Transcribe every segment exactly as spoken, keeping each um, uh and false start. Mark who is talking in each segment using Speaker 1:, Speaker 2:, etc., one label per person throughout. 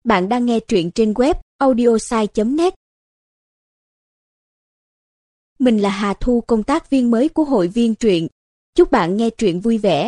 Speaker 1: Bạn đang nghe truyện trên web audiosai chấm net. Mình là Hà Thu, công tác viên mới của hội viên truyện. Chúc bạn nghe truyện vui vẻ.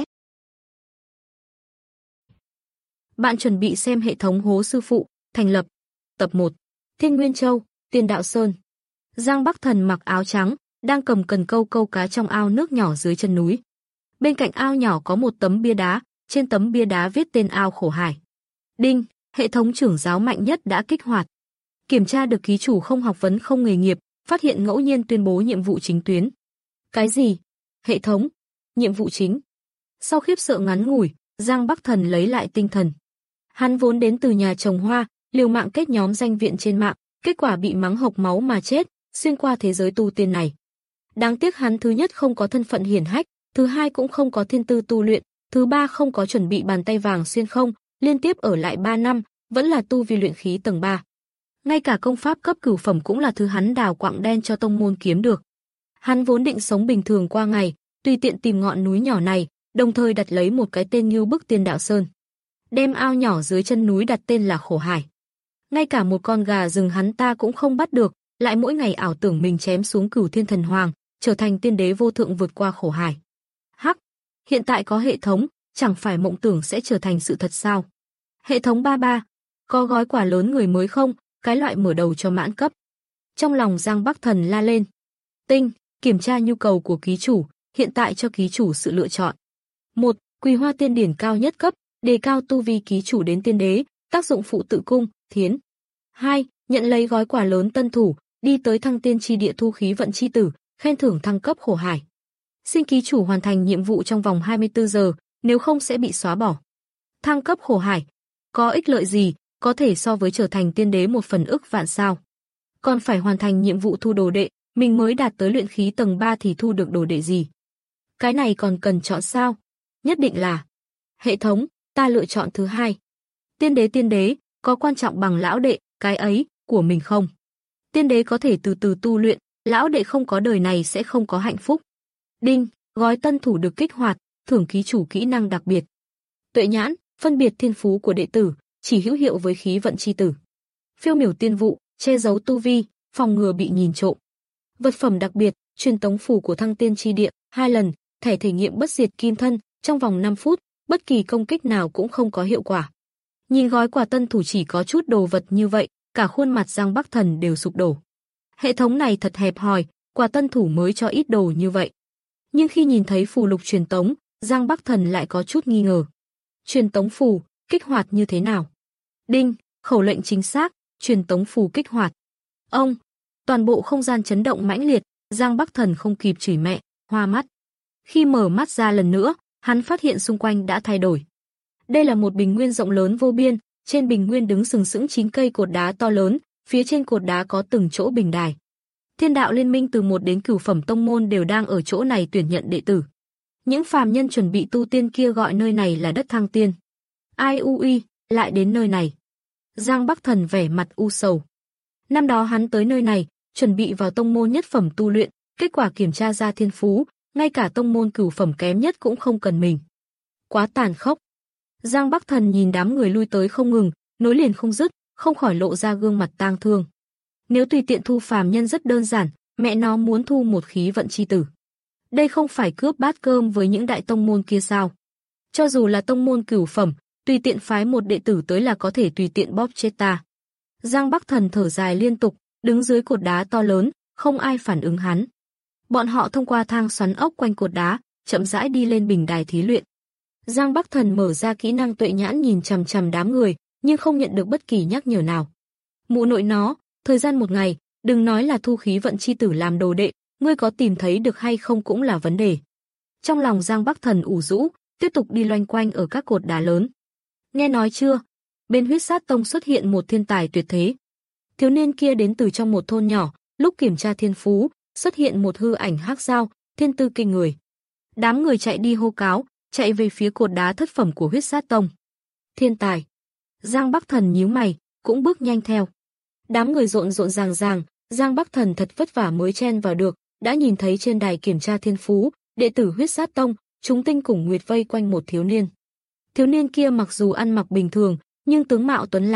Speaker 2: Bạn chuẩn bị xem hệ thống Hố Sư Phụ, thành lập. Tập một. Thiên Nguyên Châu, Tiên Đạo Sơn. Giang Bắc Thần mặc áo trắng, đang cầm cần câu câu cá trong ao nước nhỏ dưới chân núi. Bên cạnh ao nhỏ có một tấm bia đá, trên tấm bia đá viết tên ao Khổ Hải. Đinh, hệ thống trưởng giáo mạnh nhất đã kích hoạt. Kiểm tra được ký chủ không học vấn không nghề nghiệp, phát hiện ngẫu nhiên tuyên bố nhiệm vụ chính tuyến. Cái gì? Hệ thống? Nhiệm vụ chính? Sau khiếp sợ ngắn ngủi, Giang Bắc Thần lấy lại tinh thần. Hắn vốn đến từ nhà trồng hoa, liều mạng kết nhóm danh viện trên mạng, kết quả bị mắng hộc máu mà chết, xuyên qua thế giới tu tiên này. Đáng tiếc hắn thứ nhất không có thân phận hiển hách, thứ hai cũng không có thiên tư tu luyện, thứ ba không có chuẩn bị bàn tay vàng xuyên không, liên tiếp ở lại ba năm, vẫn là tu vi luyện khí tầng ba. Ngay cả công pháp cấp cửu phẩm cũng là thứ hắn đào quặng đen cho tông môn kiếm được. Hắn vốn định sống bình thường qua ngày, tùy tiện tìm ngọn núi nhỏ này, đồng thời đặt lấy một cái tên như bức Tiên Đạo Sơn. Đem ao nhỏ dưới chân núi đặt tên là Khổ Hải. Ngay cả một con gà rừng hắn ta cũng không bắt được, lại mỗi ngày ảo tưởng mình chém xuống Cửu Thiên Thần Hoàng, trở thành tiên đế vô thượng vượt qua Khổ Hải. Hắc, hiện tại có hệ thống, chẳng phải mộng tưởng sẽ trở thành sự thật sao? Hệ thống ba ba, có gói quà lớn người mới không, cái loại mở đầu cho mãn cấp. Trong lòng Giang Bắc Thần la lên. Tinh, kiểm tra nhu cầu của ký chủ, hiện tại cho ký chủ sự lựa chọn. một. Quỳ hoa tiên điển cao nhất cấp, đề cao tu vi ký chủ đến tiên đế, tác dụng phụ tự cung, thiến. hai. Nhận lấy gói quà lớn tân thủ, đi tới thăng tiên chi địa thu khí vận chi tử, khen thưởng thăng cấp Khổ Hải. Xin ký chủ hoàn thành nhiệm vụ trong vòng hai mươi tư giờ, nếu không sẽ bị xóa bỏ. Thăng cấp Khổ Hải, có ích lợi gì, có thể so với trở thành tiên đế một phần ức vạn sao. Còn phải hoàn thành nhiệm vụ thu đồ đệ, mình mới đạt tới luyện khí tầng ba thì thu được đồ đệ gì. Cái này còn cần chọn sao? Nhất định là hệ thống, ta lựa chọn thứ hai. Tiên đế tiên đế, có quan trọng bằng lão đệ, cái ấy, của mình không? Tiên đế có thể từ từ tu luyện, lão đệ không có đời này sẽ không có hạnh phúc. Đinh, gói tân thủ được kích hoạt, thưởng ký chủ kỹ năng đặc biệt. Tuệ nhãn, phân biệt thiên phú của đệ tử, chỉ hữu hiệu với khí vận chi tử. Phiêu miểu tiên vụ, che giấu tu vi, phòng ngừa bị nhìn trộm. Vật phẩm đặc biệt, truyền tống phù của thăng tiên chi địa, hai lần, thẻ thể nghiệm bất diệt kim thân, trong vòng năm phút, bất kỳ công kích nào cũng không có hiệu quả. Nhìn gói quà tân thủ chỉ có chút đồ vật như vậy, cả khuôn mặt Giang Bắc Thần đều sụp đổ. Hệ thống này thật hẹp hòi, quà tân thủ mới cho ít đồ như vậy. Nhưng khi nhìn thấy phù lục truyền tống, Giang Bắc Thần lại có chút nghi ngờ. Truyền tống phù, kích hoạt như thế nào? Đinh, khẩu lệnh chính xác, truyền tống phù kích hoạt. Ông, toàn bộ không gian chấn động mãnh liệt, Giang Bắc Thần không kịp chửi mẹ, hoa mắt. Khi mở mắt ra lần nữa, hắn phát hiện xung quanh đã thay đổi. Đây là một bình nguyên rộng lớn vô biên, trên bình nguyên đứng sừng sững chín cây cột đá to lớn, phía trên cột đá có từng chỗ bình đài. Thiên đạo liên minh từ một đến cửu phẩm tông môn đều đang ở chỗ này tuyển nhận đệ tử. Những phàm nhân chuẩn bị tu tiên kia gọi nơi này là đất thăng tiên. Ai u y, lại đến nơi này. Giang Bắc Thần vẻ mặt u sầu. Năm đó hắn tới nơi này, chuẩn bị vào tông môn nhất phẩm tu luyện, kết quả kiểm tra ra thiên phú, ngay cả tông môn cửu phẩm kém nhất cũng không cần mình. Quá tàn khốc. Giang Bắc Thần nhìn đám người lui tới không ngừng, nối liền không dứt, không khỏi lộ ra gương mặt tang thương. Nếu tùy tiện thu phàm nhân rất đơn giản, mẹ nó muốn thu một khí vận chi tử. Đây không phải cướp bát cơm với những đại tông môn kia sao? Cho dù là tông môn cửu phẩm, tùy tiện phái một đệ tử tới là có thể tùy tiện bóp chết ta. Giang Bắc Thần thở dài liên tục, đứng dưới cột đá to lớn, không ai phản ứng hắn. Bọn họ thông qua thang xoắn ốc quanh cột đá, chậm rãi đi lên bình đài thí luyện. Giang Bắc Thần mở ra kỹ năng tuệ nhãn nhìn chằm chằm đám người, nhưng không nhận được bất kỳ nhắc nhở nào. Mụ nội nó, thời gian một ngày, đừng nói là thu khí vận chi tử làm đồ đệ, ngươi có tìm thấy được hay không cũng là vấn đề. Trong lòng Giang Bắc Thần ủ rũ, tiếp tục đi loanh quanh ở các cột đá lớn. Nghe nói chưa? Bên Huyết Sát Tông xuất hiện một thiên tài tuyệt thế. Thiếu niên kia đến từ trong một thôn nhỏ, lúc kiểm tra thiên phú, xuất hiện một hư ảnh hắc dao, thiên tư kinh người. Đám người chạy đi hô cáo, chạy về phía cột đá thất phẩm của Huyết Sát Tông. Thiên tài. Giang Bắc Thần nhíu mày, cũng bước nhanh theo. Đám người rộn rộn ràng ràng, Giang Bắc Thần thật vất vả mới chen vào được, đã nhìn thấy trên đài kiểm tra thiên phú, đệ tử Huyết Sát Tông, chúng tinh cùng nguyệt vây quanh một thiếu niên. Thiếu niên kia mặc dù ăn mặc bình thường, nhưng tướng mạo tuấn lãng,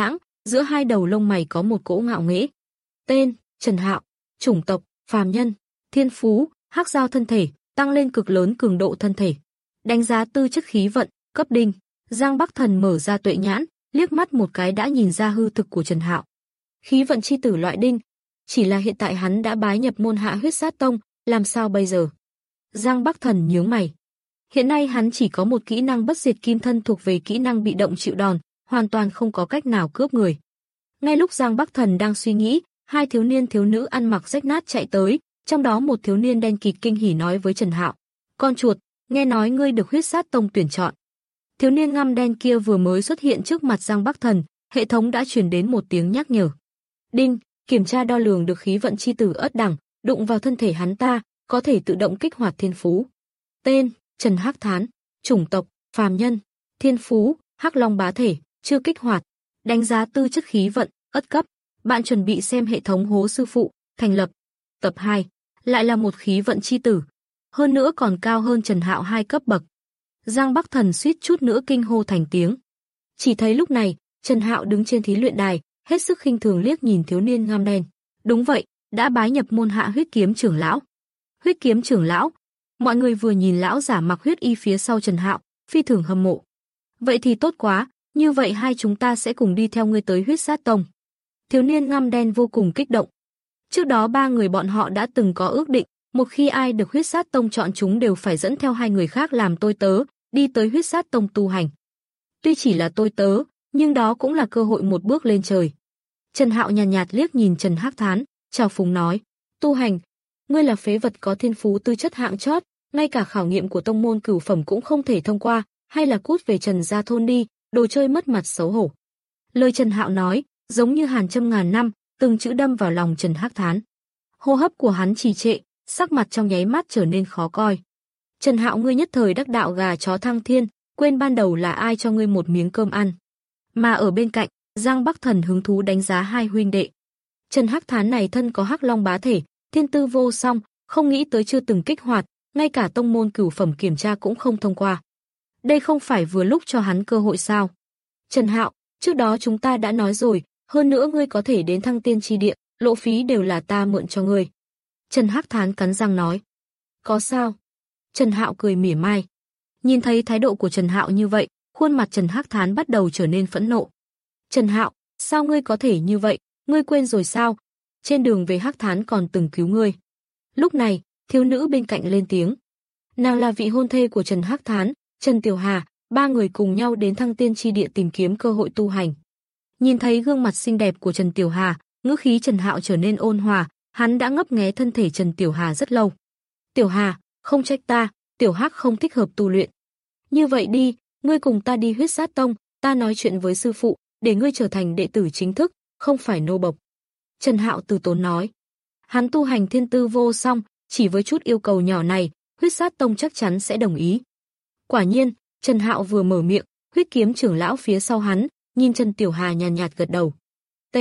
Speaker 2: giữa hai đầu lông mày có một cỗ ngạo nghễ. Tên: Trần Hạo, chủng tộc: phàm nhân, thiên phú: hắc giao thân thể, tăng lên cực lớn cường độ thân thể. Đánh giá tư chất khí vận: cấp đinh. Giang Bắc Thần mở ra tuệ nhãn, liếc mắt một cái đã nhìn ra hư thực của Trần Hạo. Khí vận chi tử loại đinh, chỉ là hiện tại hắn đã bái nhập môn Hạ Huyết Sát Tông, làm sao bây giờ? Giang Bắc Thần nhướng mày. Hiện nay hắn chỉ có một kỹ năng bất diệt kim thân thuộc về kỹ năng bị động chịu đòn, hoàn toàn không có cách nào cướp người. Ngay lúc Giang Bắc Thần đang suy nghĩ, hai thiếu niên thiếu nữ ăn mặc rách nát chạy tới, trong đó một thiếu niên đen kịt kinh hỉ nói với Trần Hạo: "Con chuột, nghe nói ngươi được Huyết Sát Tông tuyển chọn." Thiếu niên ngăm đen kia vừa mới xuất hiện trước mặt Giang Bắc Thần, hệ thống đã truyền đến một tiếng nhắc nhở. Đinh, kiểm tra đo lường được khí vận chi tử ất đẳng, đụng vào thân thể hắn ta, có thể tự động kích hoạt thiên phú. Tên: Trần Hắc Thán, chủng tộc: phàm nhân, thiên phú: Hắc Long bá thể, chưa kích hoạt. Đánh giá tư chất khí vận: ất cấp. Bạn chuẩn bị xem hệ thống hố sư phụ, thành lập. Tập hai, lại là một khí vận chi tử, hơn nữa còn cao hơn Trần Hạo hai cấp bậc. Giang Bắc Thần suýt chút nữa kinh hô thành tiếng. Chỉ thấy lúc này, Trần Hạo đứng trên thí luyện đài, hết sức khinh thường liếc nhìn thiếu niên ngăm đen. Đúng vậy, đã bái nhập môn Hạ Huyết Kiếm trưởng lão. Huyết Kiếm trưởng lão? Mọi người vừa nhìn lão giả mặc huyết y phía sau Trần Hạo, phi thường hâm mộ. Vậy thì tốt quá, như vậy hai chúng ta sẽ cùng đi theo ngươi tới Huyết Sát Tông. Thiếu niên ngăm đen vô cùng kích động. Trước đó ba người bọn họ đã từng có ước định, một khi ai được Huyết Sát Tông chọn chúng đều phải dẫn theo hai người khác làm tôi tớ, đi tới Huyết Sát Tông tu hành. Tuy chỉ là tôi tớ, nhưng đó cũng là cơ hội một bước lên trời. Trần Hạo nhàn nhạt, nhạt liếc nhìn Trần Hắc Thán, chào phúng nói: "Tu hành, ngươi là phế vật có thiên phú tư chất hạng chót, ngay cả khảo nghiệm của tông môn cửu phẩm cũng không thể thông qua, hay là cút về Trần gia thôn đi, đồ chơi mất mặt xấu hổ." Lời Trần Hạo nói, giống như hàn châm ngàn năm, từng chữ đâm vào lòng Trần Hắc Thán. Hô hấp của hắn trì trệ, sắc mặt trong nháy mắt trở nên khó coi. "Trần Hạo, ngươi nhất thời đắc đạo gà chó thăng thiên, quên ban đầu là ai cho ngươi một miếng cơm ăn." Mà ở bên cạnh, Giang Bắc Thần hứng thú đánh giá hai huynh đệ. Trần Hắc Thán này thân có Hắc Long bá thể, thiên tư vô song, không nghĩ tới chưa từng kích hoạt, ngay cả tông môn cửu phẩm kiểm tra cũng không thông qua. Đây không phải vừa lúc cho hắn cơ hội sao? "Trần Hạo, trước đó chúng ta đã nói rồi, hơn nữa ngươi có thể đến Thăng Tiên chi địa, lộ phí đều là ta mượn cho ngươi." Trần Hắc Thán cắn răng nói. "Có sao?" Trần Hạo cười mỉa mai. Nhìn thấy thái độ của Trần Hạo như vậy, khuôn mặt Trần Hắc Thán bắt đầu trở nên phẫn nộ. "Trần Hạo, sao ngươi có thể như vậy, ngươi quên rồi sao? Trên đường về Hắc Thán còn từng cứu ngươi." Lúc này, thiếu nữ bên cạnh lên tiếng. Nàng là vị hôn thê của Trần Hắc Thán, Trần Tiểu Hà, ba người cùng nhau đến Thăng Tiên chi địa tìm kiếm cơ hội tu hành. Nhìn thấy gương mặt xinh đẹp của Trần Tiểu Hà, ngữ khí Trần Hạo trở nên ôn hòa, hắn đã ngấp nghé thân thể Trần Tiểu Hà rất lâu. "Tiểu Hà, không trách ta, Tiểu Hắc không thích hợp tu luyện. Như vậy đi, ngươi cùng ta đi Huyết Sát Tông, ta nói chuyện với sư phụ, để ngươi trở thành đệ tử chính thức, không phải nô bộc." Trần Hạo từ tốn nói. Hắn tu hành thiên tư vô song, chỉ với chút yêu cầu nhỏ này, Huyết Sát Tông chắc chắn sẽ đồng ý. Quả nhiên, Trần Hạo vừa mở miệng, Huyết Kiếm trưởng lão phía sau hắn, nhìn Trần Tiểu Hà nhàn nhạt, nhạt gật đầu. T.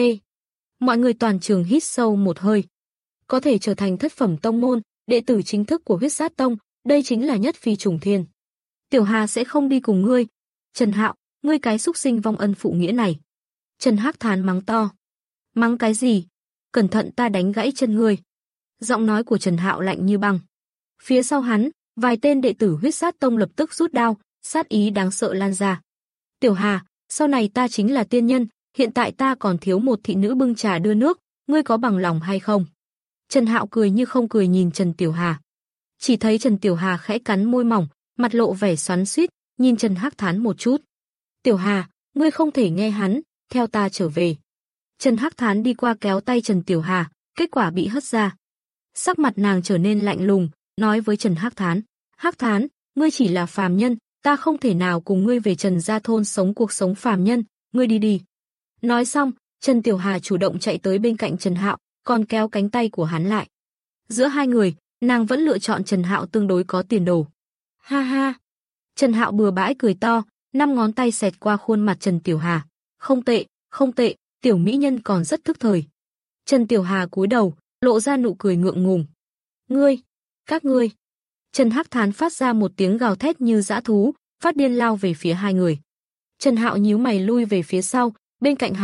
Speaker 2: Mọi người toàn trường hít sâu một hơi. Có thể trở thành thất phẩm tông môn, đệ tử chính thức của Huyết Sát Tông, đây chính là nhất phi trùng thiên. Tiểu Hà sẽ không đi cùng ngươi. Trần Hạo, ngươi cái xúc sinh vong ân phụ nghĩa này. Trần Hắc Thán mắng to. Mắng cái gì? Cẩn thận ta đánh gãy chân ngươi. Giọng nói của Trần Hạo lạnh như băng. Phía sau hắn, vài tên đệ tử Huyết Sát Tông lập tức rút đao, sát ý đáng sợ lan ra. Tiểu Hà, sau này ta chính là tiên nhân, hiện tại ta còn thiếu một thị nữ bưng trà đưa nước, ngươi có bằng lòng hay không? Trần Hạo cười như không cười nhìn Trần Tiểu Hà. Chỉ thấy Trần Tiểu Hà khẽ cắn môi mỏng, mặt lộ vẻ xoắn xuýt, nhìn Trần Hắc Thán một chút. Tiểu Hà, ngươi không thể nghe hắn, theo ta trở về. Trần Hắc Thán đi qua kéo tay Trần Tiểu Hà, kết quả bị hất ra. Sắc mặt nàng trở nên lạnh lùng, nói với Trần Hắc Thán, Hắc Thán, ngươi chỉ là phàm nhân, ta không thể nào cùng ngươi về Trần gia thôn sống cuộc sống phàm nhân, ngươi đi đi. Nói xong, Trần Tiểu Hà chủ động chạy tới bên cạnh Trần Hạo, còn kéo cánh tay của hắn lại. Giữa hai người, nàng vẫn lựa chọn Trần Hạo tương đối có tiền đồ. Ha ha. Trần Hạo bừa bãi cười to, năm ngón tay xẹt qua khuôn mặt Trần Tiểu Hà. Không tệ, không tệ, tiểu mỹ nhân còn rất thức thời. Trần Tiểu Hà cúi đầu, lộ ra nụ cười ngượng ngùng. Ngươi, các ngươi. Trần Hắc Thán phát ra một tiếng gào thét như dã thú, phát điên lao về phía hai người. Trần Hạo nhíu mày lui về phía sau, bên cạnh hắn,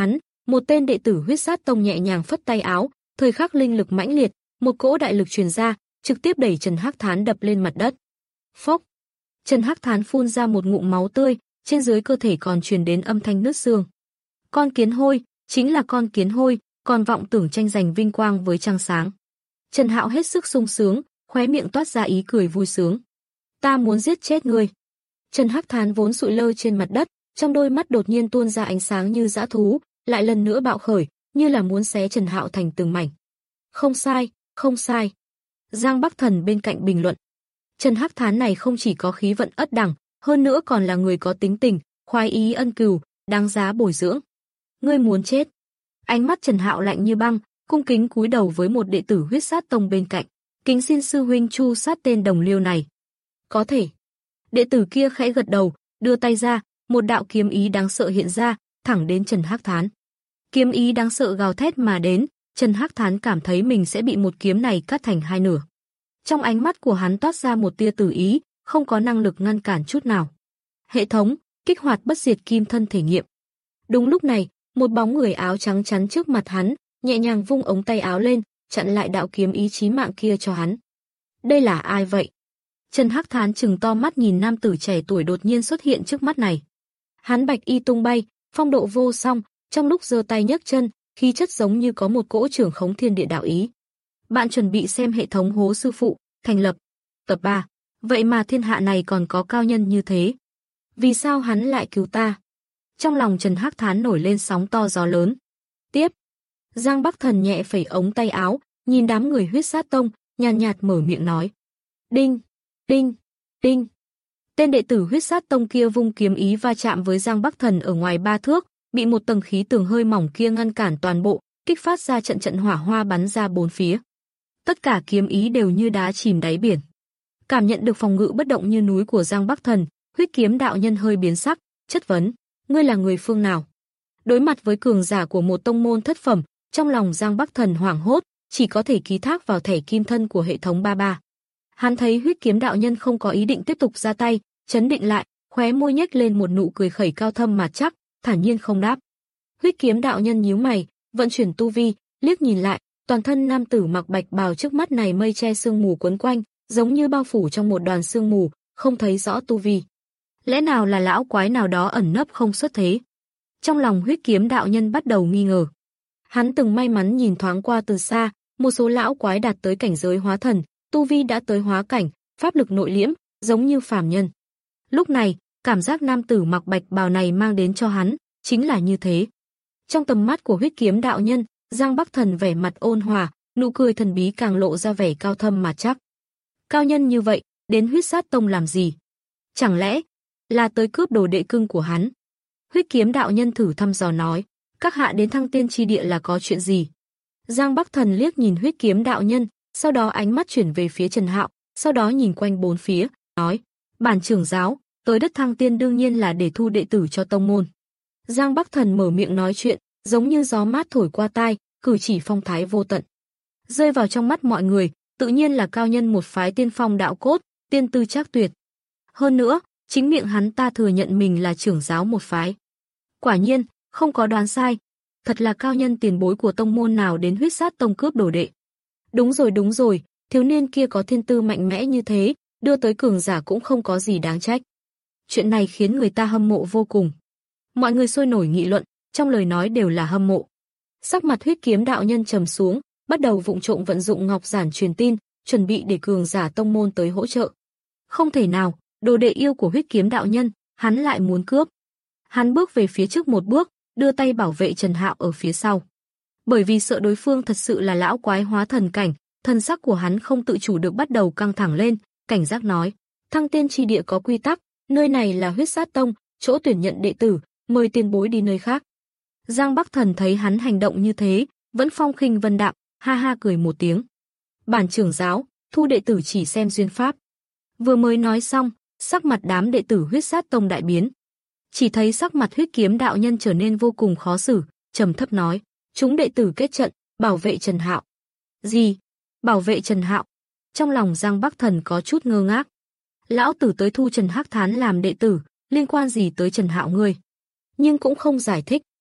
Speaker 2: Một tên đệ tử Huyết Sát Tông nhẹ nhàng phất tay áo, thời khắc linh lực mãnh liệt, một cỗ đại lực truyền ra, trực tiếp đẩy Trần Hắc Thán đập lên mặt đất. Phốc! Trần Hắc Thán phun ra một ngụm máu tươi, trên dưới cơ thể còn truyền đến âm thanh nứt xương. Con kiến hôi, chính là con kiến hôi, còn vọng tưởng tranh giành vinh quang với trăng sáng. Trần Hạo hết sức sung sướng, khóe miệng toát ra ý cười vui sướng. Ta muốn giết chết ngươi. Trần Hắc Thán vốn sụi lơ trên mặt đất, trong đôi mắt đột nhiên tuôn ra ánh sáng như dã thú, lại lần nữa bạo khởi, như là muốn xé Trần Hạo thành từng mảnh. Không sai, không sai. Giang Bắc Thần bên cạnh bình luận. Trần Hắc Thán này không chỉ có khí vận ất đẳng, hơn nữa còn là người có tính tình, khoái ý ân cừu, đáng giá bồi dưỡng. Ngươi muốn chết. Ánh mắt Trần Hạo lạnh như băng, cung kính cúi đầu với một đệ tử Huyết Sát Tông bên cạnh. Kính xin sư huynh chu sát tên đồng liêu này. Có thể. Đệ tử kia khẽ gật đầu, đưa tay ra, một đạo kiếm ý đáng sợ hiện ra, thẳng đến Trần Hắc Thán. Kiếm ý đáng sợ gào thét mà đến, Trần Hắc Thán cảm thấy mình sẽ bị một kiếm này cắt thành hai nửa. Trong ánh mắt của hắn toát ra một tia tử ý, không có năng lực ngăn cản chút nào. Hệ thống, kích hoạt bất diệt kim thân thể nghiệm. Đúng lúc này, một bóng người áo trắng chắn trước mặt hắn, nhẹ nhàng vung ống tay áo lên, chặn lại đạo kiếm ý chí mạng kia cho hắn. Đây là ai vậy? Trần Hắc Thán trừng to mắt nhìn nam tử trẻ tuổi đột nhiên xuất hiện trước mắt này. Hắn bạch y tung bay, phong độ vô song, trong lúc giơ tay nhấc chân, khí chất giống như có một cỗ trưởng khống thiên địa đạo ý. Bạn chuẩn bị xem hệ thống Hố Sư Phụ, thành lập, tập ba. Vậy mà thiên hạ này còn có cao nhân như thế. Vì sao hắn lại cứu ta? Trong lòng Trần Hắc Thán nổi lên sóng to gió lớn. Tiếp. Giang Bắc Thần nhẹ phẩy ống tay áo, nhìn đám người Huyết Sát Tông, nhàn nhạt, nhạt mở miệng nói. Đinh, đinh, đinh. Tên đệ tử Huyết Sát Tông kia vung kiếm ý va chạm với Giang Bắc Thần ở ngoài ba thước, bị một tầng khí tường hơi mỏng kia ngăn cản toàn bộ, kích phát ra trận trận hỏa hoa bắn ra bốn phía. Tất cả kiếm ý đều như đá chìm đáy biển. Cảm nhận được phòng ngự bất động như núi của Giang Bắc Thần, Huyết Kiếm đạo nhân hơi biến sắc, chất vấn, ngươi là người phương nào? Đối mặt với cường giả của một tông môn thất phẩm, trong lòng Giang Bắc Thần hoảng hốt, chỉ có thể ký thác vào thẻ kim thân của hệ thống ba ba. Hắn thấy Huyết Kiếm đạo nhân không có ý định tiếp tục ra tay, chấn định lại, khóe môi nhếch lên một nụ cười khẩy cao thâm mà chắc, thản nhiên không đáp. Huyết Kiếm đạo nhân nhíu mày, vận chuyển tu vi, liếc nhìn lại, toàn thân nam tử mặc bạch bào trước mắt này mây che sương mù quấn quanh, giống như bao phủ trong một đoàn sương mù, không thấy rõ tu vi. Lẽ nào là lão quái nào đó ẩn nấp không xuất thế? Trong lòng Huyết Kiếm đạo nhân bắt đầu nghi ngờ. Hắn từng may mắn nhìn thoáng qua từ xa, một số lão quái đạt tới cảnh giới hóa thần, tu vi đã tới hóa cảnh, pháp lực nội liễm, giống như phàm nhân. Lúc này, cảm giác nam tử mặc bạch bào này mang đến cho hắn, chính là như thế. Trong tầm mắt của Huyết Kiếm đạo nhân, Giang Bắc Thần vẻ mặt ôn hòa, nụ cười thần bí càng lộ ra vẻ cao thâm mà chắc. Cao nhân như vậy, đến Huyết Sát Tông làm gì? Chẳng lẽ là tới cướp đồ đệ cưng của hắn? Huyết Kiếm đạo nhân thử thăm dò nói, các hạ đến Thăng Tiên chi địa là có chuyện gì? Giang Bắc Thần liếc nhìn Huyết Kiếm đạo nhân, sau đó ánh mắt chuyển về phía Trần Hạo, sau đó nhìn quanh bốn phía, nói, bản trưởng giáo, tới đất Thăng Tiên đương nhiên là để thu đệ tử cho tông môn. Giang Bắc Thần mở miệng nói chuyện, giống như gió mát thổi qua tai, cử chỉ phong thái vô tận. Rơi vào trong mắt mọi người, tự nhiên là cao nhân một phái tiên phong đạo cốt, tiên tư trác tuyệt. Hơn nữa, chính miệng hắn ta thừa nhận mình là trưởng giáo một phái. Quả nhiên, không có đoán sai, thật là cao nhân tiền bối của tông môn nào đến Huyết Sát Tông cướp đồ đệ. Đúng rồi đúng rồi, thiếu niên kia có thiên tư mạnh mẽ như thế, đưa tới cường giả cũng không có gì đáng trách. Chuyện này khiến người ta hâm mộ vô cùng. Mọi người sôi nổi nghị luận, trong lời nói đều là hâm mộ. Sắc mặt Huyết Kiếm đạo nhân trầm xuống, bắt đầu vụng trộm vận dụng ngọc giản truyền tin, chuẩn bị để cường giả tông môn tới hỗ trợ. Không thể nào, đồ đệ yêu của Huyết Kiếm đạo nhân, hắn lại muốn cướp. Hắn bước về phía trước một bước, đưa tay bảo vệ Trần Hạo ở phía sau. Bởi vì sợ đối phương thật sự là lão quái hóa thần cảnh, thân sắc của hắn không tự chủ được bắt đầu căng thẳng lên, cảnh giác nói, Thăng Tiên chi địa có quy tắc, nơi này là Huyết Sát Tông, chỗ tuyển nhận đệ tử, mời tiền bối đi nơi khác. Giang Bắc Thần thấy hắn hành động như thế, vẫn phong khinh vân đạm, ha ha cười một tiếng. Bản trưởng giáo, thu đệ tử chỉ xem duyên pháp. Vừa mới nói xong, sắc mặt đám đệ tử Huyết Sát Tông đại biến. Chỉ thấy sắc mặt Huyết Kiếm đạo nhân trở nên vô cùng khó xử, trầm thấp nói, chúng đệ tử kết trận, bảo vệ Trần Hạo. Gì? Bảo vệ Trần Hạo? Trong lòng Giang Bắc Thần có chút ngơ ngác. Lão tử tới thu Trần Hắc Thán làm đệ tử, liên quan gì tới Trần Hạo ngươi? Nhưng cũng không giải thích.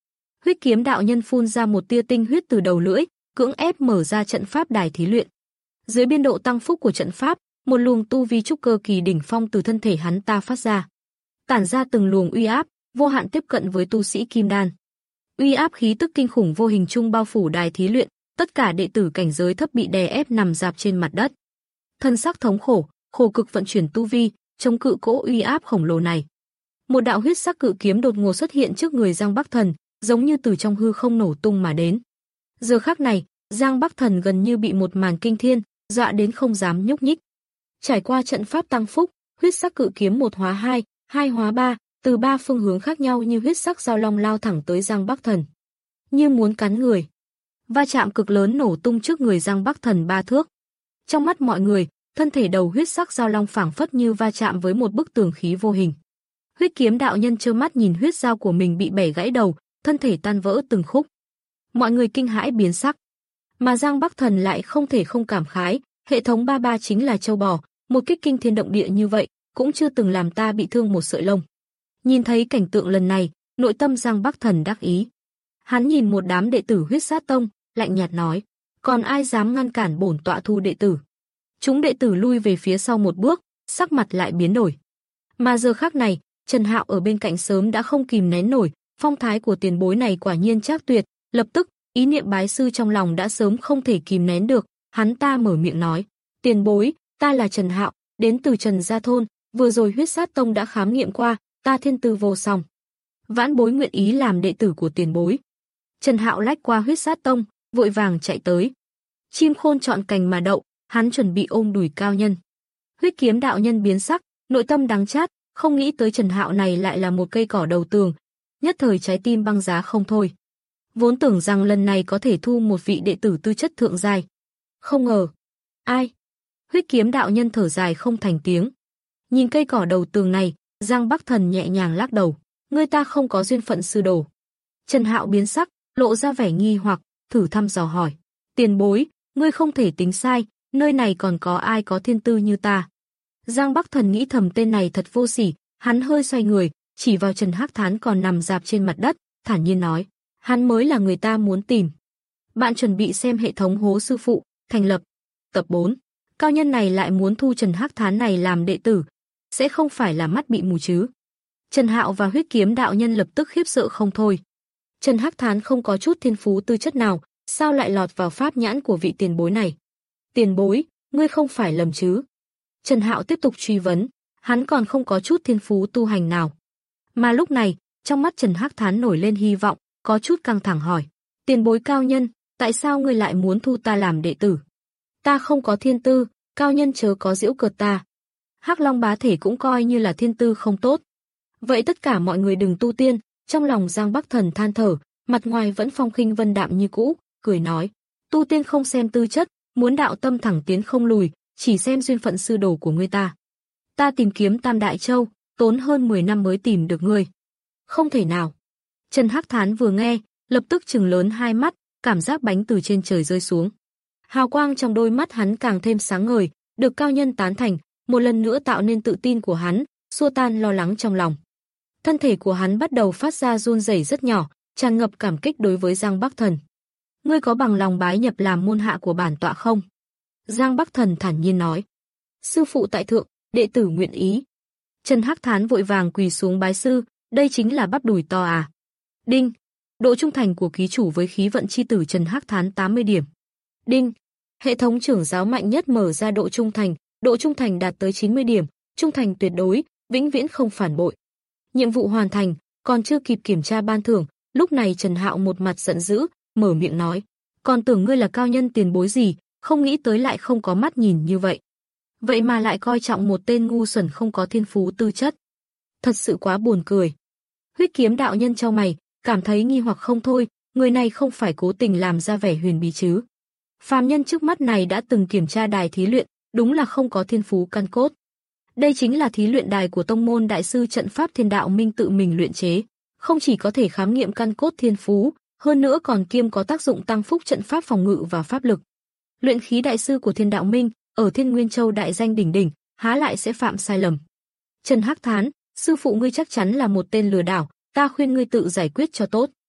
Speaker 2: Huyết Kiếm đạo nhân phun ra một tia tinh huyết từ đầu lưỡi, cưỡng ép mở ra trận pháp đài thí luyện. Dưới biên độ tăng phúc của trận pháp, một luồng tu vi trúc cơ kỳ đỉnh phong từ thân thể hắn ta phát ra, tản ra từng luồng uy áp, vô hạn tiếp cận với tu sĩ kim đan. Uy áp khí tức kinh khủng vô hình chung bao phủ đài thí luyện, tất cả đệ tử cảnh giới thấp bị đè ép nằm rạp trên mặt đất. Thân xác thống khổ, khổ cực vận chuyển tu vi, chống cự cỗ uy áp khổng lồ này. Một đạo huyết sắc cự kiếm đột ngột xuất hiện trước người Giang Bắc Thần, giống như từ trong hư không nổ tung mà đến. Giờ khắc này, Giang Bắc Thần gần như bị một màn kinh thiên dọa đến không dám nhúc nhích. Trải qua trận pháp tăng phúc, huyết sắc cự kiếm một hóa hai, hai hóa ba, từ ba phương hướng khác nhau như huyết sắc dao long lao thẳng tới Giang Bắc Thần, như muốn cắn người. Va chạm cực lớn nổ tung trước người Giang Bắc Thần ba thước. Trong mắt mọi người, thân thể đầu huyết sắc dao long phảng phất như va chạm với một bức tường khí vô hình. Huyết Kiếm đạo nhân trơ mắt nhìn huyết dao của mình bị bẻ gãy đầu, thân thể tan vỡ từng khúc. Mọi người kinh hãi biến sắc, mà Giang Bắc Thần lại không thể không cảm khái, hệ thống ba ba chính là châu bò, một kích kinh thiên động địa như vậy, cũng chưa từng làm ta bị thương một sợi lông. Nhìn thấy cảnh tượng lần này, nội tâm Giang Bắc Thần đắc ý. Hắn nhìn một đám đệ tử Huyết Sát Tông, lạnh nhạt nói, còn ai dám ngăn cản bổn tọa thu đệ tử? Chúng đệ tử lui về phía sau một bước, sắc mặt lại biến đổi. Mà giờ khắc này, Trần Hạo ở bên cạnh sớm đã không kìm nén nổi, phong thái của tiền bối này quả nhiên trác tuyệt, lập tức, ý niệm bái sư trong lòng đã sớm không thể kìm nén được, hắn ta mở miệng nói, tiền bối, ta là Trần Hạo, đến từ Trần Gia Thôn, vừa rồi Huyết Sát Tông đã khám nghiệm qua, ta thiên tư vô song. Vãn bối nguyện ý làm đệ tử của tiền bối. Trần Hạo lách qua Huyết Sát Tông, vội vàng chạy tới. Chim khôn chọn cành mà đậu, hắn chuẩn bị ôm đùi cao nhân. Huyết Kiếm đạo nhân biến sắc, nội tâm đắng chát, không nghĩ tới Trần Hạo này lại là một cây cỏ đầu tường, nhất thời trái tim băng giá không thôi. Vốn tưởng rằng lần này có thể thu một vị đệ tử tư chất thượng giai, không ngờ. Ai? Huyết Kiếm đạo nhân thở dài không thành tiếng. Nhìn cây cỏ đầu tường này, Giang Bắc Thần nhẹ nhàng lắc đầu, ngươi ta không có duyên phận sư đồ. Trần Hạo biến sắc, lộ ra vẻ nghi hoặc, thử thăm dò hỏi, tiền bối, ngươi không thể tính sai, nơi này còn có ai có thiên tư như ta? Giang Bắc Thần nghĩ thầm tên này thật vô sỉ, hắn hơi xoay người, chỉ vào Trần Hắc Thán còn nằm rạp trên mặt đất, thản nhiên nói, hắn mới là người ta muốn tìm. Bạn chuẩn bị xem hệ thống hố sư phụ, thành lập. Tập bốn. Cao nhân này lại muốn thu Trần Hắc Thán này làm đệ tử, sẽ không phải là mắt bị mù chứ? Trần Hạo và Huyết Kiếm đạo nhân lập tức khiếp sợ không thôi. Trần Hắc Thán không có chút thiên phú tư chất nào, sao lại lọt vào pháp nhãn của vị tiền bối này? Tiền bối, ngươi không phải lầm chứ? Trần Hạo tiếp tục truy vấn, hắn còn không có chút thiên phú tu hành nào. Mà lúc này, trong mắt Trần Hắc Thán nổi lên hy vọng, có chút căng thẳng hỏi, tiền bối cao nhân, tại sao ngươi lại muốn thu ta làm đệ tử? Ta không có thiên tư, cao nhân chớ có giễu cợt ta. Hắc Long bá thể cũng coi như là thiên tư không tốt. Vậy tất cả mọi người đừng tu tiên. Trong lòng Giang Bắc Thần than thở, mặt ngoài vẫn phong khinh vân đạm như cũ, cười nói, tu tiên không xem tư chất, muốn đạo tâm thẳng tiến không lùi, chỉ xem duyên phận sư đồ của ngươi ta. Ta tìm kiếm Tam Đại Châu, tốn hơn mười năm mới tìm được ngươi. Không thể nào. Trần Hắc Thán vừa nghe, lập tức trừng lớn hai mắt, cảm giác bánh từ trên trời rơi xuống. Hào quang trong đôi mắt hắn càng thêm sáng ngời, được cao nhân tán thành, một lần nữa tạo nên tự tin của hắn, xua tan lo lắng trong lòng. Thân thể của hắn bắt đầu phát ra run rẩy rất nhỏ, tràn ngập cảm kích đối với Giang Bắc Thần. Ngươi có bằng lòng bái nhập làm môn hạ của bản tọa không? Giang Bắc Thần thản nhiên nói. Sư phụ tại thượng, đệ tử nguyện ý. Trần Hắc Thán vội vàng quỳ xuống bái sư, đây chính là bắp đùi to à? Đinh, độ trung thành của ký chủ với khí vận chi tử Trần Hắc Thán tám mươi điểm. Đinh, hệ thống trưởng giáo mạnh nhất mở ra độ trung thành, độ trung thành đạt tới chín mươi điểm, trung thành tuyệt đối, vĩnh viễn không phản bội. Nhiệm vụ hoàn thành, còn chưa kịp kiểm tra ban thưởng, lúc này Trần Hạo một mặt giận dữ, mở miệng nói, còn tưởng ngươi là cao nhân tiền bối gì, không nghĩ tới lại không có mắt nhìn như vậy. Vậy mà lại coi trọng một tên ngu xuẩn không có thiên phú tư chất. Thật sự quá buồn cười. Huyết Kiếm đạo nhân chau mày, cảm thấy nghi hoặc không thôi, người này không phải cố tình làm ra vẻ huyền bí chứ. Phàm nhân trước mắt này đã từng kiểm tra đài thí luyện, đúng là không có thiên phú căn cốt. Đây chính là thí luyện đài của tông môn đại sư trận pháp Thiên Đạo Minh tự mình luyện chế, không chỉ có thể khám nghiệm căn cốt thiên phú, hơn nữa còn kiêm có tác dụng tăng phúc trận pháp phòng ngự và pháp lực. Luyện khí đại sư của Thiên Đạo Minh, ở Thiên Nguyên Châu đại danh đỉnh đỉnh, há lại sẽ phạm sai lầm. Trần Hắc Thán, sư phụ ngươi chắc chắn là một tên lừa đảo, ta khuyên ngươi tự giải quyết cho tốt.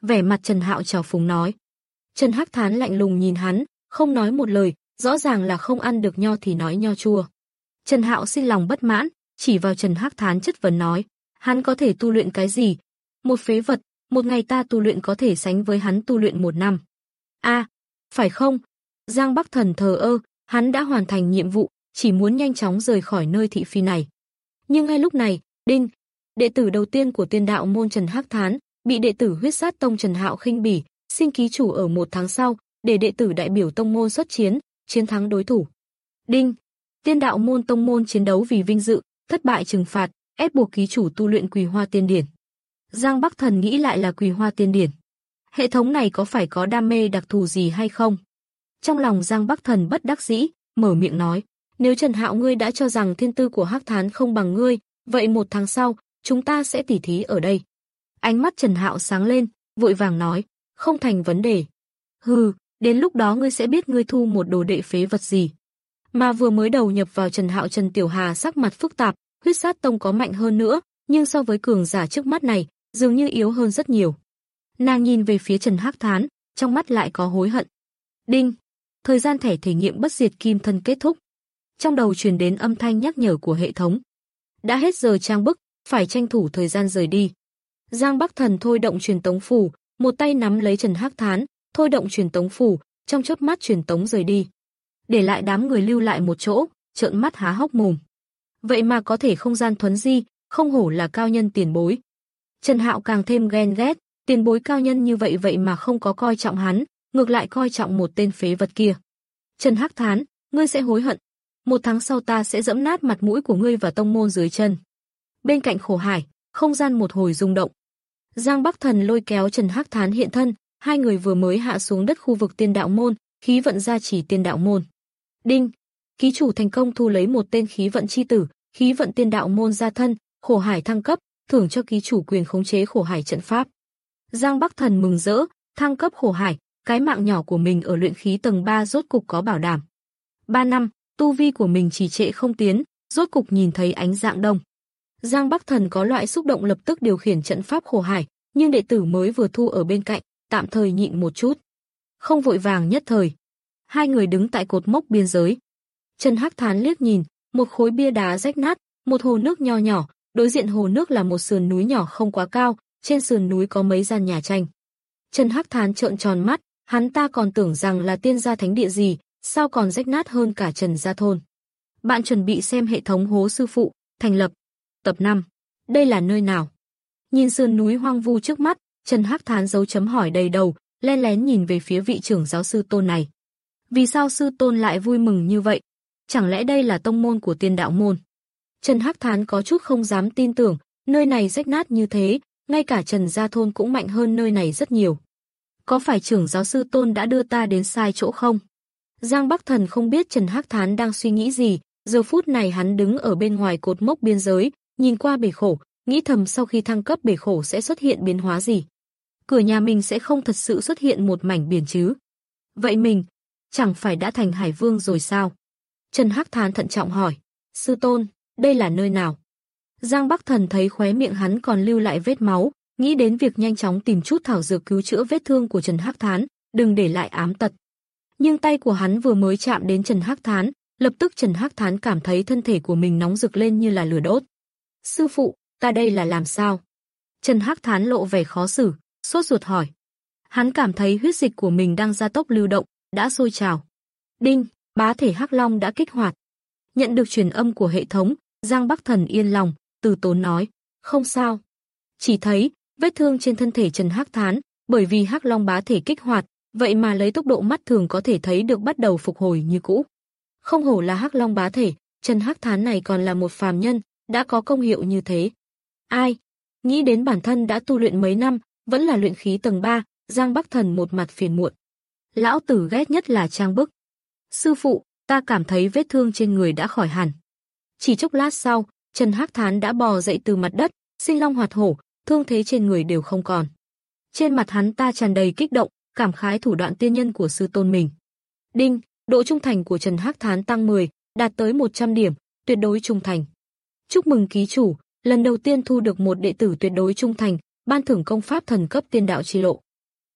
Speaker 2: Vẻ mặt Trần Hạo trào phúng nói. Trần Hắc Thán lạnh lùng nhìn hắn, không nói một lời, rõ ràng là không ăn được nho thì nói nho chua. Trần Hạo sinh lòng bất mãn, chỉ vào Trần Hắc Thán chất vấn nói, hắn có thể tu luyện cái gì? Một phế vật, một ngày ta tu luyện có thể sánh với hắn tu luyện một năm. A, à, phải không? Giang Bắc Thần thờ ơ, hắn đã hoàn thành nhiệm vụ, chỉ muốn nhanh chóng rời khỏi nơi thị phi này. Nhưng ngay lúc này, đinh, đệ tử đầu tiên của Tiên Đạo môn Trần Hắc Thán bị đệ tử Huyết Sát tông Trần Hạo khinh bỉ, xin ký chủ ở một tháng sau để đệ tử đại biểu tông môn xuất chiến, chiến thắng đối thủ. Đinh, Tiên Đạo môn tông môn chiến đấu vì vinh dự, thất bại trừng phạt, ép buộc ký chủ tu luyện Quỳ Hoa Tiên Điển. Giang Bắc Thần nghĩ lại là Quỳ Hoa Tiên Điển. Hệ thống này có phải có đam mê đặc thù gì hay không? Trong lòng Giang Bắc Thần bất đắc dĩ, mở miệng nói, nếu Trần Hạo ngươi đã cho rằng thiên tư của Hắc Thán không bằng ngươi, vậy một tháng sau, chúng ta sẽ tỉ thí ở đây. Ánh mắt Trần Hạo sáng lên, vội vàng nói, không thành vấn đề. Hừ, đến lúc đó ngươi sẽ biết ngươi thu một đồ đệ phế vật gì. Mà vừa mới đầu nhập vào Trần Hạo Trần Tiểu Hà sắc mặt phức tạp, Huyết Sát tông có mạnh hơn nữa, nhưng so với cường giả trước mắt này, dường như yếu hơn rất nhiều. Nàng nhìn về phía Trần Hắc Thán, trong mắt lại có hối hận. Đinh, thời gian thẻ thể nghiệm bất diệt kim thân kết thúc. Trong đầu truyền đến âm thanh nhắc nhở của hệ thống. Đã hết giờ trang bức, phải tranh thủ thời gian rời đi. Giang Bắc Thần thôi động truyền tống phù, một tay nắm lấy Trần Hắc Thán, thôi động truyền tống phù, trong chớp mắt truyền tống rời đi. Để lại đám người lưu lại một chỗ, trợn mắt há hốc mồm. Vậy mà có thể không gian thuấn di, không hổ là cao nhân tiền bối. Trần Hạo càng thêm ghen ghét, tiền bối cao nhân như vậy vậy mà không có coi trọng hắn, ngược lại coi trọng một tên phế vật kia. Trần Hắc Thán, ngươi sẽ hối hận. Một tháng sau ta sẽ dẫm nát mặt mũi của ngươi và tông môn dưới chân. Bên cạnh khổ hải, không gian một hồi rung động. Giang Bắc Thần lôi kéo Trần Hắc Thán hiện thân, hai người vừa mới hạ xuống đất khu vực Tiên Đạo môn, khí vận gia trì Tiên Đạo môn. Đinh, ký chủ thành công thu lấy một tên khí vận chi tử, khí vận Tiên Đạo môn gia thân, khổ hải thăng cấp, thưởng cho ký chủ quyền khống chế khổ hải trận pháp. Giang Bắc Thần mừng rỡ, thăng cấp khổ hải, cái mạng nhỏ của mình ở luyện khí tầng ba rốt cục có bảo đảm. ba năm, tu vi của mình trì trệ không tiến, rốt cục nhìn thấy ánh dạng đông. Giang Bắc Thần có loại xúc động lập tức điều khiển trận pháp khổ hải, nhưng đệ tử mới vừa thu ở bên cạnh, tạm thời nhịn một chút. Không vội vàng nhất thời. Hai người đứng tại cột mốc biên giới. Trần Hắc Thán liếc nhìn, một khối bia đá rách nát, một hồ nước nho nhỏ, đối diện hồ nước là một sườn núi nhỏ không quá cao, trên sườn núi có mấy gian nhà tranh. Trần Hắc Thán trợn tròn mắt, hắn ta còn tưởng rằng là tiên gia thánh địa gì, sao còn rách nát hơn cả Trần gia thôn. Bạn chuẩn bị xem hệ thống hố sư phụ, thành lập. Tập năm. Đây là nơi nào? Nhìn sườn núi hoang vu trước mắt, Trần Hắc Thán dấu chấm hỏi đầy đầu, len lén nhìn về phía vị trưởng giáo sư tôn này. Vì sao sư tôn lại vui mừng như vậy? Chẳng lẽ đây là tông môn của Tiên Đạo môn? Trần Hắc Thán có chút không dám tin tưởng, nơi này rách nát như thế, ngay cả Trần gia thôn cũng mạnh hơn nơi này rất nhiều. Có phải trưởng giáo sư tôn đã đưa ta đến sai chỗ không? Giang Bắc Thần không biết Trần Hắc Thán đang suy nghĩ gì, giờ phút này hắn đứng ở bên ngoài cột mốc biên giới, nhìn qua bể khổ, nghĩ thầm sau khi thăng cấp bể khổ sẽ xuất hiện biến hóa gì. Cửa nhà mình sẽ không thật sự xuất hiện một mảnh biển chứ. Vậy mình, chẳng phải đã thành Hải Vương rồi sao? Trần Hắc Thán thận trọng hỏi, sư tôn, đây là nơi nào? Giang Bắc Thần thấy khóe miệng hắn còn lưu lại vết máu, nghĩ đến việc nhanh chóng tìm chút thảo dược cứu chữa vết thương của Trần Hắc Thán, đừng để lại ám tật. Nhưng tay của hắn vừa mới chạm đến Trần Hắc Thán, lập tức Trần Hắc Thán cảm thấy thân thể của mình nóng rực lên như là lửa đốt. Sư phụ, ta đây là làm sao? Trần Hắc Thán lộ vẻ khó xử, sốt ruột hỏi. Hắn cảm thấy huyết dịch của mình đang gia tốc lưu động, đã sôi trào. Đinh, bá thể Hắc Long đã kích hoạt. Nhận được truyền âm của hệ thống, Giang Bắc Thần yên lòng, từ tốn nói, không sao. Chỉ thấy, vết thương trên thân thể Trần Hắc Thán, bởi vì Hắc Long bá thể kích hoạt, vậy mà lấy tốc độ mắt thường có thể thấy được bắt đầu phục hồi như cũ. Không hổ là Hắc Long bá thể, Trần Hắc Thán này còn là một phàm nhân, đã có công hiệu như thế. Ai? Nghĩ đến bản thân đã tu luyện mấy năm, vẫn là luyện khí tầng ba, Giang Bắc Thần một mặt phiền muộn. Lão tử ghét nhất là trang bức. Sư phụ, ta cảm thấy vết thương trên người đã khỏi hẳn. Chỉ chốc lát sau, Trần Hắc Thán đã bò dậy từ mặt đất, sinh long hoạt hổ, thương thế trên người đều không còn. Trên mặt hắn ta tràn đầy kích động, cảm khái thủ đoạn tiên nhân của sư tôn mình. Đinh, độ trung thành của Trần Hắc Thán tăng mười, đạt tới một trăm điểm, tuyệt đối trung thành. Chúc mừng ký chủ, lần đầu tiên thu được một đệ tử tuyệt đối trung thành, ban thưởng công pháp thần cấp tiên đạo chi lộ.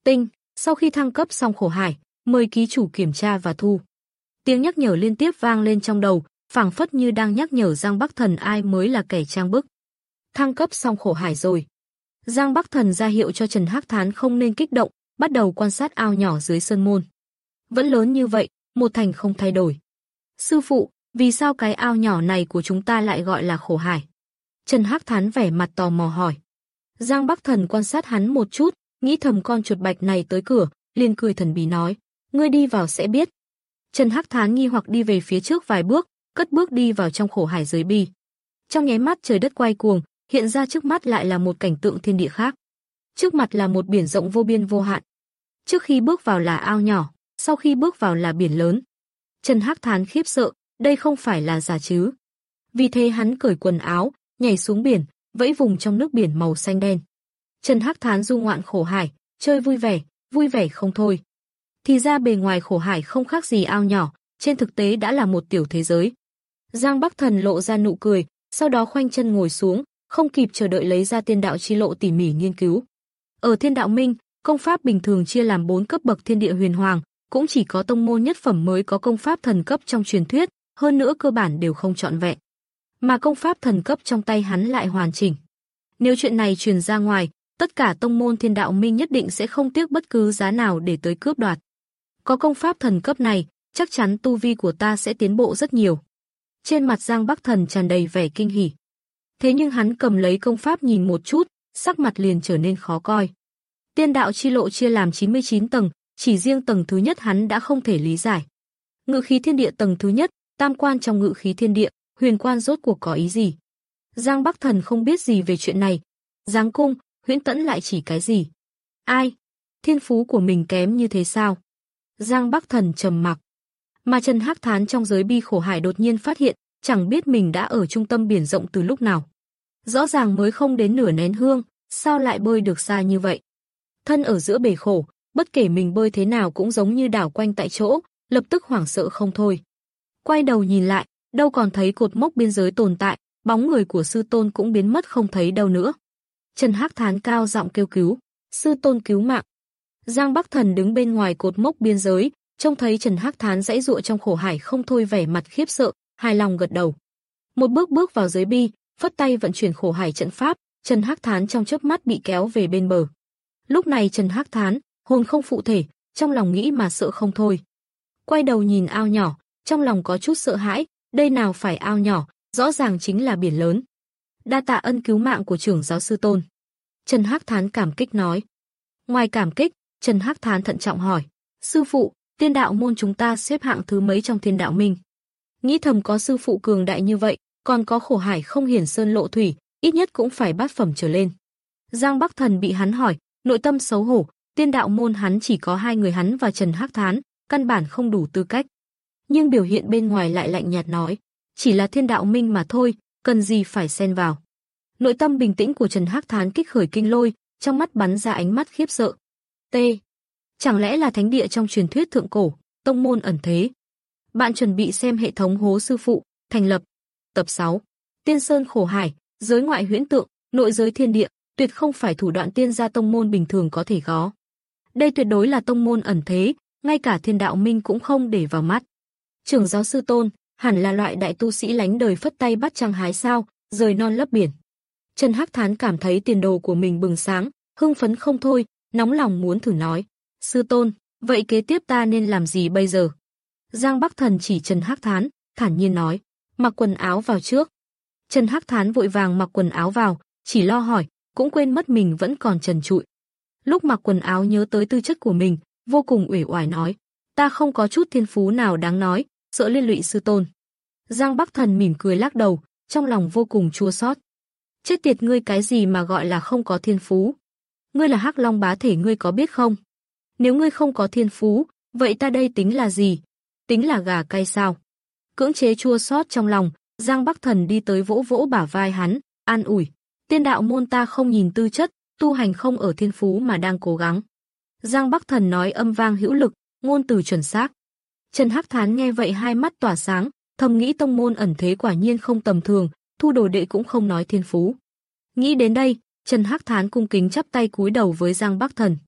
Speaker 2: Tinh, sau khi thăng cấp xong khổ hải, mời ký chủ kiểm tra và thu. Tiếng nhắc nhở liên tiếp vang lên trong đầu, phảng phất như đang nhắc nhở Giang Bắc Thần ai mới là kẻ trang bức. Thăng cấp xong khổ hải rồi. Giang Bắc Thần ra hiệu cho Trần Hắc Thán không nên kích động, bắt đầu quan sát ao nhỏ dưới sơn môn. Vẫn lớn như vậy, một thành không thay đổi. Sư phụ, vì sao cái ao nhỏ này của chúng ta lại gọi là khổ hải? Trần Hắc Thán vẻ mặt tò mò hỏi. Giang Bắc Thần quan sát hắn một chút, nghĩ thầm con chuột bạch này tới cửa, liền cười thần bí nói, ngươi đi vào sẽ biết. Trần Hắc Thán nghi hoặc đi về phía trước vài bước, cất bước đi vào trong khổ hải dưới bi. Trong nháy mắt trời đất quay cuồng, hiện ra trước mắt lại là một cảnh tượng thiên địa khác. Trước mặt là một biển rộng vô biên vô hạn. Trước khi bước vào là ao nhỏ, sau khi bước vào là biển lớn. Trần Hắc Thán khiếp sợ, đây không phải là giả chứ. Vì thế hắn cởi quần áo, nhảy xuống biển, vẫy vùng trong nước biển màu xanh đen. Trần Hắc Thán du ngoạn khổ hải, chơi vui vẻ, vui vẻ không thôi. Thì ra bề ngoài khổ hải không khác gì ao nhỏ, trên thực tế đã là một tiểu thế giới. Giang Bắc Thần lộ ra nụ cười, sau đó khoanh chân ngồi xuống, không kịp chờ đợi lấy ra Tiên Đạo Chi Lộ tỉ mỉ nghiên cứu. Ở Thiên Đạo Minh, công pháp bình thường chia làm bốn cấp bậc thiên địa huyền hoàng, cũng chỉ có tông môn nhất phẩm mới có công pháp thần cấp trong truyền thuyết, hơn nữa cơ bản đều không trọn vẹn. Mà công pháp thần cấp trong tay hắn lại hoàn chỉnh. Nếu chuyện này truyền ra ngoài, tất cả tông môn Thiên Đạo Minh nhất định sẽ không tiếc bất cứ giá nào để tới cướp đoạt. Có công pháp thần cấp này, chắc chắn tu vi của ta sẽ tiến bộ rất nhiều. Trên mặt Giang Bắc Thần tràn đầy vẻ kinh hỉ. Thế nhưng hắn cầm lấy công pháp nhìn một chút, sắc mặt liền trở nên khó coi. Tiên Đạo Chi Lộ chia làm chín mươi chín tầng, chỉ riêng tầng thứ nhất hắn đã không thể lý giải. Ngự khí thiên địa tầng thứ nhất, tam quan trong ngự khí thiên địa, huyền quan rốt cuộc có ý gì? Giang Bắc Thần không biết gì về chuyện này. Giáng cung, huyễn tẫn lại chỉ cái gì? Ai? Thiên phú của mình kém như thế sao? Giang Bắc Thần trầm mặc. Mà Trần Hắc Thán trong giới bi khổ hải đột nhiên phát hiện, chẳng biết mình đã ở trung tâm biển rộng từ lúc nào. Rõ ràng mới không đến nửa nén hương, sao lại bơi được xa như vậy? Thân ở giữa bể khổ, bất kể mình bơi thế nào cũng giống như đảo quanh tại chỗ, lập tức hoảng sợ không thôi. Quay đầu nhìn lại, đâu còn thấy cột mốc biên giới tồn tại, bóng người của sư tôn cũng biến mất không thấy đâu nữa. Trần Hắc Thán cao giọng kêu cứu, sư tôn cứu mạng. Giang Bắc Thần đứng bên ngoài cột mốc biên giới, trông thấy Trần Hắc Thán giãy giụa trong khổ hải không thôi vẻ mặt khiếp sợ, hài lòng gật đầu. Một bước bước vào giới bi, phất tay vận chuyển khổ hải trận pháp, Trần Hắc Thán trong chớp mắt bị kéo về bên bờ. Lúc này Trần Hắc Thán, hồn không phụ thể, trong lòng nghĩ mà sợ không thôi. Quay đầu nhìn ao nhỏ, trong lòng có chút sợ hãi, đây nào phải ao nhỏ, rõ ràng chính là biển lớn. Đa tạ ân cứu mạng của trưởng giáo sư tôn. Trần Hắc Thán cảm kích nói. Ngoài cảm kích, Trần Hắc Thán thận trọng hỏi, sư phụ, Tiên Đạo môn chúng ta xếp hạng thứ mấy trong Thiên Đạo Minh? Nghĩ thầm có sư phụ cường đại như vậy, còn có khổ hải không hiển sơn lộ thủy, ít nhất cũng phải bát phẩm trở lên. Giang Bắc Thần bị hắn hỏi, nội tâm xấu hổ, Tiên Đạo môn hắn chỉ có hai người hắn và Trần Hắc Thán, căn bản không đủ tư cách. Nhưng biểu hiện bên ngoài lại lạnh nhạt nói, chỉ là Thiên Đạo Minh mà thôi, cần gì phải xen vào. Nội tâm bình tĩnh của Trần Hắc Thán kích khởi kinh lôi, trong mắt bắn ra ánh mắt khiếp sợ. T. Chẳng lẽ là thánh địa trong truyền thuyết thượng cổ, tông môn ẩn thế? Bạn chuẩn bị xem hệ thống hố sư phụ, thành lập. Tập sáu. Tiên Sơn khổ hải, giới ngoại huyễn tượng, nội giới thiên địa, tuyệt không phải thủ đoạn tiên gia tông môn bình thường có thể có. Đây tuyệt đối là tông môn ẩn thế, ngay cả Thiên Đạo Minh cũng không để vào mắt. Trưởng giáo sư tôn, hẳn là loại đại tu sĩ lánh đời phất tay bắt trăng hái sao, rời non lấp biển. Trần Hắc Thán cảm thấy tiền đồ của mình bừng sáng, hưng phấn không thôi, nóng lòng muốn thử nói. Sư tôn, vậy kế tiếp ta nên làm gì bây giờ? Giang Bắc Thần chỉ Trần Hắc Thán, thản nhiên nói, mặc quần áo vào trước. Trần Hắc Thán vội vàng mặc quần áo vào, chỉ lo hỏi, cũng quên mất mình vẫn còn trần trụi. Lúc mặc quần áo nhớ tới tư chất của mình, vô cùng uể oải nói, ta không có chút thiên phú nào đáng nói, sợ liên lụy sư tôn. Giang Bắc Thần mỉm cười lắc đầu, trong lòng vô cùng chua xót. Chết tiệt ngươi, cái gì mà gọi là không có thiên phú? Ngươi là Hắc Long bá thể, ngươi có biết không? Nếu ngươi không có thiên phú, vậy ta đây tính là gì? Tính là gà cay sao? Cưỡng chế chua xót trong lòng, Giang Bắc Thần đi tới vỗ vỗ bả vai hắn, an ủi. Tiên đạo môn ta không nhìn tư chất, tu hành không ở thiên phú mà đang cố gắng. Giang Bắc Thần nói âm vang hữu lực, ngôn từ chuẩn xác. Trần Hắc Thán nghe vậy hai mắt tỏa sáng, thầm nghĩ tông môn ẩn thế quả nhiên không tầm thường, thu đồ đệ cũng không nói thiên phú. Nghĩ đến đây, Trần Hắc Thán cung kính chắp tay cúi đầu với Giang Bắc Thần.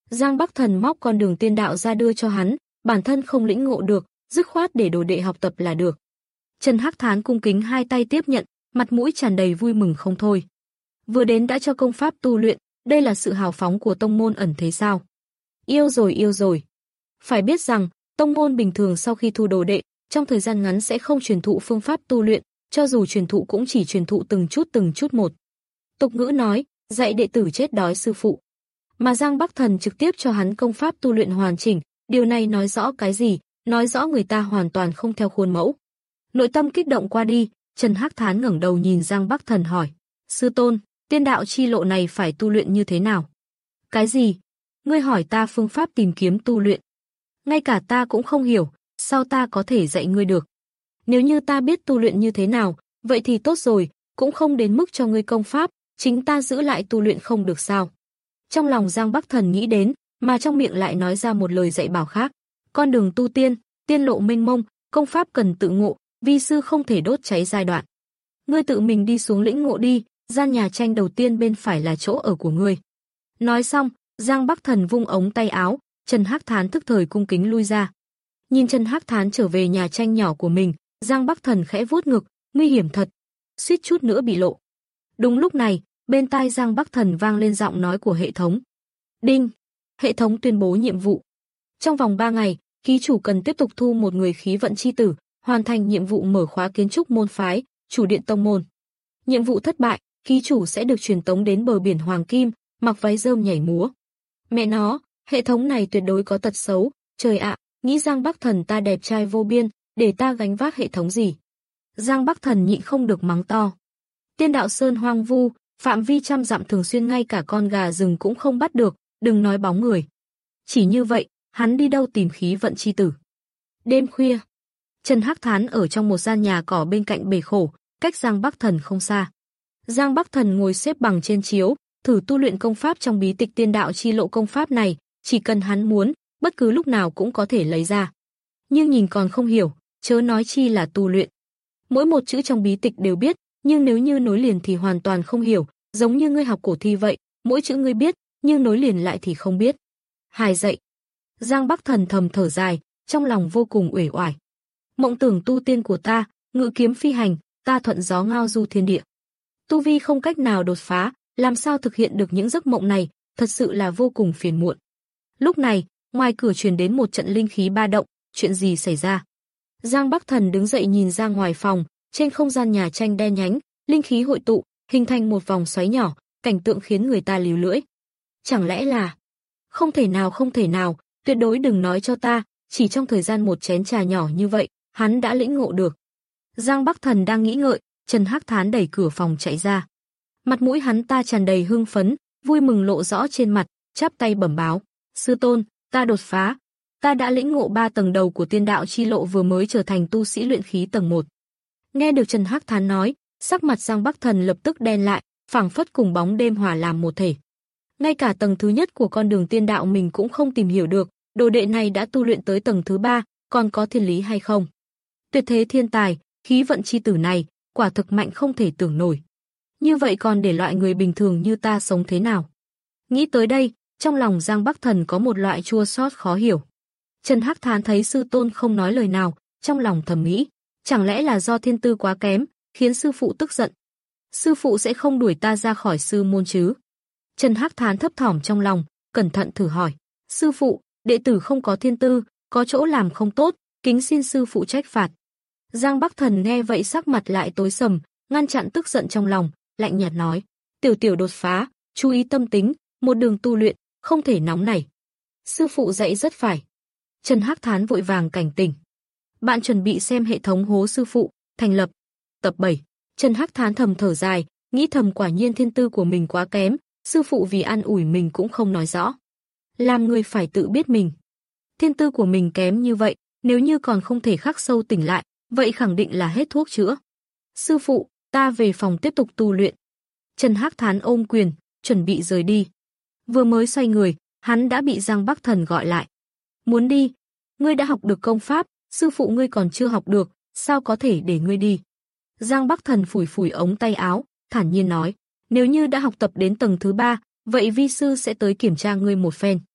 Speaker 2: Giang Bắc Thần móc con đường tiên đạo ra đưa cho hắn, bản thân không lĩnh ngộ được, dứt khoát để đồ đệ học tập là được. Trần Hắc Thán cung kính hai tay tiếp nhận, mặt mũi tràn đầy vui mừng không thôi. Vừa đến đã cho công pháp tu luyện, đây là sự hào phóng của tông môn ẩn thế sao? Yêu rồi yêu rồi. Phải biết rằng, tông môn bình thường sau khi thu đồ đệ, trong thời gian ngắn sẽ không truyền thụ phương pháp tu luyện, cho dù truyền thụ cũng chỉ truyền thụ từng chút từng chút một. Tục ngữ nói, dạy đệ tử chết đói sư phụ. Mà Giang Bắc Thần trực tiếp cho hắn công pháp tu luyện hoàn chỉnh, điều này nói rõ cái gì? Nói rõ người ta hoàn toàn không theo khuôn mẫu. Nội tâm kích động qua đi, Trần Hắc Thán ngẩng đầu nhìn Giang Bắc Thần hỏi, sư tôn, tiên đạo chi lộ này phải tu luyện như thế nào? Cái gì? Ngươi hỏi ta phương pháp tìm kiếm tu luyện. Ngay cả ta cũng không hiểu, sao ta có thể dạy ngươi được? Nếu như ta biết tu luyện như thế nào, vậy thì tốt rồi, cũng không đến mức cho ngươi công pháp, chính ta giữ lại tu luyện không được sao? Trong lòng Giang Bắc Thần nghĩ đến, mà trong miệng lại nói ra một lời dạy bảo khác. Con đường tu tiên, tiên lộ mênh mông, công pháp cần tự ngộ, vi sư không thể đốt cháy giai đoạn. Ngươi tự mình đi xuống lĩnh ngộ đi, gian nhà tranh đầu tiên bên phải là chỗ ở của ngươi. Nói xong, Giang Bắc Thần vung ống tay áo, Trần Hắc Thán tức thời cung kính lui ra. Nhìn Trần Hắc Thán trở về nhà tranh nhỏ của mình, Giang Bắc Thần khẽ vuốt ngực, nguy hiểm thật, suýt chút nữa bị lộ. Đúng lúc này, bên tai Giang Bắc Thần vang lên giọng nói của hệ thống. Đinh, hệ thống tuyên bố nhiệm vụ. Trong vòng ba ngày, ký chủ cần tiếp tục thu một người khí vận chi tử, hoàn thành nhiệm vụ mở khóa kiến trúc môn phái, chủ điện tông môn. Nhiệm vụ thất bại, ký chủ sẽ được truyền tống đến bờ biển Hoàng Kim, mặc váy rơm nhảy múa. Mẹ nó, hệ thống này tuyệt đối có tật xấu, trời ạ, nghĩ Giang Bắc Thần ta đẹp trai vô biên, để ta gánh vác hệ thống gì? Giang Bắc Thần nhịn không được mắng to. Tiên đạo sơn hoang vu, phạm vi trăm dặm thường xuyên ngay cả con gà rừng cũng không bắt được, đừng nói bóng người. Chỉ như vậy, hắn đi đâu tìm khí vận chi tử? Đêm khuya, Trần Hắc Thán ở trong một gian nhà cỏ bên cạnh bể khổ, cách Giang Bắc Thần không xa. Giang Bắc Thần ngồi xếp bằng trên chiếu, thử tu luyện công pháp trong bí tịch tiên đạo chi lộ công pháp này, chỉ cần hắn muốn, bất cứ lúc nào cũng có thể lấy ra. Nhưng nhìn còn không hiểu, chớ nói chi là tu luyện. Mỗi một chữ trong bí tịch đều biết, nhưng nếu như nối liền thì hoàn toàn không hiểu, giống như ngươi học cổ thi vậy, mỗi chữ ngươi biết, nhưng nối liền lại thì không biết. Hài dậy. Giang Bắc Thần thầm thở dài, trong lòng vô cùng uể oải. Mộng tưởng tu tiên của ta, ngự kiếm phi hành, ta thuận gió ngao du thiên địa. Tu vi không cách nào đột phá, làm sao thực hiện được những giấc mộng này, thật sự là vô cùng phiền muộn. Lúc này, ngoài cửa truyền đến một trận linh khí ba động, chuyện gì xảy ra? Giang Bắc Thần đứng dậy nhìn ra ngoài phòng, trên không gian nhà tranh đen nhánh, linh khí hội tụ, hình thành một vòng xoáy nhỏ, cảnh tượng khiến người ta líu lưỡi. Chẳng lẽ là... Không thể nào không thể nào, tuyệt đối đừng nói cho ta, chỉ trong thời gian một chén trà nhỏ như vậy, hắn đã lĩnh ngộ được. Giang Bắc Thần đang nghĩ ngợi, Trần Hắc Thán đẩy cửa phòng chạy ra. Mặt mũi hắn ta tràn đầy hưng phấn, vui mừng lộ rõ trên mặt, chắp tay bẩm báo, sư tôn, ta đột phá, ta đã lĩnh ngộ ba tầng đầu của tiên đạo chi lộ, vừa mới trở thành tu sĩ luyện khí tầng một. Nghe được Trần Hắc Thán nói, sắc mặt Giang Bắc Thần lập tức đen lại, phảng phất cùng bóng đêm hòa làm một thể. Ngay cả tầng thứ nhất của con đường tiên đạo mình cũng không tìm hiểu được, đồ đệ này đã tu luyện tới tầng thứ ba, còn có thiên lý hay không? Tuyệt thế thiên tài, khí vận chi tử này, quả thực mạnh không thể tưởng nổi. Như vậy còn để loại người bình thường như ta sống thế nào? Nghĩ tới đây, trong lòng Giang Bắc Thần có một loại chua xót khó hiểu. Trần Hắc Thán thấy sư tôn không nói lời nào, trong lòng thầm nghĩ, chẳng lẽ là do thiên tư quá kém, khiến sư phụ tức giận. Sư phụ sẽ không đuổi ta ra khỏi sư môn chứ? Trần Hắc Thán thấp thỏm trong lòng, cẩn thận thử hỏi, sư phụ, đệ tử không có thiên tư, có chỗ làm không tốt, kính xin sư phụ trách phạt. Giang Bắc Thần nghe vậy sắc mặt lại tối sầm, ngăn chặn tức giận trong lòng, lạnh nhạt nói, tiểu tiểu đột phá, chú ý tâm tính, một đường tu luyện, không thể nóng nảy. Sư phụ dạy rất phải. Trần Hắc Thán vội vàng cảnh tỉnh. Bạn chuẩn bị xem hệ thống hố sư phụ, thành lập. Tập bảy. Trần Hắc Thán thầm thở dài, nghĩ thầm quả nhiên thiên tư của mình quá kém, sư phụ vì an ủi mình cũng không nói rõ. Làm người phải tự biết mình. Thiên tư của mình kém như vậy, nếu như còn không thể khắc sâu tỉnh lại, vậy khẳng định là hết thuốc chữa. Sư phụ, ta về phòng tiếp tục tu luyện. Trần Hắc Thán ôm quyền, chuẩn bị rời đi. Vừa mới xoay người, hắn đã bị Giang Bắc Thần gọi lại. Muốn đi? Ngươi đã học được công pháp, sư phụ ngươi còn chưa học được, sao có thể để ngươi đi? Giang Bắc Thần phủi phủi ống tay áo, thản nhiên nói, nếu như đã học tập đến tầng thứ ba, vậy vi sư sẽ tới kiểm tra ngươi một phen.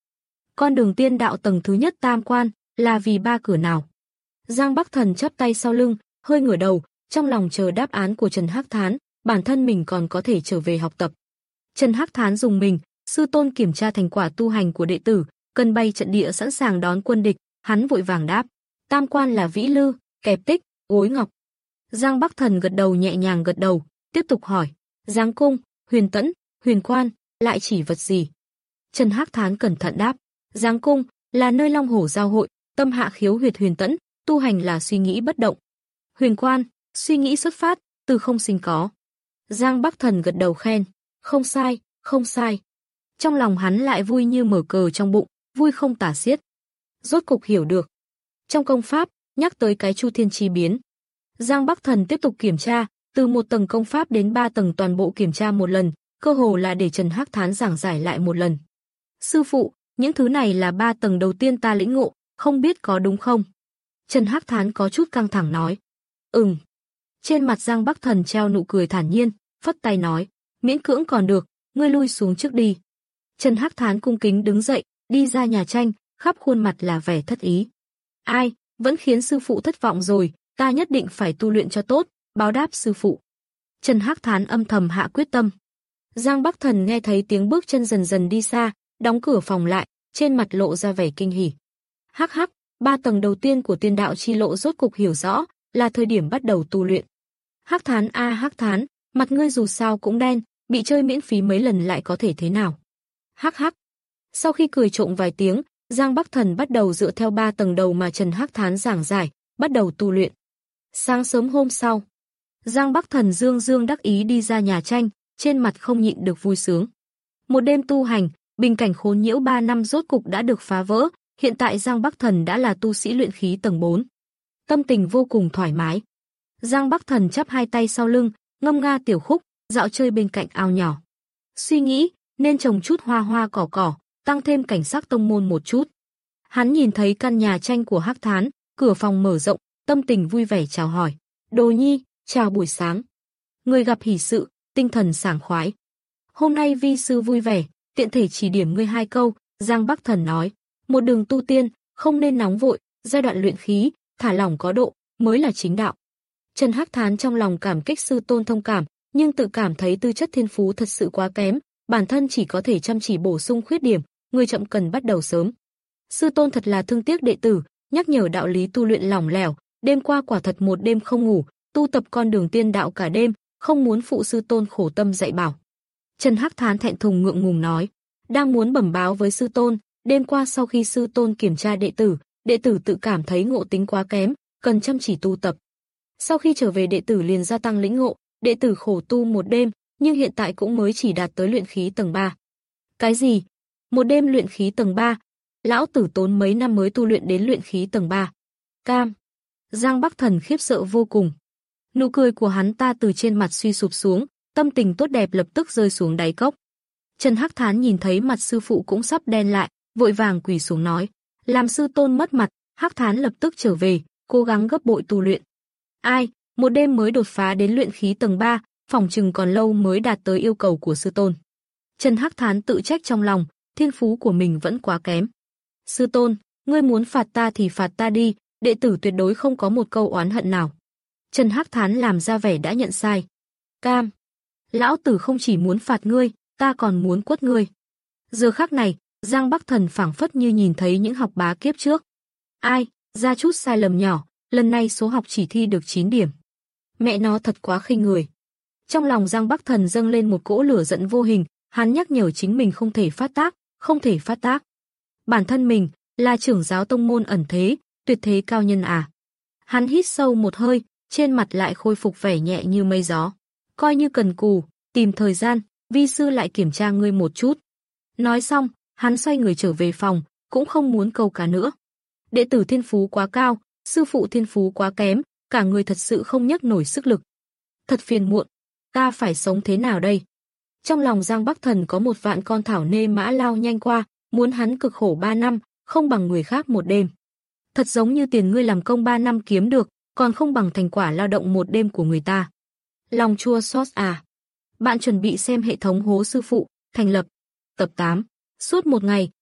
Speaker 2: Con đường tiên đạo tầng thứ nhất tam quan là vì ba cửa nào? Giang Bắc Thần chắp tay sau lưng, hơi ngửa đầu, trong lòng chờ đáp án của Trần Hắc Thán, bản thân mình còn có thể trở về học tập. Trần Hắc Thán dùng mình, sư tôn kiểm tra thành quả tu hành của đệ tử, cần bay trận địa sẵn sàng đón quân địch, hắn vội vàng đáp. Tam quan là vĩ lư, kẹp tích, gối ngọc. Giang Bắc Thần gật đầu nhẹ nhàng gật đầu, tiếp tục hỏi. Giáng cung, huyền tẫn, huyền quan, lại chỉ vật gì? Trần Hắc Thán cẩn thận đáp. Giáng cung là nơi long hổ giao hội, tâm hạ khiếu huyệt huyền tẫn, tu hành là suy nghĩ bất động. Huyền quan, suy nghĩ xuất phát, từ không sinh có. Giang Bắc Thần gật đầu khen. Không sai, không sai. Trong lòng hắn lại vui như mở cờ trong bụng, vui không tả xiết. Rốt cục hiểu được. Trong công pháp, nhắc tới cái chu thiên chi biến. Giang Bắc Thần tiếp tục kiểm tra, từ một tầng công pháp đến ba tầng toàn bộ kiểm tra một lần, cơ hồ là để Trần Hắc Thán giảng giải lại một lần. Sư phụ, những thứ này là ba tầng đầu tiên ta lĩnh ngộ, không biết có đúng không? Trần Hắc Thán có chút căng thẳng nói. Ừm. Trên mặt Giang Bắc Thần treo nụ cười thản nhiên, phất tay nói. Miễn cưỡng còn được, ngươi lui xuống trước đi. Trần Hắc Thán cung kính đứng dậy, đi ra nhà tranh, khắp khuôn mặt là vẻ thất ý. Ai, vẫn khiến sư phụ thất vọng rồi, ta nhất định phải tu luyện cho tốt, báo đáp sư phụ. Trần Hắc Thán âm thầm hạ quyết tâm. Giang Bắc Thần nghe thấy tiếng bước chân dần dần đi xa, đóng cửa phòng lại, trên mặt lộ ra vẻ kinh hỉ. Hắc hắc, ba tầng đầu tiên của tiên đạo chi lộ rốt cục hiểu rõ, là thời điểm bắt đầu tu luyện. Hắc Thán a à, Hắc Thán, mặt ngươi dù sao cũng đen, bị chơi miễn phí mấy lần lại có thể thế nào? Hắc hắc. Sau khi cười trộm vài tiếng, Giang Bắc Thần bắt đầu dựa theo ba tầng đầu mà Trần Hắc Thán giảng giải, bắt đầu tu luyện. Sáng sớm hôm sau, Giang Bắc Thần dương dương đắc ý đi ra nhà tranh, trên mặt không nhịn được vui sướng. Một đêm tu hành, bình cảnh khốn nhiễu ba năm rốt cục đã được phá vỡ, hiện tại Giang Bắc Thần đã là tu sĩ luyện khí tầng bốn. Tâm tình vô cùng thoải mái. Giang Bắc Thần chắp hai tay sau lưng, ngâm nga tiểu khúc, dạo chơi bên cạnh ao nhỏ. Suy nghĩ, nên trồng chút hoa hoa cỏ cỏ, tăng thêm cảnh sắc tông môn một chút. Hắn nhìn thấy căn nhà tranh của Hắc Thán, cửa phòng mở rộng, tâm tình vui vẻ chào hỏi. Đồ nhi, chào buổi sáng. Người gặp hỷ sự, tinh thần sảng khoái. Hôm nay vi sư vui vẻ, tiện thể chỉ điểm ngươi hai câu, Giang Bắc Thần nói. Một đường tu tiên, không nên nóng vội, giai đoạn luyện khí, thả lỏng có độ, mới là chính đạo. Trần Hắc Thán trong lòng cảm kích sư tôn thông cảm, nhưng tự cảm thấy tư chất thiên phú thật sự quá kém, bản thân chỉ có thể chăm chỉ bổ sung khuyết điểm, người chậm cần bắt đầu sớm. Sư tôn thật là thương tiếc đệ tử, nhắc nhở đạo lý tu luyện lỏng lẻo, đêm qua quả thật một đêm không ngủ, tu tập con đường tiên đạo cả đêm, không muốn phụ sư tôn khổ tâm dạy bảo. Trần Hắc Thán thẹn thùng ngượng ngùng nói, đang muốn bẩm báo với sư tôn, đêm qua sau khi sư tôn kiểm tra đệ tử, đệ tử tự cảm thấy ngộ tính quá kém, cần chăm chỉ tu tập. Sau khi trở về đệ tử liền gia tăng lĩnh ngộ, đệ tử khổ tu một đêm, nhưng hiện tại cũng mới chỉ đạt tới luyện khí tầng ba. Cái gì? Một đêm luyện khí tầng ba? Lão tử tốn mấy năm mới tu luyện đến luyện khí tầng ba. Cam. Giang Bắc Thần khiếp sợ vô cùng. Nụ cười của hắn ta từ trên mặt suy sụp xuống, tâm tình tốt đẹp lập tức rơi xuống đáy cốc. Trần Hắc Thán nhìn thấy mặt sư phụ cũng sắp đen lại, vội vàng quỳ xuống nói, làm sư tôn mất mặt. Hắc Thán lập tức trở về, cố gắng gấp bội tu luyện. Ai, một đêm mới đột phá đến luyện khí tầng ba, phỏng chừng còn lâu mới đạt tới yêu cầu của sư tôn. Trần Hắc Thán tự trách trong lòng, thiên phú của mình vẫn quá kém. Sư tôn, ngươi muốn phạt ta thì phạt ta đi, đệ tử tuyệt đối không có một câu oán hận nào. Trần Hắc Thán làm ra vẻ đã nhận sai. Cam. Lão tử không chỉ muốn phạt ngươi, ta còn muốn quất ngươi. Giờ khắc này, Giang Bắc Thần phảng phất như nhìn thấy những học bá kiếp trước. Ai, ra chút sai lầm nhỏ, lần này số học chỉ thi được chín điểm. Mẹ nó thật quá khinh người. Trong lòng Giang Bắc Thần dâng lên một cỗ lửa giận vô hình, hắn nhắc nhở chính mình không thể phát tác, không thể phát tác. Bản thân mình là trưởng giáo tông môn ẩn thế, tuyệt thế cao nhân à. Hắn hít sâu một hơi, trên mặt lại khôi phục vẻ nhẹ như mây gió. Coi như cần cù, tìm thời gian, vi sư lại kiểm tra ngươi một chút. Nói xong, hắn xoay người trở về phòng, cũng không muốn câu cá nữa. Đệ tử thiên phú quá cao, sư phụ thiên phú quá kém, cả người thật sự không nhấc nổi sức lực. Thật phiền muộn, ta phải sống thế nào đây? Trong lòng Giang Bắc Thần có một vạn con thảo nê mã lao nhanh qua, muốn hắn cực khổ ba năm, không bằng người khác một đêm. Thật giống như tiền ngươi làm công ba năm kiếm được, còn không bằng thành quả lao động một đêm của người ta. Lòng chua xót à. Bạn chuẩn bị xem hệ thống hố sư phụ, thành lập. Tập tám. Suốt một ngày,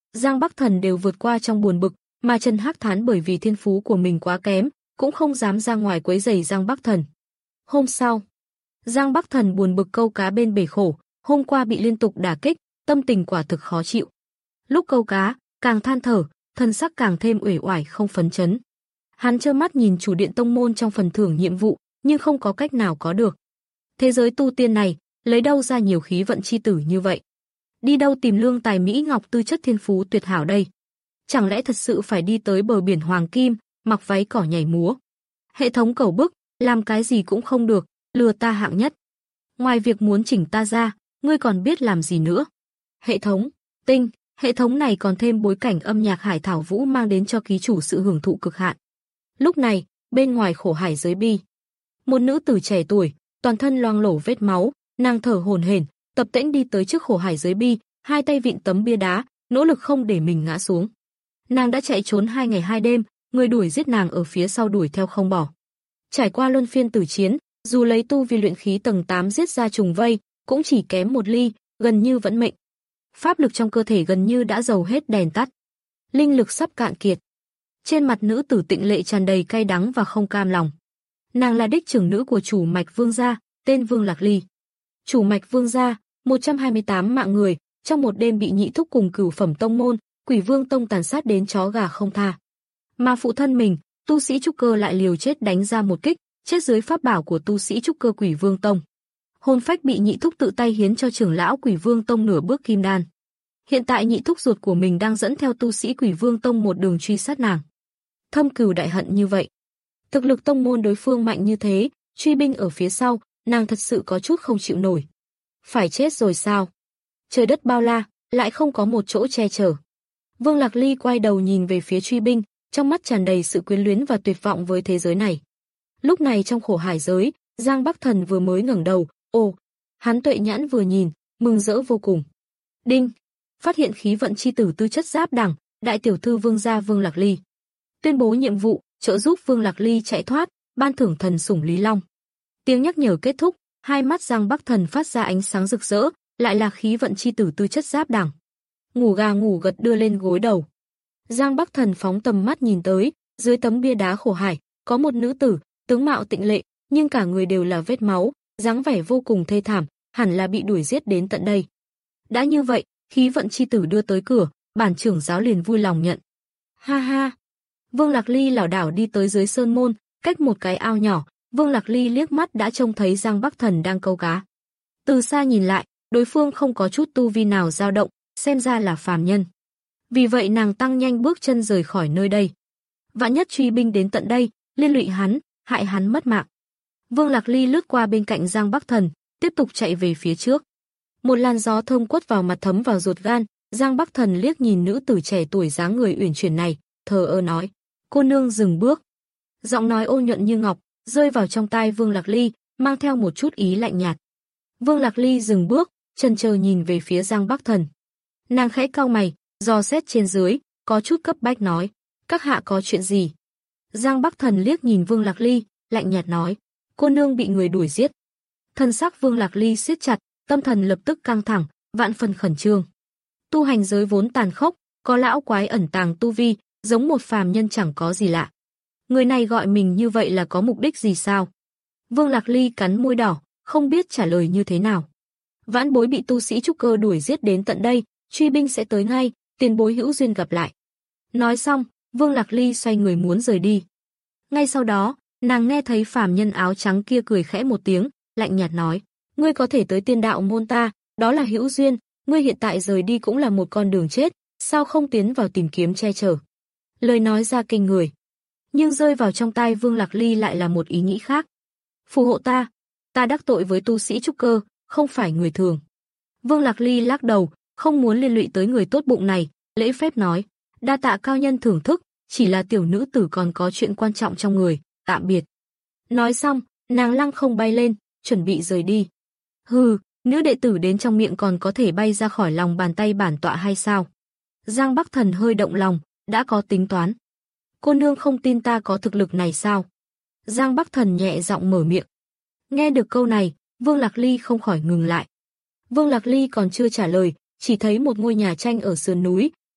Speaker 2: Giang Bắc Thần đều vượt qua trong buồn bực, mà Trần Hắc Thán bởi vì thiên phú của mình quá kém, cũng không dám ra ngoài quấy rầy Giang Bắc Thần. Hôm sau, Giang Bắc Thần buồn bực câu cá bên bể khổ, hôm qua bị liên tục đả kích, tâm tình quả thực khó chịu. Lúc câu cá, càng than thở, thân sắc càng thêm uể oải không phấn chấn. Hắn trơ mắt nhìn chủ điện tông môn trong phần thưởng nhiệm vụ, nhưng không có cách nào có được. Thế giới tu tiên này, lấy đâu ra nhiều khí vận chi tử như vậy? Đi đâu tìm lương tài mỹ ngọc tư chất thiên phú tuyệt hảo đây? Chẳng lẽ thật sự phải đi tới bờ biển Hoàng Kim, mặc váy cỏ nhảy múa? Hệ thống cẩu bức, làm cái gì cũng không được, lừa ta hạng nhất. Ngoài việc muốn chỉnh ta ra, ngươi còn biết làm gì nữa? Hệ thống, tinh, hệ thống này còn thêm bối cảnh âm nhạc Hải Thảo Vũ mang đến cho ký chủ sự hưởng thụ cực hạn. Lúc này, bên ngoài khổ hải giới bi, một nữ tử trẻ tuổi, toàn thân loang lổ vết máu, nàng thở hổn hển, tập tễnh đi tới trước khổ hải giới bi, hai tay vịn tấm bia đá, nỗ lực không để mình ngã xuống. Nàng đã chạy trốn hai ngày hai đêm, người đuổi giết nàng ở phía sau đuổi theo không bỏ. Trải qua luân phiên tử chiến, dù lấy tu vi luyện khí tầng tám giết ra trùng vây, cũng chỉ kém một ly, gần như vẫn mệnh. Pháp lực trong cơ thể gần như đã dầu hết đèn tắt, linh lực sắp cạn kiệt. Trên mặt nữ tử tịnh lệ tràn đầy cay đắng và không cam lòng. Nàng là đích trưởng nữ của chủ mạch Vương gia, tên Vương Lạc Ly. Chủ mạch Vương gia, một trăm hai mươi tám mạng người, trong một đêm bị nhị thúc cùng cửu phẩm tông môn, Quỷ Vương tông tàn sát đến chó gà không tha. Mà phụ thân mình, tu sĩ trúc cơ lại liều chết đánh ra một kích, chết dưới pháp bảo của tu sĩ trúc cơ Quỷ Vương tông. Hồn phách bị nhị thúc tự tay hiến cho trưởng lão Quỷ Vương tông nửa bước kim đan. Hiện tại nhị thúc ruột của mình đang dẫn theo tu sĩ Quỷ Vương tông một đường truy sát nàng. Thâm cừu đại hận như vậy, thực lực tông môn đối phương mạnh như thế, truy binh ở phía sau, nàng thật sự có chút không chịu nổi. Phải chết rồi sao? Trời đất bao la, lại không có một chỗ che chở. Vương Lạc Ly quay đầu nhìn về phía truy binh, trong mắt tràn đầy sự quyến luyến và tuyệt vọng với thế giới này. Lúc này trong khổ hải giới, Giang Bắc Thần vừa mới ngẩng đầu, ồ, hắn tuệ nhãn vừa nhìn, mừng rỡ vô cùng. Đinh, phát hiện khí vận chi tử tư chất giáp đẳng, đại tiểu thư Vương gia Vương Lạc Ly. Tuyên bố nhiệm vụ, trợ giúp Vương Lạc Ly chạy thoát, ban thưởng thần sủng Lý Long. Tiếng nhắc nhở kết thúc, hai mắt Giang Bắc Thần phát ra ánh sáng rực rỡ, lại là khí vận chi tử tư chất giáp đẳng. Ngủ gà ngủ gật đưa lên gối đầu. Giang Bắc Thần phóng tầm mắt nhìn tới, dưới tấm bia đá khổ hải, có một nữ tử, tướng mạo tịnh lệ, nhưng cả người đều là vết máu, dáng vẻ vô cùng thê thảm, hẳn là bị đuổi giết đến tận đây. Đã như vậy, khí vận chi tử đưa tới cửa, bản trưởng giáo liền vui lòng nhận. Ha ha. Vương Lạc Ly lảo đảo đi tới dưới sơn môn, cách một cái ao nhỏ, Vương Lạc Ly liếc mắt đã trông thấy Giang Bắc Thần đang câu cá. Từ xa nhìn lại, đối phương không có chút tu vi nào dao động, xem ra là phàm nhân. Vì vậy nàng tăng nhanh bước chân rời khỏi nơi đây. Vạn nhất truy binh đến tận đây, liên lụy hắn, hại hắn mất mạng. Vương Lạc Ly lướt qua bên cạnh Giang Bắc Thần, tiếp tục chạy về phía trước. Một làn gió thơm quất vào mặt thấm vào ruột gan, Giang Bắc Thần liếc nhìn nữ tử trẻ tuổi dáng người uyển chuyển này, thờ ơ nói: "Cô nương dừng bước." Giọng nói ôn nhuận như ngọc rơi vào trong tai Vương Lạc Ly, mang theo một chút ý lạnh nhạt. Vương Lạc Ly dừng bước, chần chờ nhìn về phía Giang Bắc Thần. Nàng khẽ cau mày, dò xét trên dưới, có chút cấp bách nói: "Các hạ có chuyện gì?" Giang Bắc Thần liếc nhìn Vương Lạc Ly, lạnh nhạt nói: "Cô nương bị người đuổi giết." Thân sắc Vương Lạc Ly siết chặt, tâm thần lập tức căng thẳng, vạn phần khẩn trương. Tu hành giới vốn tàn khốc, có lão quái ẩn tàng tu vi, giống một phàm nhân chẳng có gì lạ. Người này gọi mình như vậy là có mục đích gì sao? Vương Lạc Ly cắn môi đỏ, không biết trả lời như thế nào. Vãn bối bị tu sĩ trúc cơ đuổi giết đến tận đây, truy binh sẽ tới ngay, tiền bối hữu duyên gặp lại. Nói xong, Vương Lạc Ly xoay người muốn rời đi. Ngay sau đó, nàng nghe thấy phàm nhân áo trắng kia cười khẽ một tiếng, lạnh nhạt nói: "Ngươi có thể tới tiên đạo môn ta, đó là hữu duyên, ngươi hiện tại rời đi cũng là một con đường chết, sao không tiến vào tìm kiếm che chở?" Lời nói ra kinh người, nhưng rơi vào trong tai Vương Lạc Ly lại là một ý nghĩ khác. "Phù hộ ta, ta đắc tội với tu sĩ trúc cơ, không phải người thường." Vương Lạc Ly lắc đầu, không muốn liên lụy tới người tốt bụng này, lễ phép nói: "Đa tạ cao nhân thưởng thức, chỉ là tiểu nữ tử còn có chuyện quan trọng trong người, tạm biệt." Nói xong, nàng lăng không bay lên, chuẩn bị rời đi. Hừ, nữ đệ tử đến trong miệng còn có thể bay ra khỏi lòng bàn tay bản tọa hay sao? Giang Bắc Thần hơi động lòng, đã có tính toán. Cô nương không tin ta có thực lực này sao? Giang Bắc Thần nhẹ giọng mở miệng. Nghe được câu này, Vương Lạc Ly không khỏi ngừng lại. Vương Lạc Ly còn chưa trả lời, chỉ thấy một ngôi nhà tranh ở sườn núi,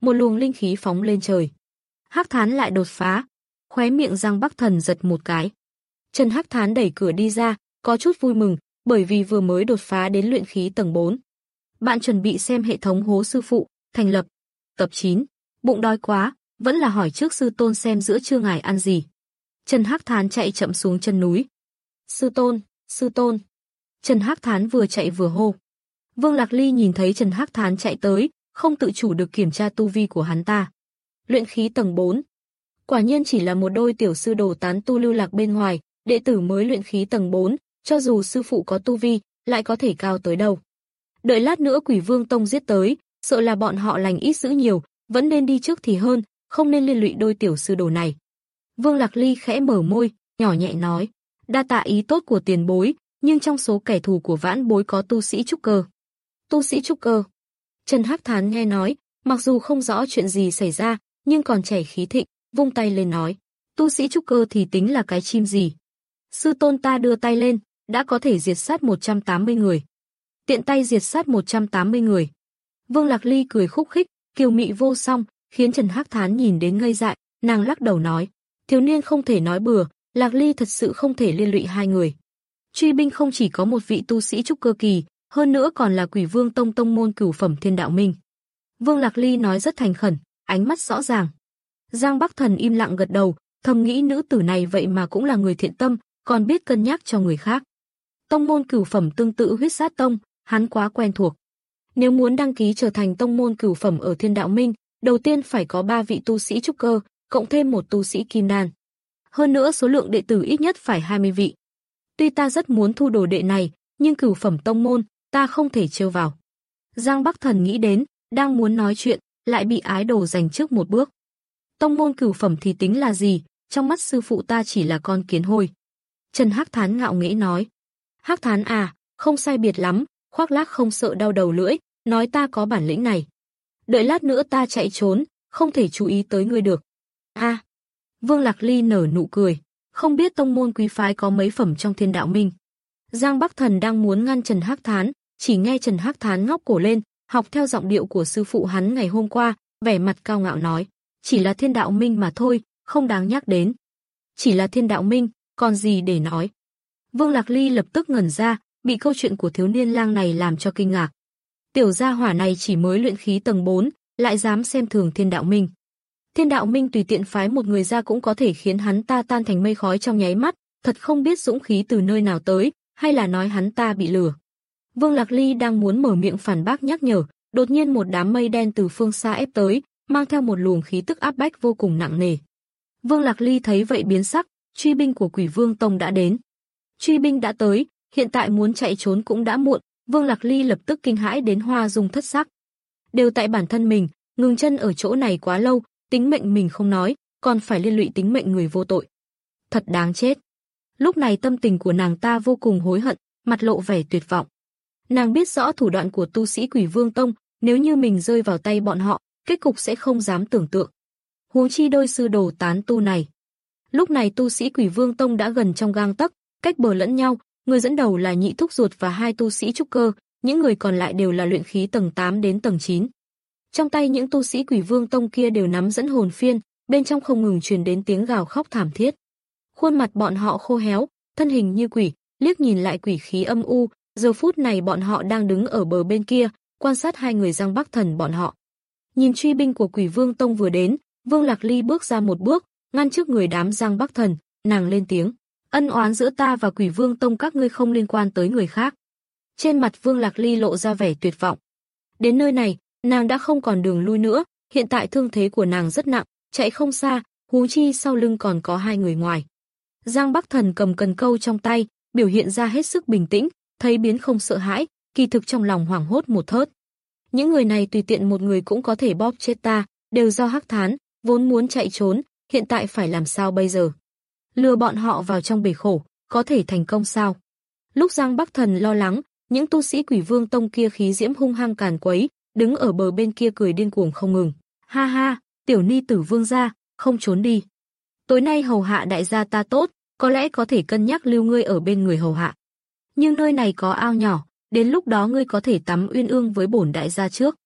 Speaker 2: một luồng linh khí phóng lên trời. Hắc Thán lại đột phá, khóe miệng Giang Bắc Thần giật một cái. Trần Hắc Thán đẩy cửa đi ra, có chút vui mừng, bởi vì vừa mới đột phá đến luyện khí tầng bốn. Bạn chuẩn bị xem hệ thống Hố sư phụ, thành lập. Tập chín. Bụng đói quá, vẫn là hỏi trước sư tôn xem giữa trưa ngài ăn gì. Trần Hắc Thán chạy chậm xuống chân núi. Sư tôn, sư tôn. Trần Hắc Thán vừa chạy vừa hô. Vương Lạc Ly nhìn thấy Trần Hắc Thán chạy tới, không tự chủ được kiểm tra tu vi của hắn ta. Luyện khí tầng bốn. Quả nhiên chỉ là một đôi tiểu sư đồ tán tu lưu lạc bên ngoài, đệ tử mới luyện khí tầng bốn, cho dù sư phụ có tu vi, lại có thể cao tới đâu. Đợi lát nữa Quỷ Vương Tông giết tới, sợ là bọn họ lành ít dữ nhiều, vẫn nên đi trước thì hơn, không nên liên lụy đôi tiểu sư đồ này. Vương Lạc Ly khẽ mở môi, nhỏ nhẹ nói, đa tạ ý tốt của tiền bối, nhưng trong số kẻ thù của vãn bối có tu sĩ trúc cơ. Tu sĩ trúc cơ. Trần Hắc Thán nghe nói, mặc dù không rõ chuyện gì xảy ra, nhưng còn trẻ khí thịnh, vung tay lên nói, tu sĩ trúc cơ thì tính là cái chim gì. Sư tôn ta đưa tay lên, đã có thể diệt sát một trăm tám mươi người. Tiện tay diệt sát một trăm tám mươi người. Vương Lạc Ly cười khúc khích, kiều mị vô song, khiến Trần Hắc Thán nhìn đến ngây dại, nàng lắc đầu nói, thiếu niên không thể nói bừa, Lạc Ly thật sự không thể liên lụy hai người. Truy binh không chỉ có một vị tu sĩ trúc cơ kỳ, hơn nữa còn là Quỷ Vương Tông tông môn cửu phẩm Thiên Đạo Minh. Vương Lạc Ly nói rất thành khẩn, ánh mắt rõ ràng. Giang Bắc Thần im lặng gật đầu, thầm nghĩ nữ tử này vậy mà cũng là người thiện tâm, còn biết cân nhắc cho người khác. Tông môn cửu phẩm tương tự Huyết Sát Tông, hắn quá quen thuộc. Nếu muốn đăng ký trở thành tông môn cửu phẩm ở Thiên Đạo Minh, đầu tiên phải có ba vị tu sĩ trúc cơ, cộng thêm một tu sĩ kim đan. Hơn nữa số lượng đệ tử ít nhất phải hai mươi vị. Tuy ta rất muốn thu đồ đệ này, nhưng cửu phẩm tông môn, ta không thể trêu vào. Giang Bắc Thần nghĩ đến, đang muốn nói chuyện, lại bị ái đồ giành trước một bước. Tông môn cửu phẩm thì tính là gì, trong mắt sư phụ ta chỉ là con kiến hôi. Trần Hắc Thán ngạo nghễ nói. Hắc Thán à, không sai biệt lắm, khoác lác không sợ đau đầu lưỡi, nói ta có bản lĩnh này. Đợi lát nữa ta chạy trốn, không thể chú ý tới ngươi được. A. À, Vương Lạc Ly nở nụ cười, không biết tông môn quý phái có mấy phẩm trong Thiên Đạo Minh. Giang Bắc Thần đang muốn ngăn Trần Hắc Thán, chỉ nghe Trần Hắc Thán ngóc cổ lên, học theo giọng điệu của sư phụ hắn ngày hôm qua, vẻ mặt cao ngạo nói, chỉ là Thiên Đạo Minh mà thôi, không đáng nhắc đến. Chỉ là Thiên Đạo Minh, còn gì để nói. Vương Lạc Ly lập tức ngẩn ra, bị câu chuyện của thiếu niên lang này làm cho kinh ngạc. Tiểu gia hỏa này chỉ mới luyện khí tầng bốn, lại dám xem thường Thiên Đạo Minh. Thiên Đạo Minh tùy tiện phái một người ra cũng có thể khiến hắn ta tan thành mây khói trong nháy mắt, thật không biết dũng khí từ nơi nào tới, hay là nói hắn ta bị lừa. Vương Lạc Ly đang muốn mở miệng phản bác nhắc nhở, đột nhiên một đám mây đen từ phương xa ép tới, mang theo một luồng khí tức áp bách vô cùng nặng nề. Vương Lạc Ly thấy vậy biến sắc, truy binh của Quỷ Vương Tông đã đến. Truy binh đã tới, hiện tại muốn chạy trốn cũng đã muộn, Vương Lạc Ly lập tức kinh hãi đến hoa dung thất sắc. Đều tại bản thân mình, ngừng chân ở chỗ này quá lâu, tính mệnh mình không nói, còn phải liên lụy tính mệnh người vô tội. Thật đáng chết. Lúc này tâm tình của nàng ta vô cùng hối hận, mặt lộ vẻ tuyệt vọng. Nàng biết rõ thủ đoạn của tu sĩ Quỷ Vương Tông, nếu như mình rơi vào tay bọn họ, kết cục sẽ không dám tưởng tượng. Huống chi đôi sư đồ tán tu này. Lúc này tu sĩ Quỷ Vương Tông đã gần trong gang tấc, cách bờ lẫn nhau, người dẫn đầu là nhị thúc ruột và hai tu sĩ trúc cơ, những người còn lại đều là luyện khí tầng tám đến tầng chín. Trong tay những tu sĩ Quỷ Vương Tông kia đều nắm dẫn hồn phiên, bên trong không ngừng truyền đến tiếng gào khóc thảm thiết. Khuôn mặt bọn họ khô héo, thân hình như quỷ, liếc nhìn lại quỷ khí âm u, giờ phút này bọn họ đang đứng ở bờ bên kia, quan sát hai người Giang Bắc Thần bọn họ. Nhìn truy binh của Quỷ Vương Tông vừa đến, Vương Lạc Ly bước ra một bước, ngăn trước người đám Giang Bắc Thần, nàng lên tiếng, ân oán giữa ta và Quỷ Vương Tông các ngươi không liên quan tới người khác. Trên mặt Vương Lạc Ly lộ ra vẻ tuyệt vọng. Đến nơi này, nàng đã không còn đường lui nữa, hiện tại thương thế của nàng rất nặng, chạy không xa, huống chi sau lưng còn có hai người ngoài. Giang Bắc Thần cầm cần câu trong tay, biểu hiện ra hết sức bình tĩnh, thấy biến không sợ hãi, kỳ thực trong lòng hoảng hốt một thớt. Những người này tùy tiện một người cũng có thể bóp chết ta, đều do Hắc Thán, vốn muốn chạy trốn, hiện tại phải làm sao bây giờ? Lừa bọn họ vào trong bể khổ, có thể thành công sao? Lúc Giang Bắc Thần lo lắng, những tu sĩ Quỷ Vương Tông kia khí diễm hung hăng càn quấy, đứng ở bờ bên kia cười điên cuồng không ngừng. Ha ha, tiểu ni tử Vương gia, không trốn đi. Tối nay hầu hạ đại gia ta tốt, có lẽ có thể cân nhắc lưu ngươi ở bên người hầu hạ. Nhưng nơi này có ao nhỏ, đến lúc đó ngươi có thể tắm uyên ương với bổn đại gia trước.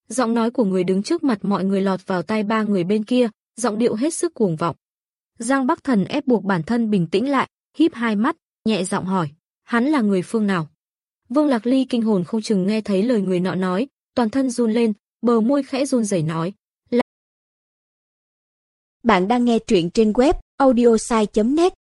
Speaker 2: Giọng nói của người đứng trước mặt mọi người lọt vào tai ba người bên kia, giọng điệu hết sức cuồng vọng. Giang Bắc Thần ép buộc bản thân bình tĩnh lại, híp hai mắt, nhẹ giọng hỏi, hắn là người phương nào? Vương Lạc Ly kinh hồn không chừng nghe thấy lời người nọ nói, toàn thân run lên, bờ môi khẽ run rẩy nói. Là...
Speaker 1: Bạn đang nghe truyện trên web audiosai chấm net.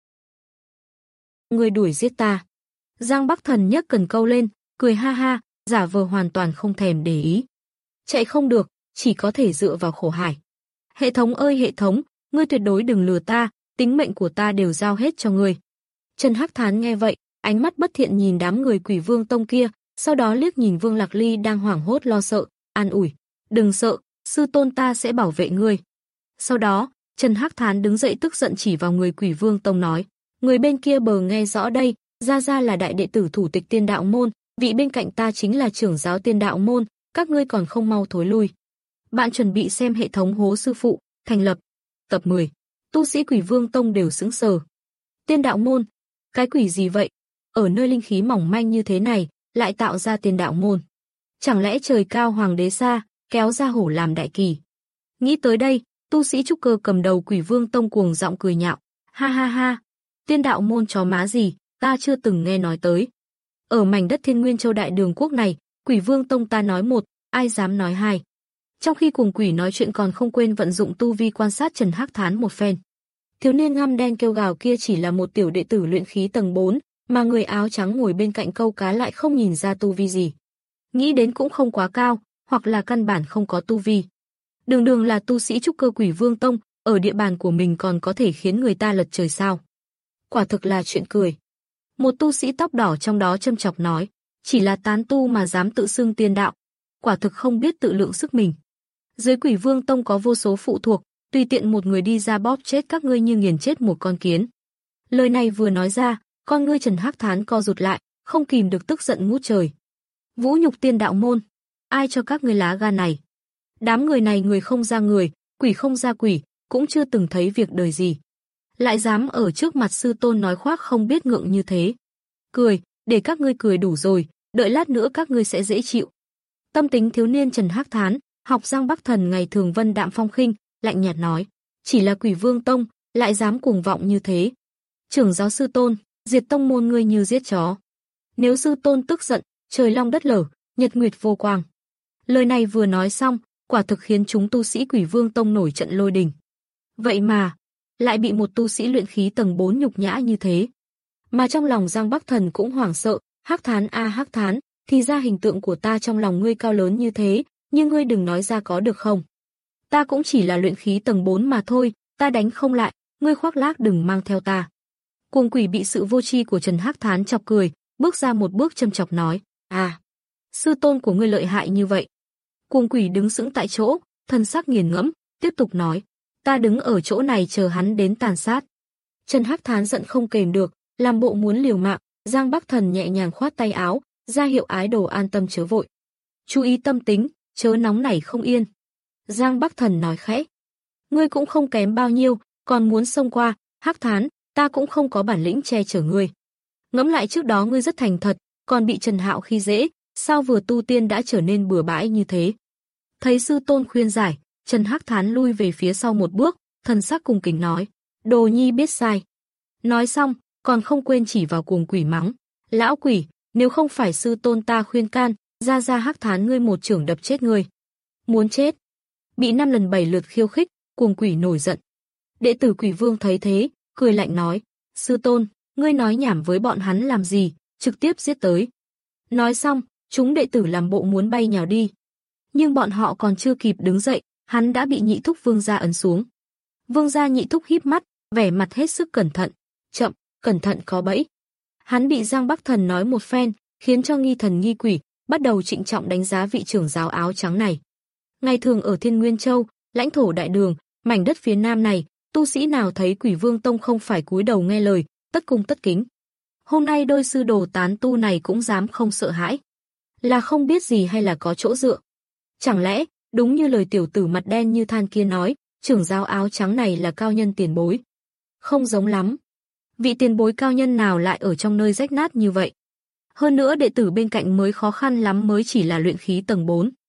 Speaker 2: Người đuổi giết ta. Giang Bắc Thần nhấc cần câu lên, cười ha ha, giả vờ hoàn toàn không thèm để ý. Chạy không được, chỉ có thể dựa vào khổ hải. Hệ thống ơi hệ thống, ngươi tuyệt đối đừng lừa ta, tính mệnh của ta đều giao hết cho ngươi. Trần Hắc Thán nghe vậy, ánh mắt bất thiện nhìn đám người Quỷ Vương Tông kia, sau đó liếc nhìn Vương Lạc Ly đang hoảng hốt lo sợ, an ủi, đừng sợ, sư tôn ta sẽ bảo vệ ngươi. Sau đó, Trần Hắc Thán đứng dậy tức giận chỉ vào người Quỷ Vương Tông nói, người bên kia bờ nghe rõ đây, gia gia là đại đệ tử thủ tịch Tiên Đạo môn, vị bên cạnh ta chính là trưởng giáo Tiên Đạo môn, các ngươi còn không mau thối lui. Bạn chuẩn bị xem hệ thống hố sư phụ, thành lập. Tập mười. Tu sĩ Quỷ Vương Tông đều sững sờ. Tiên Đạo môn, cái quỷ gì vậy? Ở nơi linh khí mỏng manh như thế này, lại tạo ra Tiên Đạo môn. Chẳng lẽ trời cao hoàng đế xa, kéo ra hổ làm đại kỳ? Nghĩ tới đây, tu sĩ trúc cơ cầm đầu Quỷ Vương Tông cuồng giọng cười nhạo, ha ha ha, Tiên Đạo môn chó má gì, ta chưa từng nghe nói tới. Ở mảnh đất Thiên Nguyên Châu Đại Đường quốc này, Quỷ Vương Tông ta nói một, ai dám nói hai. Trong khi cùng quỷ nói chuyện còn không quên vận dụng tu vi quan sát Trần Hắc Thán một phen. Thiếu niên ngăm đen kêu gào kia chỉ là một tiểu đệ tử luyện khí tầng bốn, mà người áo trắng ngồi bên cạnh câu cá lại không nhìn ra tu vi gì. Nghĩ đến cũng không quá cao, hoặc là căn bản không có tu vi. Đường đường là tu sĩ trúc cơ Quỷ Vương Tông, ở địa bàn của mình còn có thể khiến người ta lật trời sao. Quả thực là chuyện cười. Một tu sĩ tóc đỏ trong đó châm chọc nói, chỉ là tán tu mà dám tự xưng tiên đạo, quả thực không biết tự lượng sức mình. Dưới Quỷ Vương Tông có vô số phụ thuộc, tùy tiện một người đi ra bóp chết các ngươi như nghiền chết một con kiến. Lời này vừa nói ra, con ngươi Trần Hắc Thán co rụt lại, không kìm được tức giận ngút trời. Vũ nhục Tiên Đạo môn, ai cho các ngươi lá gan này? Đám người này người không ra người, quỷ không ra quỷ, cũng chưa từng thấy việc đời gì. Lại dám ở trước mặt sư tôn nói khoác không biết ngượng như thế. Cười, để các ngươi cười đủ rồi, đợi lát nữa các ngươi sẽ dễ chịu. Tâm tính thiếu niên Trần Hắc Thán, học Giang Bắc Thần ngày thường vân đạm phong khinh, lạnh nhạt nói, chỉ là Quỷ Vương Tông, lại dám cuồng vọng như thế. Trưởng giáo sư tôn, diệt tông môn ngươi như giết chó. Nếu sư tôn tức giận, trời long đất lở, nhật nguyệt vô quang. Lời này vừa nói xong, quả thực khiến chúng tu sĩ Quỷ Vương Tông nổi trận lôi đình. Vậy mà, lại bị một tu sĩ luyện khí tầng bốn nhục nhã như thế. Mà trong lòng Giang Bắc Thần cũng hoảng sợ, Hắc Thán a Hắc Thán, thì ra hình tượng của ta trong lòng ngươi cao lớn như thế, nhưng ngươi đừng nói ra có được không? Ta cũng chỉ là luyện khí tầng bốn mà thôi, ta đánh không lại, ngươi khoác lác đừng mang theo ta. Cuồng quỷ bị sự vô tri của Trần Hắc Thán chọc cười, bước ra một bước châm chọc nói, à, sư tôn của ngươi lợi hại như vậy. Cuồng quỷ đứng sững tại chỗ, thân sắc nghiền ngẫm, tiếp tục nói, ta đứng ở chỗ này chờ hắn đến tàn sát. Trần Hắc Thán giận không kềm được, làm bộ muốn liều mạng, Giang Bắc Thần nhẹ nhàng khoát tay áo, ra hiệu ái đồ an tâm chớ vội. Chú ý tâm tính, chớ nóng nảy không yên. Giang Bắc Thần nói khẽ, ngươi cũng không kém bao nhiêu, còn muốn xông qua, Hắc Thán, ta cũng không có bản lĩnh che chở ngươi. Ngẫm lại trước đó ngươi rất thành thật, còn bị Trần Hạo khi dễ, sao vừa tu tiên đã trở nên bừa bãi như thế? Thấy sư tôn khuyên giải, Trần Hắc Thán lui về phía sau một bước, thần sắc cung kính nói, đồ nhi biết sai. Nói xong, còn không quên chỉ vào cuồng quỷ mắng, lão quỷ, nếu không phải sư tôn ta khuyên can, ra ra Hắc Thán ngươi một chưởng đập chết ngươi. Muốn chết. Bị năm lần bảy lượt khiêu khích, cuồng quỷ nổi giận. Đệ tử Quỷ Vương thấy thế, cười lạnh nói, sư tôn, ngươi nói nhảm với bọn hắn làm gì, trực tiếp giết tới. Nói xong, chúng đệ tử làm bộ muốn bay nhào đi. Nhưng bọn họ còn chưa kịp đứng dậy, hắn đã bị nhị thúc Vương gia ấn xuống. Vương gia nhị thúc híp mắt, vẻ mặt hết sức cẩn thận. Chậm, cẩn thận có bẫy. Hắn bị Giang Bắc Thần nói một phen, khiến cho nghi thần nghi quỷ, bắt đầu trịnh trọng đánh giá vị trưởng giáo áo trắng này. Ngày thường ở Thiên Nguyên Châu, lãnh thổ Đại Đường, mảnh đất phía nam này, tu sĩ nào thấy Quỷ Vương Tông không phải cúi đầu nghe lời, tất cung tất kính. Hôm nay đôi sư đồ tán tu này cũng dám không sợ hãi. Là không biết gì hay là có chỗ dựa? Chẳng lẽ, đúng như lời tiểu tử mặt đen như than kia nói, trưởng giáo áo trắng này là cao nhân tiền bối? Không giống lắm. Vị tiền bối cao nhân nào lại ở trong nơi rách nát như vậy? Hơn nữa đệ tử bên cạnh mới khó khăn lắm mới chỉ là luyện khí tầng bốn.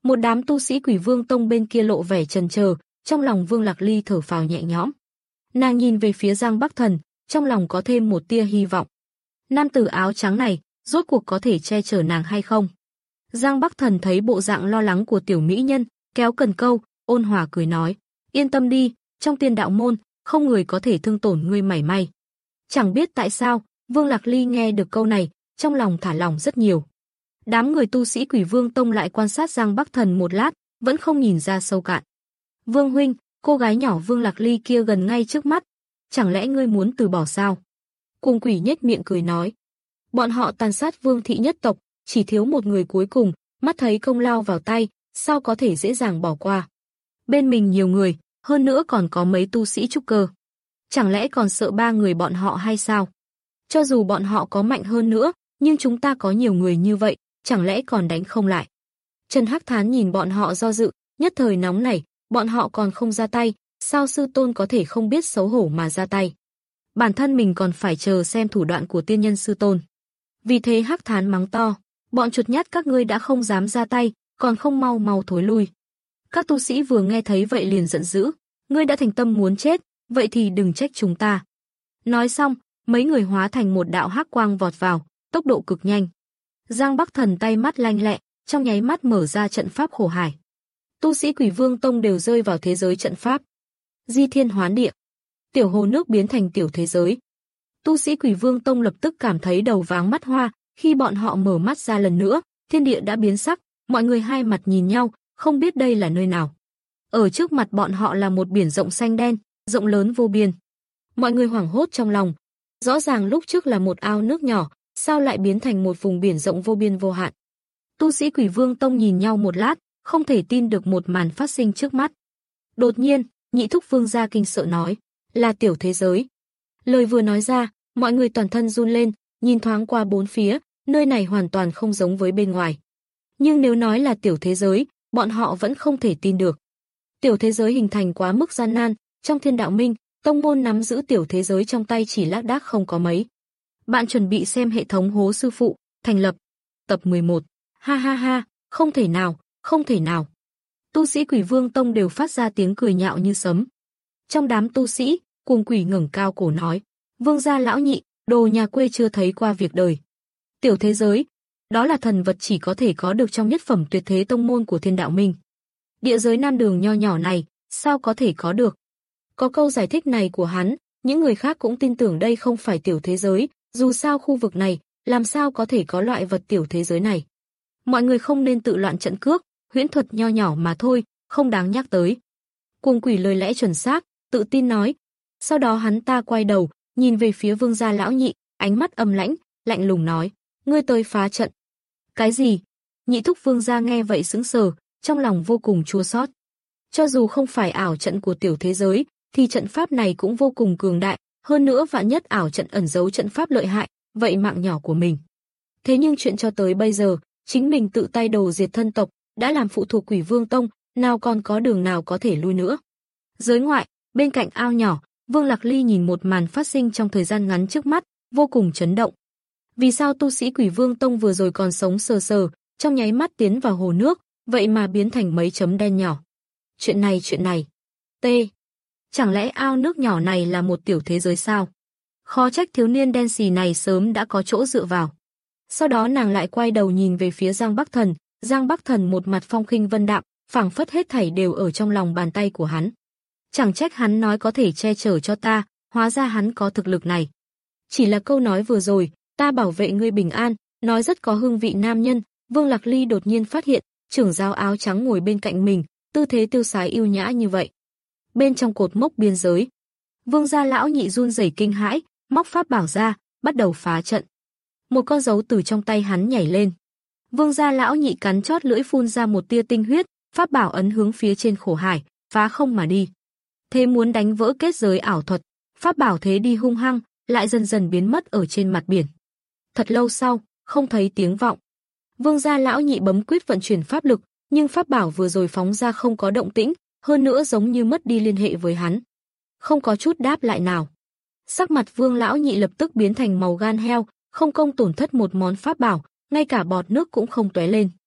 Speaker 2: Một đám tu sĩ Quỷ Vương Tông bên kia lộ vẻ chần chờ, trong lòng Vương Lạc Ly thở phào nhẹ nhõm. Nàng nhìn về phía Giang Bắc Thần, trong lòng có thêm một tia hy vọng. Nam tử áo trắng này, rốt cuộc có thể che chở nàng hay không? Giang Bắc Thần thấy bộ dạng lo lắng của tiểu mỹ nhân, kéo cần câu, ôn hòa cười nói, yên tâm đi, trong Tiên Đạo môn, không người có thể thương tổn ngươi mảy may. Chẳng biết tại sao, Vương Lạc Ly nghe được câu này, trong lòng thả lỏng rất nhiều. Đám người tu sĩ Quỷ Vương Tông lại quan sát Giang Bắc Thần một lát, vẫn không nhìn ra sâu cạn. Vương huynh, cô gái nhỏ Vương Lạc Ly kia gần ngay trước mắt, chẳng lẽ ngươi muốn từ bỏ sao? Cùng Quỷ nhếch miệng cười nói, bọn họ tàn sát Vương thị nhất tộc, chỉ thiếu một người cuối cùng, mắt thấy công lao vào tay, sao có thể dễ dàng bỏ qua? Bên mình nhiều người, hơn nữa còn có mấy tu sĩ trúc cơ. Chẳng lẽ còn sợ ba người bọn họ hay sao? Cho dù bọn họ có mạnh hơn nữa, nhưng chúng ta có nhiều người như vậy, chẳng lẽ còn đánh không lại? Trần Hắc Thán nhìn bọn họ do dự, nhất thời nóng nảy, bọn họ còn không ra tay, sao sư tôn có thể không biết xấu hổ mà ra tay? Bản thân mình còn phải chờ xem thủ đoạn của tiên nhân sư tôn. Vì thế Hắc Thán mắng to, bọn chuột nhát các ngươi đã không dám ra tay, còn không mau mau thối lui. Các tu sĩ vừa nghe thấy vậy liền giận dữ, ngươi đã thành tâm muốn chết, vậy thì đừng trách chúng ta. Nói xong, mấy người hóa thành một đạo hắc quang vọt vào, tốc độ cực nhanh. Giang Bắc Thần tay mắt lanh lẹ, trong nháy mắt mở ra trận pháp khổ hải. Tu sĩ Quỷ Vương Tông đều rơi vào thế giới trận pháp. Di thiên hoán địa, tiểu hồ nước biến thành tiểu thế giới. Tu sĩ Quỷ Vương Tông lập tức cảm thấy đầu váng mắt hoa, khi bọn họ mở mắt ra lần nữa, thiên địa đã biến sắc, mọi người hai mặt nhìn nhau, không biết đây là nơi nào. Ở trước mặt bọn họ là một biển rộng xanh đen, rộng lớn vô biên. Mọi người hoảng hốt trong lòng, rõ ràng lúc trước là một ao nước nhỏ, sao lại biến thành một vùng biển rộng vô biên vô hạn. Tu sĩ Quỷ Vương Tông nhìn nhau một lát, không thể tin được một màn phát sinh trước mắt. Đột nhiên, Nhị Thúc Vương gia kinh sợ nói, là tiểu thế giới. Lời vừa nói ra, mọi người toàn thân run lên, nhìn thoáng qua bốn phía, nơi này hoàn toàn không giống với bên ngoài. Nhưng nếu nói là tiểu thế giới, bọn họ vẫn không thể tin được. Tiểu thế giới hình thành quá mức gian nan, trong Thiên Đạo Minh, tông môn nắm giữ tiểu thế giới trong tay chỉ lác đác không có mấy. Bạn chuẩn bị xem hệ thống Hố Sư Phụ, thành lập. Tập mười một. Ha ha ha, không thể nào, không thể nào. Tu sĩ Quỷ Vương Tông đều phát ra tiếng cười nhạo như sấm. Trong đám tu sĩ, Cuồng Quỷ ngẩng cao cổ nói, Vương gia lão nhị, đồ nhà quê chưa thấy qua việc đời. Tiểu thế giới, đó là thần vật chỉ có thể có được trong nhất phẩm tuyệt thế tông môn của Thiên Đạo Minh. Địa giới Nam Đường nho nhỏ này, sao có thể có được? Có câu giải thích này của hắn, những người khác cũng tin tưởng đây không phải tiểu thế giới, dù sao khu vực này, làm sao có thể có loại vật tiểu thế giới này. Mọi người không nên tự loạn trận cước, huyễn thuật nho nhỏ mà thôi, không đáng nhắc tới. Cuồng Quỷ lời lẽ chuẩn xác, tự tin nói. Sau đó hắn ta quay đầu, nhìn về phía Vương gia lão nhị, ánh mắt âm lãnh, lạnh lùng nói, ngươi tới phá trận. Cái gì? Nhị Thúc Vương gia nghe vậy sững sờ, trong lòng vô cùng chua xót. Cho dù không phải ảo trận của tiểu thế giới, thì trận pháp này cũng vô cùng cường đại, hơn nữa vạn nhất ảo trận ẩn giấu trận pháp lợi hại, vậy mạng nhỏ của mình. Thế nhưng chuyện cho tới bây giờ, chính mình tự tay đồ diệt thân tộc, đã làm phụ thuộc Quỷ Vương Tông, nào còn có đường nào có thể lui nữa. Giới ngoại, bên cạnh ao nhỏ, Vương Lạc Ly nhìn một màn phát sinh trong thời gian ngắn trước mắt, vô cùng chấn động. Vì sao tu sĩ Quỷ Vương Tông vừa rồi còn sống sờ sờ, trong nháy mắt tiến vào hồ nước, vậy mà biến thành mấy chấm đen nhỏ. Chuyện này chuyện này. T. Chẳng lẽ ao nước nhỏ này là một tiểu thế giới sao? Khó trách thiếu niên đen xì này sớm đã có chỗ dựa vào. Sau đó nàng lại quay đầu nhìn về phía Giang Bắc Thần, Giang Bắc Thần một mặt phong khinh vân đạm, phảng phất hết thảy đều ở trong lòng bàn tay của hắn. Chẳng trách hắn nói có thể che chở cho ta, hóa ra hắn có thực lực này. Chỉ là câu nói vừa rồi, ta bảo vệ ngươi bình an, nói rất có hương vị nam nhân, Vương Lạc Ly đột nhiên phát hiện, trưởng giáo áo trắng ngồi bên cạnh mình, tư thế tiêu sái yêu nhã như vậy. Bên trong cột mốc biên giới, Vương gia lão nhị run rẩy kinh hãi, móc pháp bảo ra, bắt đầu phá trận. Một con dấu từ trong tay hắn nhảy lên. Vương gia lão nhị cắn chót lưỡi phun ra một tia tinh huyết, pháp bảo ấn hướng phía trên khổ hải, phá không mà đi. Thế muốn đánh vỡ kết giới ảo thuật, pháp bảo thế đi hung hăng, lại dần dần biến mất ở trên mặt biển. Thật lâu sau, không thấy tiếng vọng. Vương gia lão nhị bấm quyết vận chuyển pháp lực, nhưng pháp bảo vừa rồi phóng ra không có động tĩnh, hơn nữa giống như mất đi liên hệ với hắn. Không có chút đáp lại nào. Sắc mặt Vương lão nhị lập tức biến thành màu gan heo, không công tổn thất một món pháp bảo, ngay cả bọt nước cũng không tóe lên.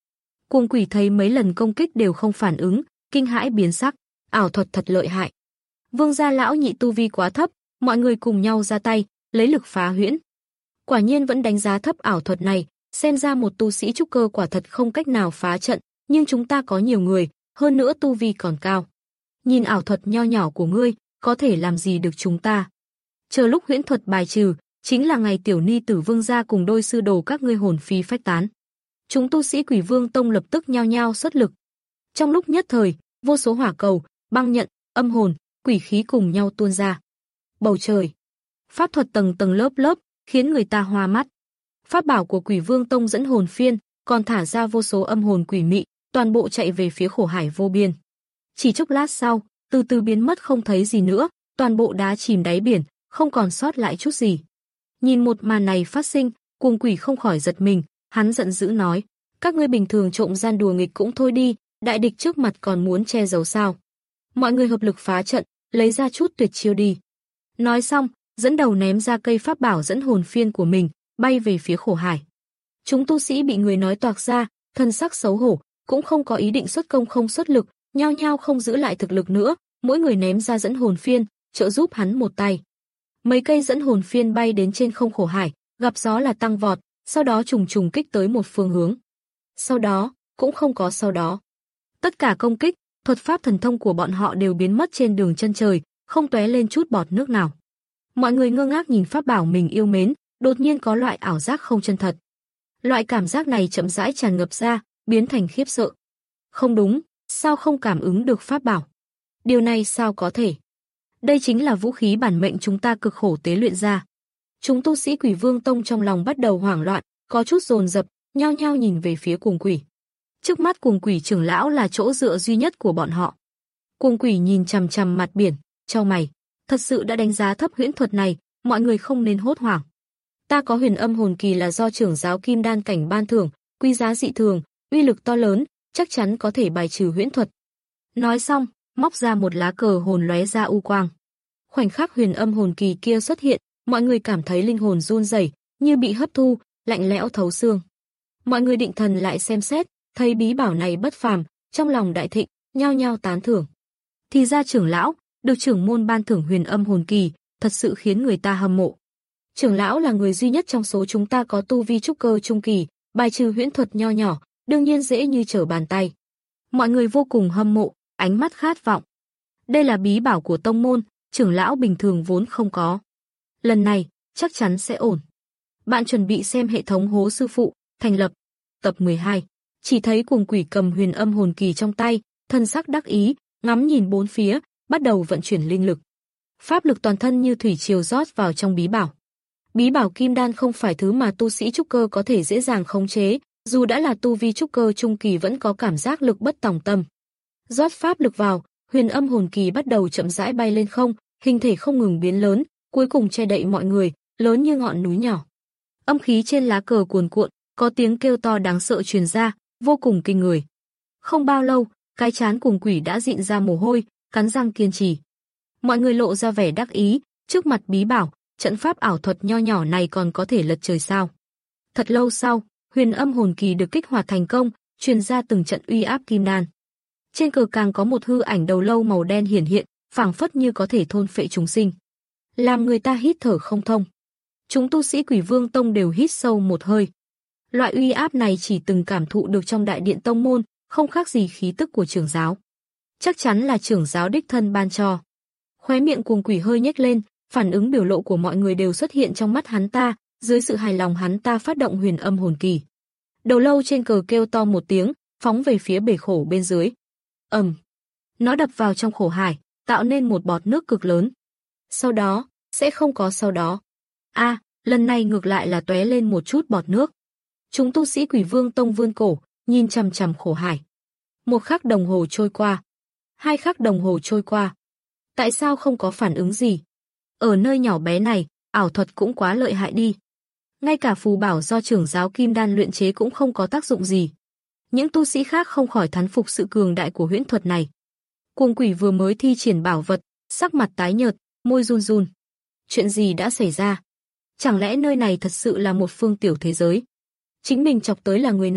Speaker 2: Cuồng quỷ thấy mấy lần công kích đều không phản ứng, kinh hãi biến sắc, ảo thuật thật lợi hại. Vương gia lão nhị tu vi quá thấp, mọi người cùng nhau ra tay, lấy lực phá huyễn. Quả nhiên vẫn đánh giá thấp ảo thuật này, xem ra một tu sĩ trúc cơ quả thật không cách nào phá trận, nhưng chúng ta có nhiều người, hơn nữa tu vi còn cao. Nhìn ảo thuật nho nhỏ của ngươi, có thể làm gì được chúng ta? Chờ lúc huyễn thuật bài trừ, chính là ngày tiểu ni tử Vương gia cùng đôi sư đồ các ngươi hồn phi phách tán. Chúng tu sĩ Quỷ Vương Tông lập tức nhao nhao xuất lực. Trong lúc nhất thời, vô số hỏa cầu, băng nhận, âm hồn, quỷ khí cùng nhau tuôn ra. Bầu trời, pháp thuật tầng tầng lớp lớp, khiến người ta hoa mắt. Pháp bảo của Quỷ Vương Tông dẫn hồn phiên, còn thả ra vô số âm hồn quỷ mị, toàn bộ chạy về phía khổ hải vô biên. Chỉ chốc lát sau, từ từ biến mất không thấy gì nữa, toàn bộ đá chìm đáy biển, không còn sót lại chút gì. Nhìn một màn này phát sinh, Cuồng quỷ không khỏi giật mình, hắn giận dữ nói: các ngươi bình thường trộm gian đùa nghịch cũng thôi đi, đại địch trước mặt còn muốn che giấu sao? Mọi người hợp lực phá trận, lấy ra chút tuyệt chiêu đi. Nói xong, dẫn đầu ném ra cây pháp bảo dẫn hồn phiên của mình, bay về phía khổ hải. Chúng tu sĩ bị người nói toạc ra, thân sắc xấu hổ, cũng không có ý định xuất công không xuất lực, nhao nhao không giữ lại thực lực nữa, mỗi người ném ra dẫn hồn phiên, trợ giúp hắn một tay. Mấy cây dẫn hồn phiên bay đến trên không khổ hải, gặp gió là tăng vọt, sau đó trùng trùng kích tới một phương hướng. Sau đó, cũng không có sau đó. Tất cả công kích, thuật pháp thần thông của bọn họ đều biến mất trên đường chân trời, không tóe lên chút bọt nước nào. Mọi người ngơ ngác nhìn pháp bảo mình yêu mến, đột nhiên có loại ảo giác không chân thật. Loại cảm giác này chậm rãi tràn ngập ra, biến thành khiếp sợ. Không đúng, sao không cảm ứng được pháp bảo? Điều này sao có thể? Đây chính là vũ khí bản mệnh chúng ta cực khổ tế luyện ra. Chúng tu sĩ Quỷ Vương Tông trong lòng bắt đầu hoảng loạn, có chút dồn dập, nhao nhao nhìn về phía Cuồng quỷ. Trước mắt Cuồng quỷ trưởng lão là chỗ dựa duy nhất của bọn họ. Cuồng quỷ nhìn chằm chằm mặt biển, chau mày, thật sự đã đánh giá thấp huyễn thuật này, mọi người không nên hốt hoảng. Ta có huyền âm hồn kỳ là do trưởng giáo Kim Đan cảnh ban thưởng, quý giá dị thường, uy lực to lớn, chắc chắn có thể bài trừ huyễn thuật. Nói xong, móc ra một lá cờ hồn lóe ra u quang. Khoảnh khắc huyền âm hồn kỳ kia xuất hiện, mọi người cảm thấy linh hồn run rẩy, như bị hấp thu, lạnh lẽo thấu xương. Mọi người định thần lại xem xét, thấy bí bảo này bất phàm, trong lòng đại thịnh, nhao nhao tán thưởng. Thì ra trưởng lão, được trưởng môn ban thưởng huyền âm hồn kỳ, thật sự khiến người ta hâm mộ. Trưởng lão là người duy nhất trong số chúng ta có tu vi trúc cơ trung kỳ, bài trừ huyễn thuật nho nhỏ, đương nhiên dễ như trở bàn tay. Mọi người vô cùng hâm mộ, ánh mắt khát vọng. Đây là bí bảo của tông môn, trưởng lão bình thường vốn không có. Lần này, chắc chắn sẽ ổn. Bạn chuẩn bị xem hệ thống hố sư phụ, thành lập. Tập mười hai. Chỉ thấy Cuồng quỷ cầm huyền âm hồn kỳ trong tay, thân sắc đắc ý, ngắm nhìn bốn phía, bắt đầu vận chuyển linh lực. Pháp lực toàn thân như thủy triều rót vào trong bí bảo. Bí bảo kim đan không phải thứ mà tu sĩ trúc cơ có thể dễ dàng khống chế, dù đã là tu vi trúc cơ trung kỳ vẫn có cảm giác lực bất tòng tâm. Rót pháp lực vào, huyền âm hồn kỳ bắt đầu chậm rãi bay lên không, hình thể không ngừng biến lớn, cuối cùng che đậy mọi người, lớn như ngọn núi nhỏ. Âm khí trên lá cờ cuồn cuộn, có tiếng kêu to đáng sợ truyền ra, vô cùng kinh người. Không bao lâu, cái trán Cuồng quỷ đã dịn ra mồ hôi, cắn răng kiên trì. Mọi người lộ ra vẻ đắc ý, trước mặt bí bảo, trận pháp ảo thuật nho nhỏ này còn có thể lật trời sao. Thật lâu sau, huyền âm hồn kỳ được kích hoạt thành công, truyền ra từng trận uy áp kim đan. Trên cờ càng có một hư ảnh đầu lâu màu đen hiển hiện, phảng phất như có thể thôn phệ chúng sinh, làm người ta hít thở không thông. Chúng tu sĩ Quỷ Vương Tông đều hít sâu một hơi. Loại uy áp này chỉ từng cảm thụ được trong đại điện tông môn, không khác gì khí tức của trưởng giáo. Chắc chắn là trưởng giáo đích thân ban cho. Khóe miệng Cuồng quỷ hơi nhếch lên, phản ứng biểu lộ của mọi người đều xuất hiện trong mắt hắn ta, dưới sự hài lòng hắn ta phát động huyền âm hồn kỳ. Đầu lâu trên cờ kêu to một tiếng, phóng về phía bể khổ bên dưới. Ầm, nó đập vào trong khổ hải, tạo nên một bọt nước cực lớn. Sau đó, sẽ không có sau đó. A, à, lần này ngược lại là tóe lên một chút bọt nước. Chúng tu sĩ Quỷ Vương Tông vươn cổ, nhìn chằm chằm khổ hải. Một khắc đồng hồ trôi qua, hai khắc đồng hồ trôi qua. Tại sao không có phản ứng gì? Ở nơi nhỏ bé này, ảo thuật cũng quá lợi hại đi. Ngay cả phù bảo do trưởng giáo Kim Đan luyện chế cũng không có tác dụng gì. Những tu sĩ khác không khỏi thán phục sự cường đại của huyễn thuật này. Cuồng quỷ vừa mới thi triển bảo vật, sắc mặt tái nhợt, môi run run. Chuyện gì đã xảy ra? Chẳng lẽ nơi này thật sự là một phương tiểu thế giới? Chính mình chọc tới là người nào,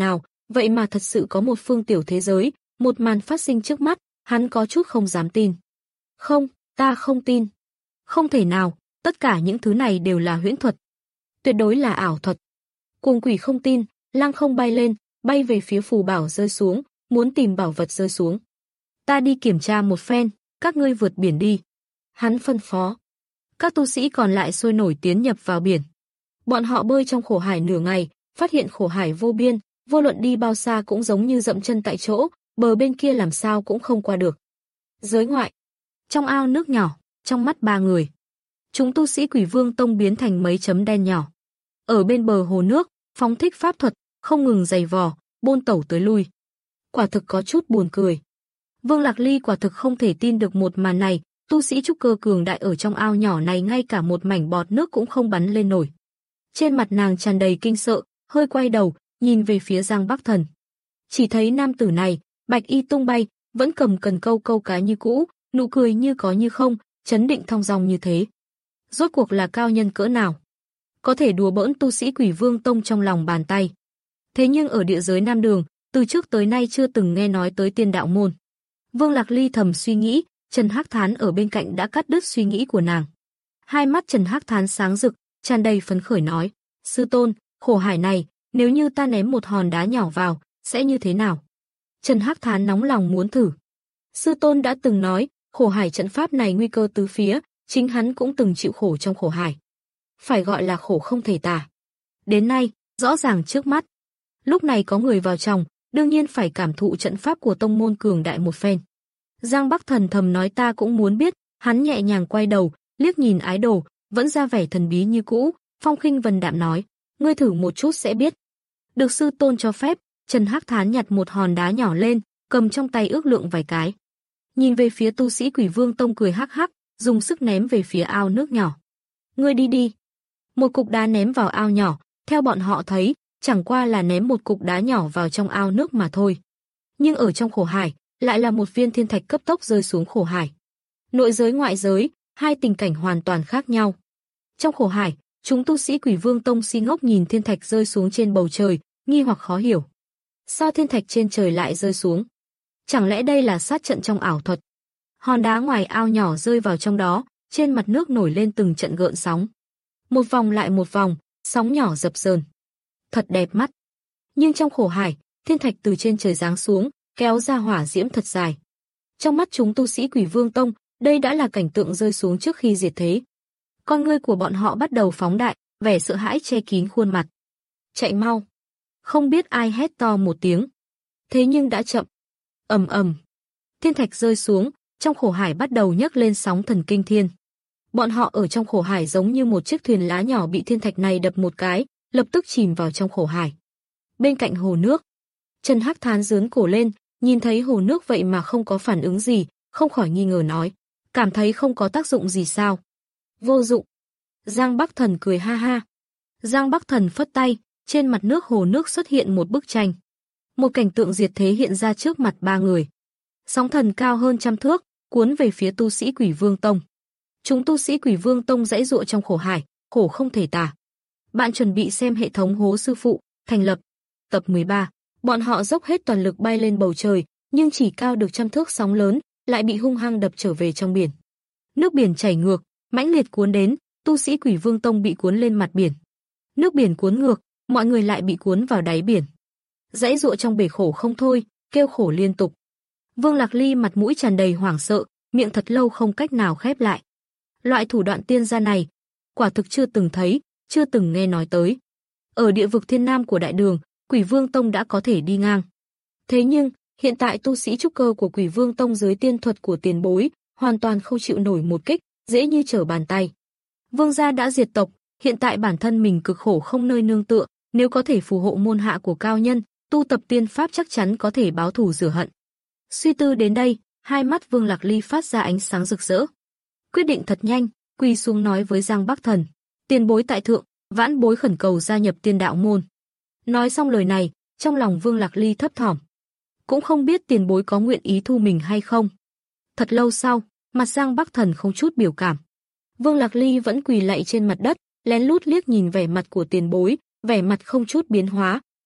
Speaker 2: vậy mà thật sự có một phương tiểu thế giới, một màn phát sinh trước mắt, hắn có chút không dám tin. Không, ta không tin. Không thể nào, tất cả những thứ này đều là huyễn thuật. Tuyệt đối là ảo thuật. Cuồng quỷ không tin, lăng không bay lên, bay về phía phù bảo rơi xuống, muốn tìm bảo vật rơi xuống. Ta đi kiểm tra một phen, các ngươi vượt biển đi. Hắn phân phó. Các tu sĩ còn lại sôi nổi tiến nhập vào biển. Bọn họ bơi trong khổ hải nửa ngày, phát hiện khổ hải vô biên, vô luận đi bao xa cũng giống như dậm chân tại chỗ, bờ bên kia làm sao cũng không qua được. Giới ngoại, trong ao nước nhỏ, trong mắt ba người, chúng tu sĩ Quỷ Vương Tông biến thành mấy chấm đen nhỏ. Ở bên bờ hồ nước, phóng thích pháp thuật, không ngừng giày vò, bôn tẩu tới lui. Quả thực có chút buồn cười. Vương Lạc Ly quả thực không thể tin được một màn này, tu sĩ trúc cơ cường đại ở trong ao nhỏ này ngay cả một mảnh bọt nước cũng không bắn lên nổi. Trên mặt nàng tràn đầy kinh sợ, hơi quay đầu, nhìn về phía Giang Bắc Thần. Chỉ thấy nam tử này, bạch y tung bay, vẫn cầm cần câu câu cá như cũ, nụ cười như có như không, chấn định thong dong như thế. Rốt cuộc là cao nhân cỡ nào? Có thể đùa bỡn tu sĩ Quỷ Vương Tông trong lòng bàn tay. Thế nhưng ở địa giới Nam Đường, từ trước tới nay chưa từng nghe nói tới tiên đạo môn. Vương Lạc Ly thầm suy nghĩ, Trần Hắc Thán ở bên cạnh đã cắt đứt suy nghĩ của nàng. Hai mắt Trần Hắc Thán sáng rực, tràn đầy phấn khởi nói, sư tôn, khổ hải này, nếu như ta ném một hòn đá nhỏ vào, sẽ như thế nào? Trần Hắc Thán nóng lòng muốn thử. Sư tôn đã từng nói, khổ hải trận pháp này nguy cơ tứ phía, chính hắn cũng từng chịu khổ trong khổ hải. Phải gọi là khổ không thể tả. Đến nay, rõ ràng trước mắt. Lúc này có người vào trong, đương nhiên phải cảm thụ trận pháp của tông môn cường đại một phen. Giang Bắc Thần thầm nói ta cũng muốn biết, hắn nhẹ nhàng quay đầu, liếc nhìn ái đồ, vẫn ra vẻ thần bí như cũ, phong khinh vân đạm nói, ngươi thử một chút sẽ biết. Được sư tôn cho phép, Trần Hắc Thán nhặt một hòn đá nhỏ lên, cầm trong tay ước lượng vài cái. Nhìn về phía tu sĩ Quỷ Vương Tông cười hắc hắc, dùng sức ném về phía ao nước nhỏ. Ngươi đi đi. Một cục đá ném vào ao nhỏ, theo bọn họ thấy, chẳng qua là ném một cục đá nhỏ vào trong ao nước mà thôi. Nhưng ở trong khổ hải, lại là một viên thiên thạch cấp tốc rơi xuống khổ hải. Nội giới ngoại giới, hai tình cảnh hoàn toàn khác nhau. Trong khổ hải, chúng tu sĩ Quỷ Vương Tông si ngốc nhìn thiên thạch rơi xuống trên bầu trời, nghi hoặc khó hiểu. Sao thiên thạch trên trời lại rơi xuống? Chẳng lẽ đây là sát trận trong ảo thuật? Hòn đá ngoài ao nhỏ rơi vào trong đó, trên mặt nước nổi lên từng trận gợn sóng. Một vòng lại một vòng, sóng nhỏ dập dờn. Thật đẹp mắt. Nhưng trong khổ hải, thiên thạch từ trên trời giáng xuống, kéo ra hỏa diễm thật dài. Trong mắt chúng tu sĩ Quỷ Vương Tông, đây đã là cảnh tượng rơi xuống trước khi diệt thế. Con ngươi của bọn họ bắt đầu phóng đại, vẻ sợ hãi che kín khuôn mặt. Chạy mau. Không biết ai hét to một tiếng. Thế nhưng đã chậm. Ầm ầm. Thiên thạch rơi xuống, trong khổ hải bắt đầu nhấc lên sóng thần kinh thiên. Bọn họ ở trong khổ hải giống như một chiếc thuyền lá nhỏ bị thiên thạch này đập một cái, lập tức chìm vào trong khổ hải. Bên cạnh hồ nước, Trần Hắc Thán giương cổ lên, nhìn thấy hồ nước vậy mà không có phản ứng gì, không khỏi nghi ngờ nói, cảm thấy không có tác dụng gì sao? Vô dụng. Giang Bắc Thần cười ha ha. Giang Bắc Thần phất tay, trên mặt nước hồ nước xuất hiện một bức tranh. Một cảnh tượng diệt thế hiện ra trước mặt ba người. Sóng thần cao hơn trăm thước, cuốn về phía tu sĩ Quỷ Vương Tông. Chúng tu sĩ Quỷ Vương Tông giãy giụa trong khổ hải, khổ không thể tả. Bạn chuẩn bị xem hệ thống hố sư phụ, thành lập. Tập mười ba. Bọn họ dốc hết toàn lực bay lên bầu trời, nhưng chỉ cao được trăm thước sóng lớn, lại bị hung hăng đập trở về trong biển. Nước biển chảy ngược, mãnh liệt cuốn đến, tu sĩ Quỷ Vương Tông bị cuốn lên mặt biển. Nước biển cuốn ngược, mọi người lại bị cuốn vào đáy biển. Giãy giụa trong bể khổ không thôi, kêu khổ liên tục. Vương Lạc Ly mặt mũi tràn đầy hoảng sợ, miệng thật lâu không cách nào khép lại. Loại thủ đoạn tiên gia này, quả thực chưa từng thấy, chưa từng nghe nói tới. Ở địa vực thiên nam của Đại Đường, Quỷ Vương Tông đã có thể đi ngang. Thế nhưng, hiện tại tu sĩ trúc cơ của Quỷ Vương Tông dưới tiên thuật của tiền bối, hoàn toàn không chịu nổi một kích, dễ như trở bàn tay. Vương gia đã diệt tộc, hiện tại bản thân mình cực khổ không nơi nương tựa, nếu có thể phù hộ môn hạ của cao nhân, tu tập tiên pháp chắc chắn có thể báo thù rửa hận. Suy tư đến đây, hai mắt Vương Lạc Ly phát ra ánh sáng rực rỡ. Quyết định thật nhanh, quỳ xuống nói với Giang Bắc Thần, tiền bối tại thượng, vãn bối khẩn cầu gia nhập tiên đạo môn. Nói xong lời này, trong lòng Vương Lạc Ly thấp thỏm. Cũng không biết tiền bối có nguyện ý thu mình hay không. Thật lâu sau, mặt Giang Bắc Thần không chút biểu cảm. Vương Lạc Ly vẫn quỳ lạy trên mặt đất, lén lút liếc nhìn vẻ mặt của tiền bối, vẻ mặt không chút biến hóa,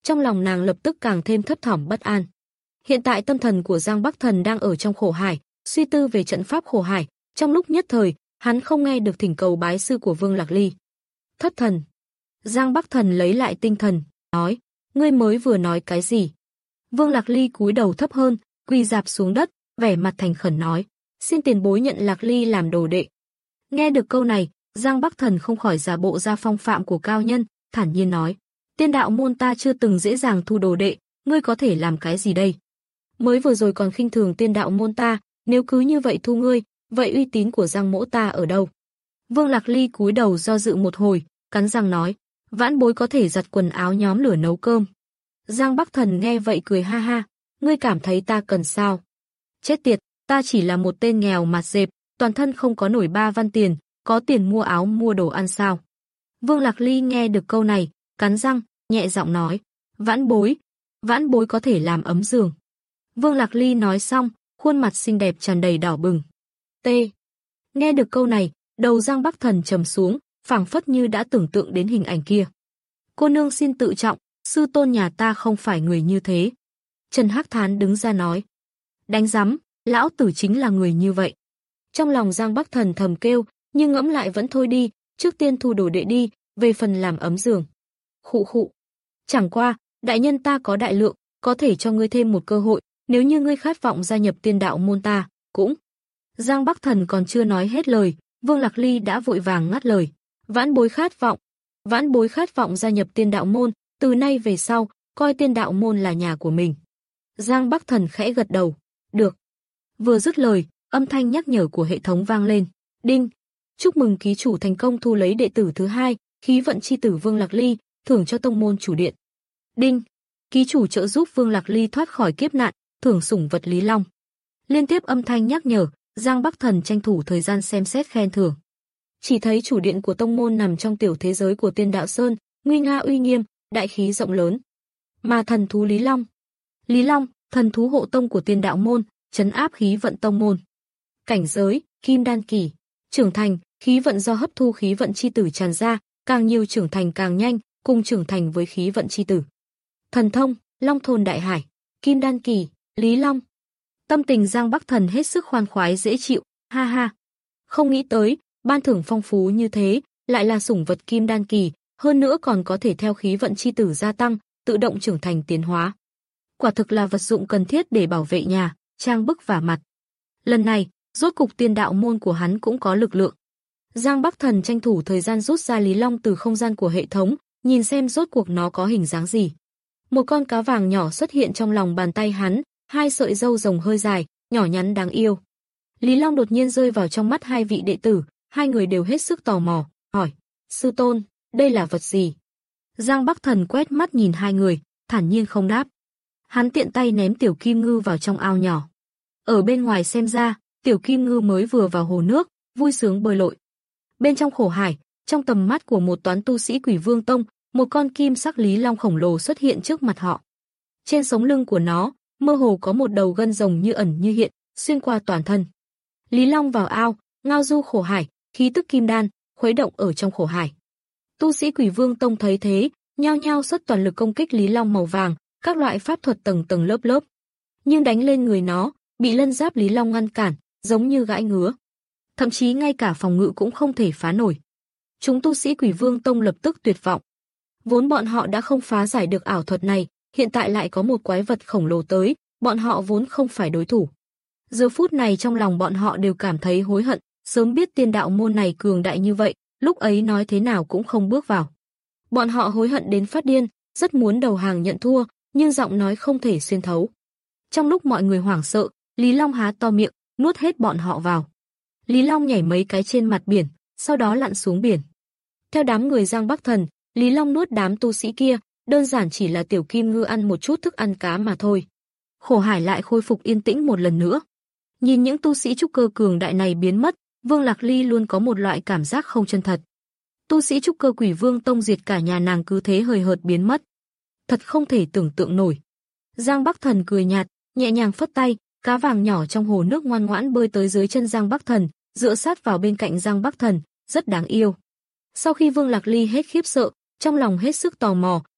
Speaker 2: trong lòng nàng lập tức càng thêm thấp thỏm bất an. Hiện tại tâm thần của Giang Bắc Thần đang ở trong khổ hải, suy tư về trận pháp khổ hải, trong lúc nhất thời, hắn không nghe được thỉnh cầu bái sư của Vương Lạc Ly. Thất thần. Giang Bắc Thần lấy lại tinh thần, nói, ngươi mới vừa nói cái gì? Vương Lạc Ly cúi đầu thấp hơn, quỳ rạp xuống đất, vẻ mặt thành khẩn nói, xin tiền bối nhận Lạc Ly làm đồ đệ. Nghe được câu này, Giang Bắc Thần không khỏi giả bộ ra phong phạm của cao nhân, thản nhiên nói, tiên đạo môn ta chưa từng dễ dàng thu đồ đệ, ngươi có thể làm cái gì đây? Mới vừa rồi còn khinh thường tiên đạo môn ta, nếu cứ như vậy thu ngươi, vậy uy tín của Giang mỗ ta ở đâu? Vương Lạc Ly cúi đầu do dự một hồi, cắn răng nói, vãn bối có thể giặt quần áo nhóm lửa nấu cơm. Giang Bắc Thần nghe vậy cười ha ha, ngươi cảm thấy ta cần sao? Chết tiệt, ta chỉ là một tên nghèo mạt dẹp, toàn thân không có nổi ba văn tiền, có tiền mua áo mua đồ ăn sao? Vương Lạc Ly nghe được câu này, cắn răng, nhẹ giọng nói, vãn bối, vãn bối có thể làm ấm giường. Vương Lạc Ly nói xong, khuôn mặt xinh đẹp tràn đầy đỏ bừng. T. Nghe được câu này, đầu Giang Bắc Thần trầm xuống, phảng phất như đã tưởng tượng đến hình ảnh kia. Cô nương xin tự trọng, sư tôn nhà ta không phải người như thế. Trần Hắc Thán đứng ra nói. Đánh rắm, lão tử chính là người như vậy. Trong lòng Giang Bắc Thần thầm kêu, nhưng ngẫm lại vẫn thôi đi, trước tiên thu đồ đệ đi, về phần làm ấm giường. Khụ khụ. Chẳng qua, đại nhân ta có đại lượng, có thể cho ngươi thêm một cơ hội, nếu như ngươi khát vọng gia nhập tiên đạo môn ta, cũng. Giang Bắc Thần còn chưa nói hết lời, Vương Lạc Ly đã vội vàng ngắt lời. Vãn bối khát vọng, vãn bối khát vọng gia nhập tiên đạo môn, từ nay về sau, coi tiên đạo môn là nhà của mình. Giang Bắc Thần khẽ gật đầu, được. Vừa dứt lời, âm thanh nhắc nhở của hệ thống vang lên. Đinh, chúc mừng ký chủ thành công thu lấy đệ tử thứ hai, khí vận chi tử Vương Lạc Ly, thưởng cho tông môn chủ điện. Đinh, ký chủ trợ giúp Vương Lạc Ly thoát khỏi kiếp nạn, thưởng sủng vật Lý Long. Liên tiếp âm thanh nhắc nhở, Giang Bắc Thần tranh thủ thời gian xem xét khen thưởng. Chỉ thấy chủ điện của tông môn nằm trong tiểu thế giới của Tiên Đạo Sơn, nguy nga uy nghiêm, đại khí rộng lớn. Mà thần thú Lý Long, Lý Long, thần thú hộ tông của Tiên Đạo môn, trấn áp khí vận tông môn. Cảnh giới, Kim Đan kỳ, trưởng thành, khí vận do hấp thu khí vận chi tử tràn ra, càng nhiều trưởng thành càng nhanh, cùng trưởng thành với khí vận chi tử. Thần thông, Long thôn đại hải, Kim Đan kỳ, Lý Long. Tâm tình Giang Bắc Thần hết sức khoan khoái dễ chịu, ha ha. Không nghĩ tới, ban thưởng phong phú như thế, lại là sủng vật Kim Đan kỳ, hơn nữa còn có thể theo khí vận chi tử gia tăng, tự động trưởng thành tiến hóa. Quả thực là vật dụng cần thiết để bảo vệ nhà, trang bức vả mặt. Lần này, rốt cục tiên đạo môn của hắn cũng có lực lượng. Giang Bắc Thần tranh thủ thời gian rút ra Lý Long từ không gian của hệ thống, nhìn xem rốt cuộc nó có hình dáng gì. Một con cá vàng nhỏ xuất hiện trong lòng bàn tay hắn, hai sợi râu rồng hơi dài, nhỏ nhắn đáng yêu. Lý Long đột nhiên rơi vào trong mắt hai vị đệ tử, hai người đều hết sức tò mò, hỏi, sư tôn, đây là vật gì? Giang Bắc Thần quét mắt nhìn hai người, thản nhiên không đáp. Hắn tiện tay ném tiểu kim ngư vào trong ao nhỏ. Ở bên ngoài xem ra, tiểu kim ngư mới vừa vào hồ nước, vui sướng bơi lội. Bên trong khổ hải, trong tầm mắt của một toán tu sĩ Quỷ Vương Tông, một con kim sắc Lý Long khổng lồ xuất hiện trước mặt họ. Trên sống lưng của nó, mơ hồ có một đầu gân rồng như ẩn như hiện, xuyên qua toàn thân. Lý Long vào ao, ngao du khổ hải, khí tức kim đan, khuấy động ở trong khổ hải. Tu sĩ Quỷ Vương Tông thấy thế, nhao nhao xuất toàn lực công kích Lý Long màu vàng, các loại pháp thuật tầng tầng lớp lớp. Nhưng đánh lên người nó, bị lân giáp Lý Long ngăn cản, giống như gãi ngứa. Thậm chí ngay cả phòng ngự cũng không thể phá nổi. Chúng tu sĩ Quỷ Vương Tông lập tức tuyệt vọng. Vốn bọn họ đã không phá giải được ảo thuật này, hiện tại lại có một quái vật khổng lồ tới, bọn họ vốn không phải đối thủ. Giờ phút này trong lòng bọn họ đều cảm thấy hối hận, sớm biết tiên đạo môn này cường đại như vậy, lúc ấy nói thế nào cũng không bước vào. Bọn họ hối hận đến phát điên, rất muốn đầu hàng nhận thua, nhưng giọng nói không thể xuyên thấu. Trong lúc mọi người hoảng sợ, Lý Long há to miệng, nuốt hết bọn họ vào. Lý Long nhảy mấy cái trên mặt biển, sau đó lặn xuống biển. Theo đám người Giang Bắc Thần, Lý Long nuốt đám tu sĩ kia, đơn giản chỉ là tiểu kim ngư ăn một chút thức ăn cá mà thôi. Khổ hải lại khôi phục yên tĩnh một lần nữa. Nhìn những tu sĩ trúc cơ cường đại này biến mất, Vương Lạc Ly luôn có một loại cảm giác không chân thật. Tu sĩ trúc cơ Quỷ Vương Tông diệt cả nhà nàng cứ thế hời hợt biến mất. Thật không thể tưởng tượng nổi. Giang Bắc Thần cười nhạt, nhẹ nhàng phất tay, cá vàng nhỏ trong hồ nước ngoan ngoãn bơi tới dưới chân Giang Bắc Thần, dựa sát vào bên cạnh Giang Bắc Thần, rất đáng yêu. Sau khi Vương Lạc Ly hết khiếp sợ, trong lòng hết sức tò mò,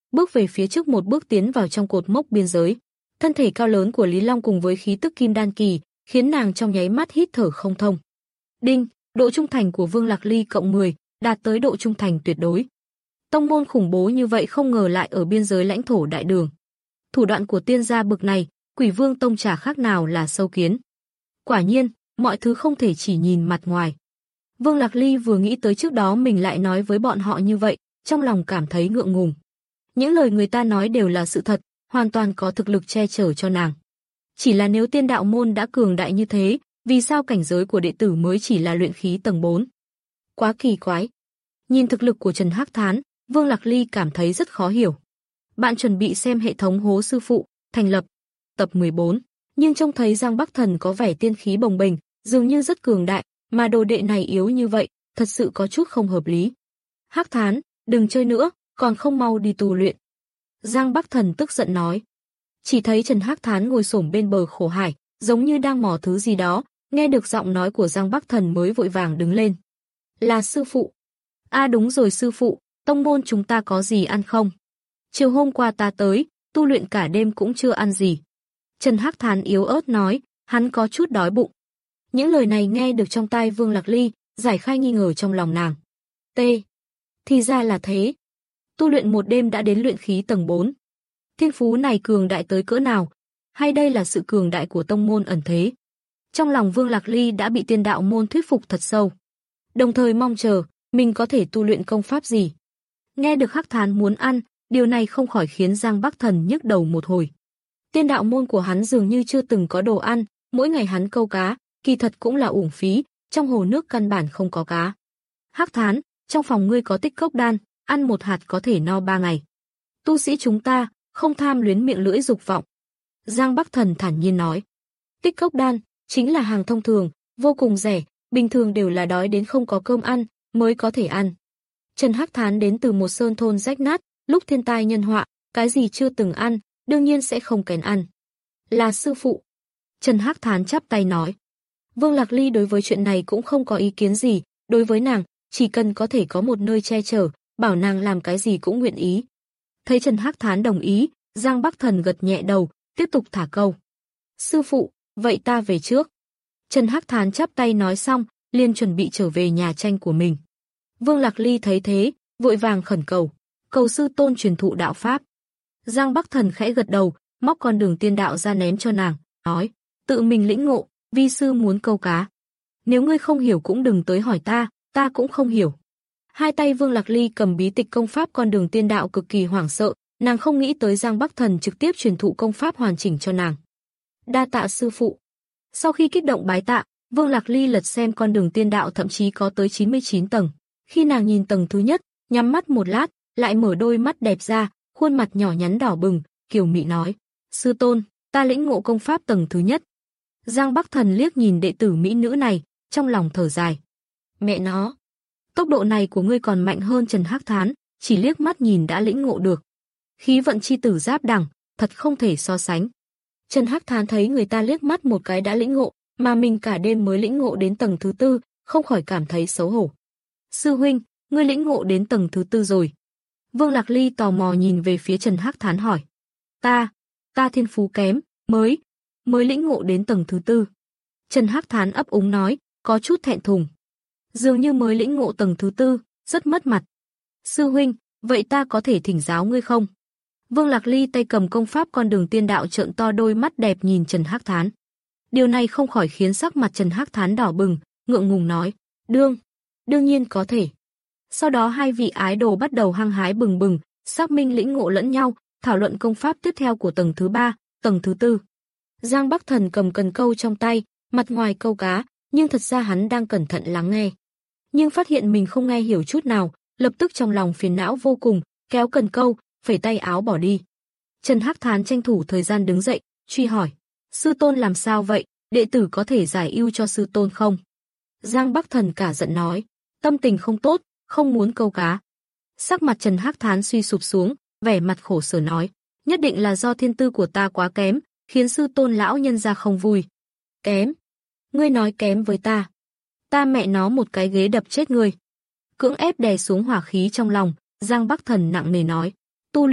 Speaker 2: bước về phía trước một bước tiến vào trong cột mốc biên giới. Thân thể cao lớn của Lý Long cùng với khí tức kim đan kỳ, khiến nàng trong nháy mắt hít thở không thông. Đinh, độ trung thành của Vương Lạc Ly cộng mười, đạt tới độ trung thành tuyệt đối. Tông môn khủng bố như vậy không ngờ lại ở biên giới lãnh thổ đại đường. Thủ đoạn của tiên gia bực này, Quỷ Vương Tông chả khác nào là sâu kiến. Quả nhiên, mọi thứ không thể chỉ nhìn mặt ngoài. Vương Lạc Ly vừa nghĩ tới trước đó mình lại nói với bọn họ như vậy, trong lòng cảm thấy ngượng ngùng. Những lời người ta nói đều là sự thật, hoàn toàn có thực lực che chở cho nàng. Chỉ là nếu tiên đạo môn đã cường đại như thế, vì sao cảnh giới của đệ tử mới chỉ là luyện khí tầng bốn? Quá kỳ quái. Nhìn thực lực của Trần Hắc Thán, Vương Lạc Ly cảm thấy rất khó hiểu. Bạn chuẩn bị xem hệ thống Hố Sư Phụ, thành lập, tập mười bốn. Nhưng trông thấy Giang Bắc Thần có vẻ tiên khí bồng bềnh, dường như rất cường đại, mà đồ đệ này yếu như vậy, thật sự có chút không hợp lý. Hắc Thán, đừng chơi nữa, còn không mau đi tu luyện. Giang Bắc Thần tức giận nói. Chỉ thấy Trần Hắc Thán ngồi xổm bên bờ khổ hải, giống như đang mò thứ gì đó, nghe được giọng nói của Giang Bắc Thần mới vội vàng đứng lên. Là sư phụ. À đúng rồi sư phụ, tông môn chúng ta có gì ăn không? Chiều hôm qua ta tới, tu luyện cả đêm cũng chưa ăn gì. Trần Hắc Thán yếu ớt nói, hắn có chút đói bụng. Những lời này nghe được trong tai Vương Lạc Ly, giải khai nghi ngờ trong lòng nàng. T. Thì ra là thế. Tu luyện một đêm đã đến luyện khí tầng bốn. Thiên phú này cường đại tới cỡ nào? Hay đây là sự cường đại của tông môn ẩn thế? Trong lòng Vương Lạc Ly đã bị tiên đạo môn thuyết phục thật sâu. Đồng thời mong chờ, mình có thể tu luyện công pháp gì. Nghe được Hắc Thán muốn ăn, điều này không khỏi khiến Giang Bắc Thần nhức đầu một hồi. Tiên đạo môn của hắn dường như chưa từng có đồ ăn, mỗi ngày hắn câu cá, kỳ thật cũng là uổng phí, trong hồ nước căn bản không có cá. Hắc Thán, trong phòng ngươi có tích cốc đan, ăn một hạt có thể no ba ngày. Tu sĩ chúng ta, không tham luyến miệng lưỡi dục vọng. Giang Bắc Thần thản nhiên nói. Tích cốc đan, chính là hàng thông thường, vô cùng rẻ, bình thường đều là đói đến không có cơm ăn, mới có thể ăn. Trần Hắc Thán đến từ một sơn thôn rách nát, lúc thiên tai nhân họa, cái gì chưa từng ăn, đương nhiên sẽ không kén ăn. Là sư phụ. Trần Hắc Thán chắp tay nói. Vương Lạc Ly đối với chuyện này cũng không có ý kiến gì, đối với nàng, chỉ cần có thể có một nơi che chở, bảo nàng làm cái gì cũng nguyện ý. Thấy Trần Hắc Thán đồng ý, Giang Bắc Thần gật nhẹ đầu, tiếp tục thả câu. Sư phụ, vậy ta về trước. Trần Hắc Thán chắp tay nói xong, liền chuẩn bị trở về nhà tranh của mình. Vương Lạc Ly thấy thế, vội vàng khẩn cầu, cầu sư tôn truyền thụ đạo pháp. Giang Bắc Thần khẽ gật đầu, móc con đường tiên đạo ra ném cho nàng, nói, tự mình lĩnh ngộ, vi sư muốn câu cá. Nếu ngươi không hiểu cũng đừng tới hỏi ta, ta cũng không hiểu. Hai tay Vương Lạc Ly cầm bí tịch công pháp con đường tiên đạo cực kỳ hoảng sợ, nàng không nghĩ tới Giang Bắc Thần trực tiếp truyền thụ công pháp hoàn chỉnh cho nàng. Đa tạ sư phụ. Sau khi kích động bái tạ, Vương Lạc Ly lật xem con đường tiên đạo thậm chí có tới chín mươi chín tầng. Khi nàng nhìn tầng thứ nhất, nhắm mắt một lát, lại mở đôi mắt đẹp ra, khuôn mặt nhỏ nhắn đỏ bừng, kiều mị nói, sư tôn, ta lĩnh ngộ công pháp tầng thứ nhất. Giang Bắc Thần liếc nhìn đệ tử mỹ nữ này, trong lòng thở dài. Mẹ nó, tốc độ này của ngươi còn mạnh hơn Trần Hắc Thán, chỉ liếc mắt nhìn đã lĩnh ngộ được. Khí vận chi tử giáp đẳng, thật không thể so sánh. Trần Hắc Thán thấy người ta liếc mắt một cái đã lĩnh ngộ, mà mình cả đêm mới lĩnh ngộ đến tầng thứ tư, không khỏi cảm thấy xấu hổ. Sư huynh, ngươi lĩnh ngộ đến tầng thứ tư rồi. Vương Lạc Ly tò mò nhìn về phía Trần Hắc Thán hỏi. Ta, ta thiên phú kém, mới, mới lĩnh ngộ đến tầng thứ tư. Trần Hắc Thán ấp úng nói, có chút thẹn thùng. Dường như mới lĩnh ngộ tầng thứ tư, rất mất mặt. Sư huynh, vậy ta có thể thỉnh giáo ngươi không? Vương Lạc Ly tay cầm công pháp con đường tiên đạo trợn to đôi mắt đẹp nhìn Trần Hắc Thán. Điều này không khỏi khiến sắc mặt Trần Hắc Thán đỏ bừng, ngượng ngùng nói, đương, đương nhiên có thể. Sau đó hai vị ái đồ bắt đầu hăng hái bừng bừng, xác minh lĩnh ngộ lẫn nhau, thảo luận công pháp tiếp theo của tầng thứ ba, tầng thứ tư. Giang Bắc Thần cầm cần câu trong tay, mặt ngoài câu cá, nhưng thật ra hắn đang cẩn thận lắng nghe. Nhưng phát hiện mình không nghe hiểu chút nào, lập tức trong lòng phiền não vô cùng, kéo cần câu, phẩy tay áo bỏ đi. Trần Hắc Thán tranh thủ thời gian đứng dậy, truy hỏi, sư tôn làm sao vậy, đệ tử có thể giải ưu cho sư tôn không? Giang Bắc Thần cả giận nói, tâm tình không tốt, không muốn câu cá. Sắc mặt Trần Hắc Thán suy sụp xuống, vẻ mặt khổ sở nói, nhất định là do thiên tư của ta quá kém, khiến sư tôn lão nhân gia không vui. Kém? Ngươi nói kém với ta? Ta mẹ nó một cái ghế đập chết ngươi. Cưỡng ép đè xuống hỏa khí trong lòng, Giang Bắc Thần nặng nề nói, tu luyện,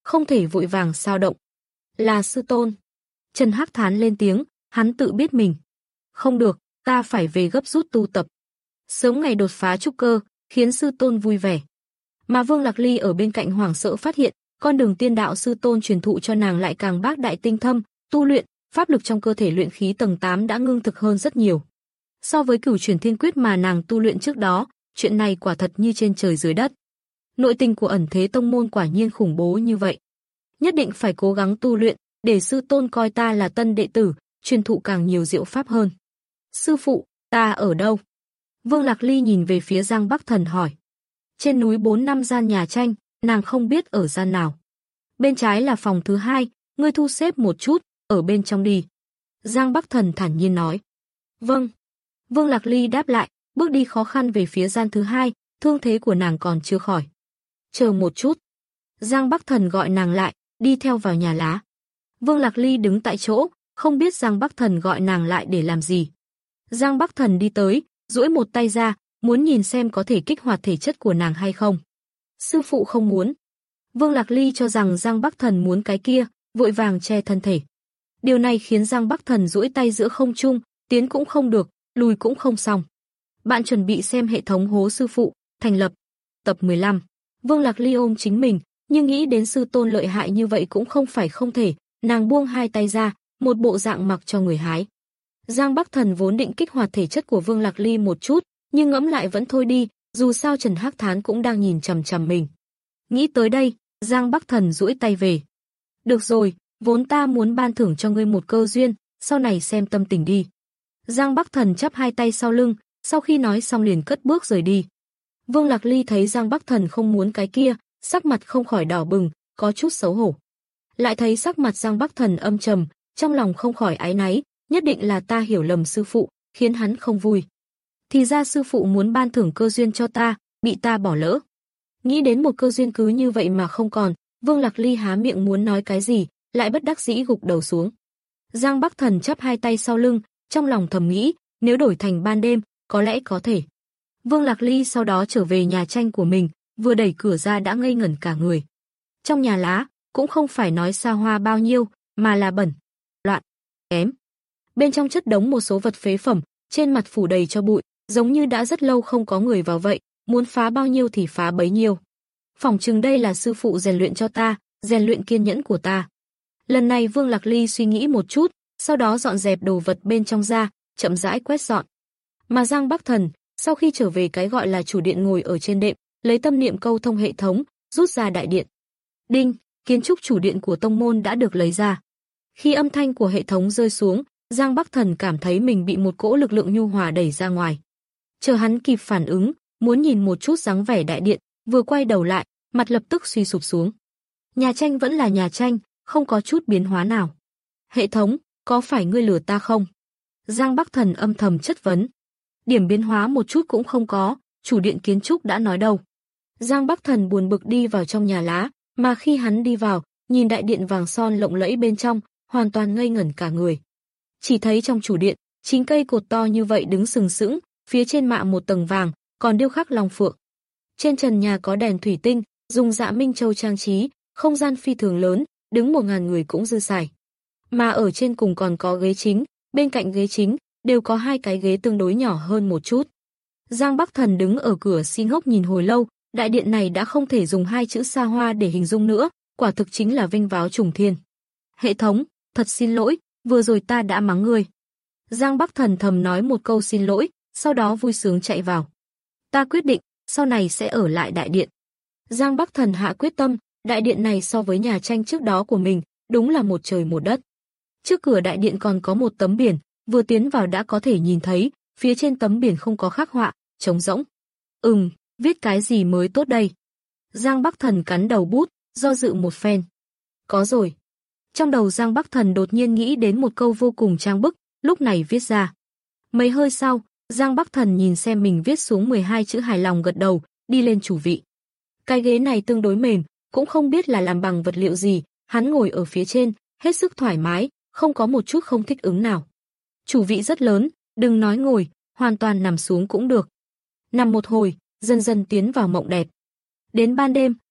Speaker 2: không thể vội vàng sao động. Là sư tôn. Trần Hắc Thán lên tiếng, hắn tự biết mình. Không được, ta phải về gấp rút tu tập. Sớm ngày đột phá trúc cơ, khiến sư tôn vui vẻ. Mà Vương Lạc Ly ở bên cạnh hoảng sợ phát hiện, con đường tiên đạo sư tôn truyền thụ cho nàng lại càng bác đại tinh thâm, tu luyện, pháp lực trong cơ thể luyện khí tầng tám đã ngưng thực hơn rất nhiều. So với cửu chuyển thiên quyết mà nàng tu luyện trước đó, chuyện này quả thật như trên trời dưới đất. Nội tình của ẩn thế tông môn quả nhiên khủng bố như vậy. Nhất định phải cố gắng tu luyện, để sư tôn coi ta là tân đệ tử, truyền thụ càng nhiều diệu pháp hơn. Sư phụ, ta ở đâu? Vương Lạc Ly nhìn về phía Giang Bắc Thần hỏi. Trên núi bốn năm gian nhà tranh, nàng không biết ở gian nào. Bên trái là phòng thứ hai, ngươi thu xếp một chút, ở bên trong đi. Giang Bắc Thần thản nhiên nói. Vâng. Vương Lạc Ly đáp lại, bước đi khó khăn về phía gian thứ hai, thương thế của nàng còn chưa khỏi. Chờ một chút. Giang Bắc Thần gọi nàng lại, đi theo vào nhà lá. Vương Lạc Ly đứng tại chỗ, không biết Giang Bắc Thần gọi nàng lại để làm gì. Giang Bắc Thần đi tới, duỗi một tay ra, muốn nhìn xem có thể kích hoạt thể chất của nàng hay không. Sư phụ không muốn. Vương Lạc Ly cho rằng Giang Bắc Thần muốn cái kia, vội vàng che thân thể. Điều này khiến Giang Bắc Thần duỗi tay giữa không trung, tiến cũng không được, lùi cũng không xong. Bạn chuẩn bị xem hệ thống hố sư phụ, thành lập. Tập mười lăm. Vương Lạc Ly ôm chính mình, nhưng nghĩ đến sư tôn lợi hại như vậy cũng không phải không thể, nàng buông hai tay ra, một bộ dạng mặc cho người hái. Giang Bắc Thần vốn định kích hoạt thể chất của Vương Lạc Ly một chút, nhưng ngẫm lại vẫn thôi đi, dù sao Trần Hắc Thán cũng đang nhìn chằm chằm mình. Nghĩ tới đây, Giang Bắc Thần duỗi tay về. Được rồi, vốn ta muốn ban thưởng cho ngươi một cơ duyên, sau này xem tâm tình đi. Giang Bắc Thần chắp hai tay sau lưng, sau khi nói xong liền cất bước rời đi. Vương Lạc Ly thấy Giang Bắc Thần không muốn cái kia, sắc mặt không khỏi đỏ bừng, có chút xấu hổ. Lại thấy sắc mặt Giang Bắc Thần âm trầm, trong lòng không khỏi áy náy, nhất định là ta hiểu lầm sư phụ, khiến hắn không vui. Thì ra sư phụ muốn ban thưởng cơ duyên cho ta, bị ta bỏ lỡ. Nghĩ đến một cơ duyên cứ như vậy mà không còn, Vương Lạc Ly há miệng muốn nói cái gì, lại bất đắc dĩ gục đầu xuống. Giang Bắc Thần chắp hai tay sau lưng, trong lòng thầm nghĩ, nếu đổi thành ban đêm, có lẽ có thể. Vương Lạc Ly sau đó trở về nhà tranh của mình, vừa đẩy cửa ra đã ngây ngẩn cả người. Trong nhà lá, cũng không phải nói xa hoa bao nhiêu, mà là bẩn, loạn, kém. Bên trong chất đống một số vật phế phẩm, trên mặt phủ đầy cho bụi, giống như đã rất lâu không có người vào vậy, muốn phá bao nhiêu thì phá bấy nhiêu. Phỏng chừng đây là sư phụ rèn luyện cho ta, rèn luyện kiên nhẫn của ta. Lần này Vương Lạc Ly suy nghĩ một chút, sau đó dọn dẹp đồ vật bên trong ra, chậm rãi quét dọn. Mà Giang Bắc Thần, sau khi trở về cái gọi là chủ điện ngồi ở trên đệm, lấy tâm niệm câu thông hệ thống, rút ra đại điện. Đinh, kiến trúc chủ điện của tông môn đã được lấy ra. Khi âm thanh của hệ thống rơi xuống, Giang Bắc Thần cảm thấy mình bị một cỗ lực lượng nhu hòa đẩy ra ngoài. Chờ hắn kịp phản ứng, muốn nhìn một chút dáng vẻ đại điện, vừa quay đầu lại, mặt lập tức suy sụp xuống. Nhà tranh vẫn là nhà tranh, không có chút biến hóa nào. Hệ thống, có phải ngươi lừa ta không? Giang Bắc Thần âm thầm chất vấn. Điểm biến hóa một chút cũng không có, chủ điện kiến trúc đã nói đâu. Giang Bắc Thần buồn bực đi vào trong nhà lá, mà khi hắn đi vào, nhìn đại điện vàng son lộng lẫy bên trong, hoàn toàn ngây ngẩn cả người. Chỉ thấy trong chủ điện, chín cây cột to như vậy đứng sừng sững, phía trên mạ một tầng vàng, còn điêu khắc long phượng. Trên trần nhà có đèn thủy tinh, dùng dạ minh châu trang trí, không gian phi thường lớn, đứng một ngàn người cũng dư xài. Mà ở trên cùng còn có ghế chính, bên cạnh ghế chính, đều có hai cái ghế tương đối nhỏ hơn một chút. Giang Bắc Thần đứng ở cửa si ngốc nhìn hồi lâu, đại điện này đã không thể dùng hai chữ xa hoa để hình dung nữa, quả thực chính là vinh váo trùng thiên. Hệ thống, thật xin lỗi, vừa rồi ta đã mắng ngươi. Giang Bắc Thần thầm nói một câu xin lỗi, sau đó vui sướng chạy vào. Ta quyết định, sau này sẽ ở lại đại điện. Giang Bắc Thần hạ quyết tâm, đại điện này so với nhà tranh trước đó của mình, đúng là một trời một đất. Trước cửa đại điện còn có một tấm biển, vừa tiến vào đã có thể nhìn thấy, phía trên tấm biển không có khắc họa, trống rỗng. Ừm, viết cái gì mới tốt đây? Giang Bắc Thần cắn đầu bút, do dự một phen. Có rồi. Trong đầu Giang Bắc Thần đột nhiên nghĩ đến một câu vô cùng trang bức, lúc này viết ra. Mấy hơi sau, Giang Bắc Thần nhìn xem mình viết xuống mười hai chữ hài lòng gật đầu, đi lên chủ vị. Cái ghế này tương đối mềm, cũng không biết là làm bằng vật liệu gì, hắn ngồi ở phía trên, hết sức thoải mái, không có một chút không thích ứng nào. Chủ vị rất lớn, đừng nói ngồi, hoàn toàn nằm xuống cũng được. Nằm một hồi, dần dần tiến vào mộng đẹp. Đến ban đêm,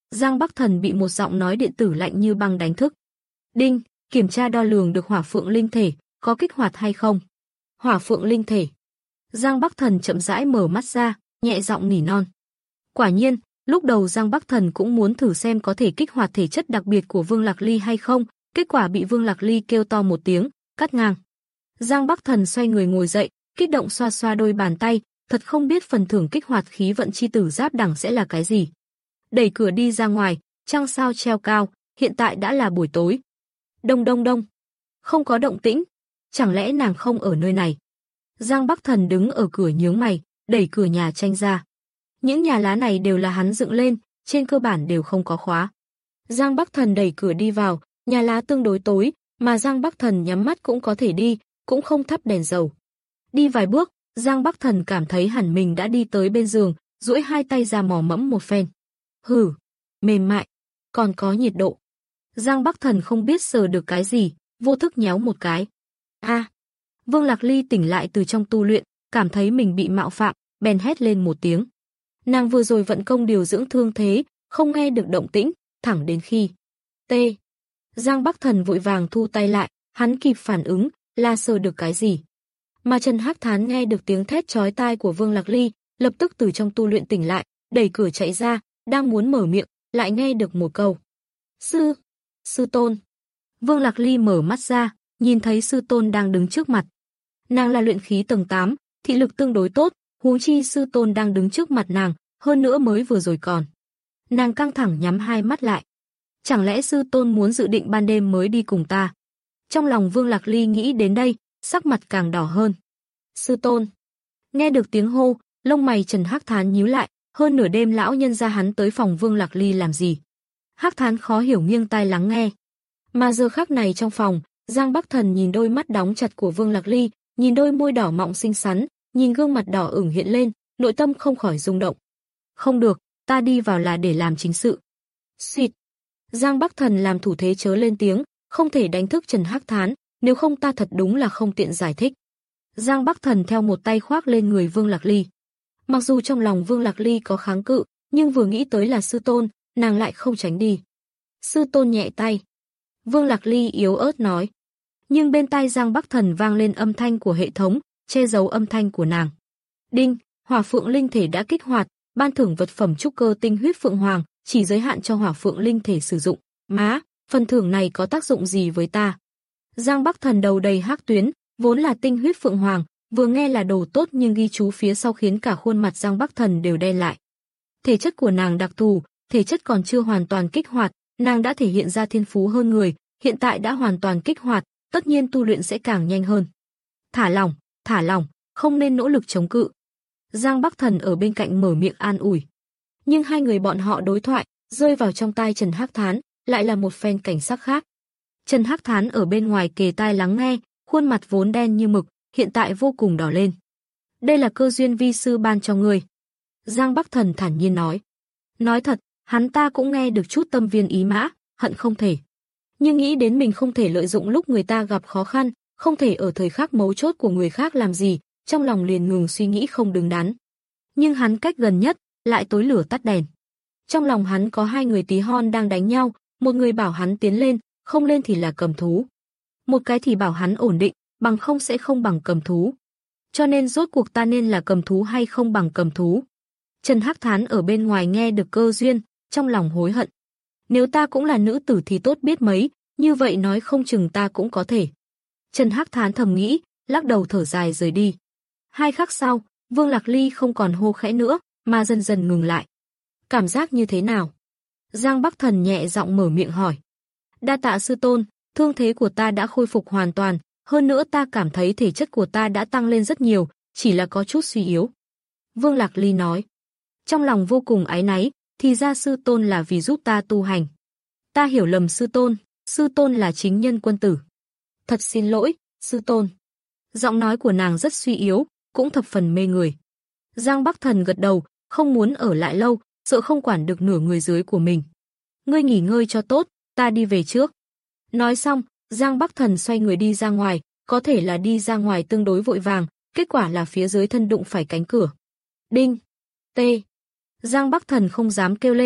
Speaker 2: Giang Bắc Thần bị một giọng nói điện tử lạnh như băng đánh thức. Đinh, kiểm tra đo lường được hỏa phượng linh thể, có kích hoạt hay không? Hỏa phượng linh thể. Giang Bắc Thần chậm rãi mở mắt ra, nhẹ giọng nỉ non. Quả nhiên, lúc đầu Giang Bắc Thần cũng muốn thử xem có thể kích hoạt thể chất đặc biệt của Vương Lạc Ly hay không, kết quả bị Vương Lạc Ly kêu to một tiếng, cắt ngang. Giang Bắc Thần xoay người ngồi dậy, kích động xoa xoa đôi bàn tay, thật không biết phần thưởng kích hoạt khí vận chi tử giáp đẳng sẽ là cái gì. Đẩy cửa đi ra ngoài, trăng sao treo cao, hiện tại đã là buổi tối. Đông đông đông. Không có động tĩnh, chẳng lẽ nàng không ở nơi này? Giang Bắc Thần đứng ở cửa nhướng mày, đẩy cửa nhà tranh ra. Những nhà lá này đều là hắn dựng lên, trên cơ bản đều không có khóa. Giang Bắc Thần đẩy cửa đi vào, nhà lá tương đối tối, mà Giang Bắc Thần nhắm mắt cũng có thể đi, cũng không thắp đèn dầu. Đi vài bước, Giang Bắc Thần cảm thấy hẳn mình đã đi tới bên giường, duỗi hai tay ra mò mẫm một phen. Hừ, mềm mại, còn có nhiệt độ. Giang Bắc Thần không biết sờ được cái gì, vô thức nhéo một cái. A! À, Vương Lạc Ly tỉnh lại từ trong tu luyện, cảm thấy mình bị mạo phạm, bèn hét lên một tiếng. Nàng vừa rồi vận công điều dưỡng thương thế, không nghe được động tĩnh, thẳng đến khi T. Giang Bắc Thần vội vàng thu tay lại, hắn kịp phản ứng, là sờ được cái gì. Mà Trần Hắc Thán nghe được tiếng thét chói tai của Vương Lạc Ly, lập tức từ trong tu luyện tỉnh lại, đẩy cửa chạy ra, đang muốn mở miệng, lại nghe được một câu. Sư, sư tôn. Vương Lạc Ly mở mắt ra, nhìn thấy sư tôn đang đứng trước mặt. Nàng là luyện khí tầng tám, thị lực tương đối tốt, huống chi sư tôn đang đứng trước mặt nàng, hơn nữa mới vừa rồi còn. Nàng căng thẳng nhắm hai mắt lại. Chẳng lẽ sư tôn muốn dự định ban đêm mới đi cùng ta? Trong lòng Vương Lạc Ly nghĩ đến đây, sắc mặt càng đỏ hơn. Sư tôn. Nghe được tiếng hô, lông mày Trần Hắc Thán nhíu lại, hơn nửa đêm lão nhân ra hắn tới phòng Vương Lạc Ly làm gì? Hắc Thán khó hiểu nghiêng tai lắng nghe. Mà giờ khắc này trong phòng, Giang Bắc Thần nhìn đôi mắt đóng chặt của Vương Lạc Ly, nhìn đôi môi đỏ mọng xinh xắn, nhìn gương mặt đỏ ửng hiện lên, nội tâm không khỏi rung động. Không được, ta đi vào là để làm chính sự. Xịt. Giang Bắc Thần làm thủ thế chớ lên tiếng, không thể đánh thức Trần Hắc Thán, nếu không ta thật đúng là không tiện giải thích. Giang Bắc Thần theo một tay khoác lên người Vương Lạc Ly. Mặc dù trong lòng Vương Lạc Ly có kháng cự, nhưng vừa nghĩ tới là sư tôn, nàng lại không tránh đi. Sư tôn nhẹ tay. Vương Lạc Ly yếu ớt nói. Nhưng bên tai Giang Bắc Thần vang lên âm thanh của hệ thống, che giấu âm thanh của nàng. Đinh, hỏa phượng linh thể đã kích hoạt, ban thưởng vật phẩm trúc cơ tinh huyết phượng hoàng, chỉ giới hạn cho hỏa phượng linh thể sử dụng. Má, phần thưởng này có tác dụng gì với ta? Giang Bắc Thần đầu đầy hắc tuyến, vốn là tinh huyết phượng hoàng, vừa nghe là đồ tốt nhưng ghi chú phía sau khiến cả khuôn mặt Giang Bắc Thần đều đen lại. Thể chất của nàng đặc thù, thể chất còn chưa hoàn toàn kích hoạt, nàng đã thể hiện ra thiên phú hơn người, hiện tại đã hoàn toàn kích hoạt, tất nhiên tu luyện sẽ càng nhanh hơn. Thả lỏng, thả lỏng, không nên nỗ lực chống cự. Giang Bắc Thần ở bên cạnh mở miệng an ủi. Nhưng hai người bọn họ đối thoại, rơi vào trong tai Trần Hắc Thán, lại là một phen cảnh sắc khác. Trần Hắc Thán ở bên ngoài kề tai lắng nghe, khuôn mặt vốn đen như mực, hiện tại vô cùng đỏ lên. Đây là cơ duyên vi sư ban cho ngươi. Giang Bắc Thần thản nhiên nói. Nói thật, hắn ta cũng nghe được chút tâm viên ý mã, hận không thể. Nhưng nghĩ đến mình không thể lợi dụng lúc người ta gặp khó khăn, không thể ở thời khắc mấu chốt của người khác làm gì, trong lòng liền ngừng suy nghĩ không đứng đắn. Nhưng hắn cách gần nhất, lại tối lửa tắt đèn. Trong lòng hắn có hai người tí hon đang đánh nhau, một người bảo hắn tiến lên, không lên thì là cầm thú. Một cái thì bảo hắn ổn định, bằng không sẽ không bằng cầm thú. Cho nên rốt cuộc ta nên là cầm thú hay không bằng cầm thú? Trần Hắc Thán ở bên ngoài nghe được cơ duyên, trong lòng hối hận. Nếu ta cũng là nữ tử thì tốt biết mấy, như vậy nói không chừng ta cũng có thể. Trần Hắc Thán thầm nghĩ, lắc đầu thở dài rời đi. Hai khắc sau, Vương Lạc Ly không còn hô khẽ nữa, mà dần dần ngừng lại. Cảm giác như thế nào? Giang Bắc Thần nhẹ giọng mở miệng hỏi. Đa tạ sư tôn, thương thế của ta đã khôi phục hoàn toàn, hơn nữa ta cảm thấy thể chất của ta đã tăng lên rất nhiều, chỉ là có chút suy yếu. Vương Lạc Ly nói. Trong lòng vô cùng áy náy, thì ra sư tôn là vì giúp ta tu hành. Ta hiểu lầm sư tôn, sư tôn là chính nhân quân tử. Thật xin lỗi, sư tôn. Giọng nói của nàng rất suy yếu, cũng thập phần mê người. Giang Bắc Thần gật đầu, không muốn ở lại lâu, sợ không quản được nửa người dưới của mình. Ngươi nghỉ ngơi cho tốt, ta đi về trước. Nói xong, Giang Bắc Thần xoay người đi ra ngoài, có thể là đi ra ngoài tương đối vội vàng, kết quả là phía dưới thân đụng phải cánh cửa. Đinh! T! Giang Bắc Thần không dám kêu lên,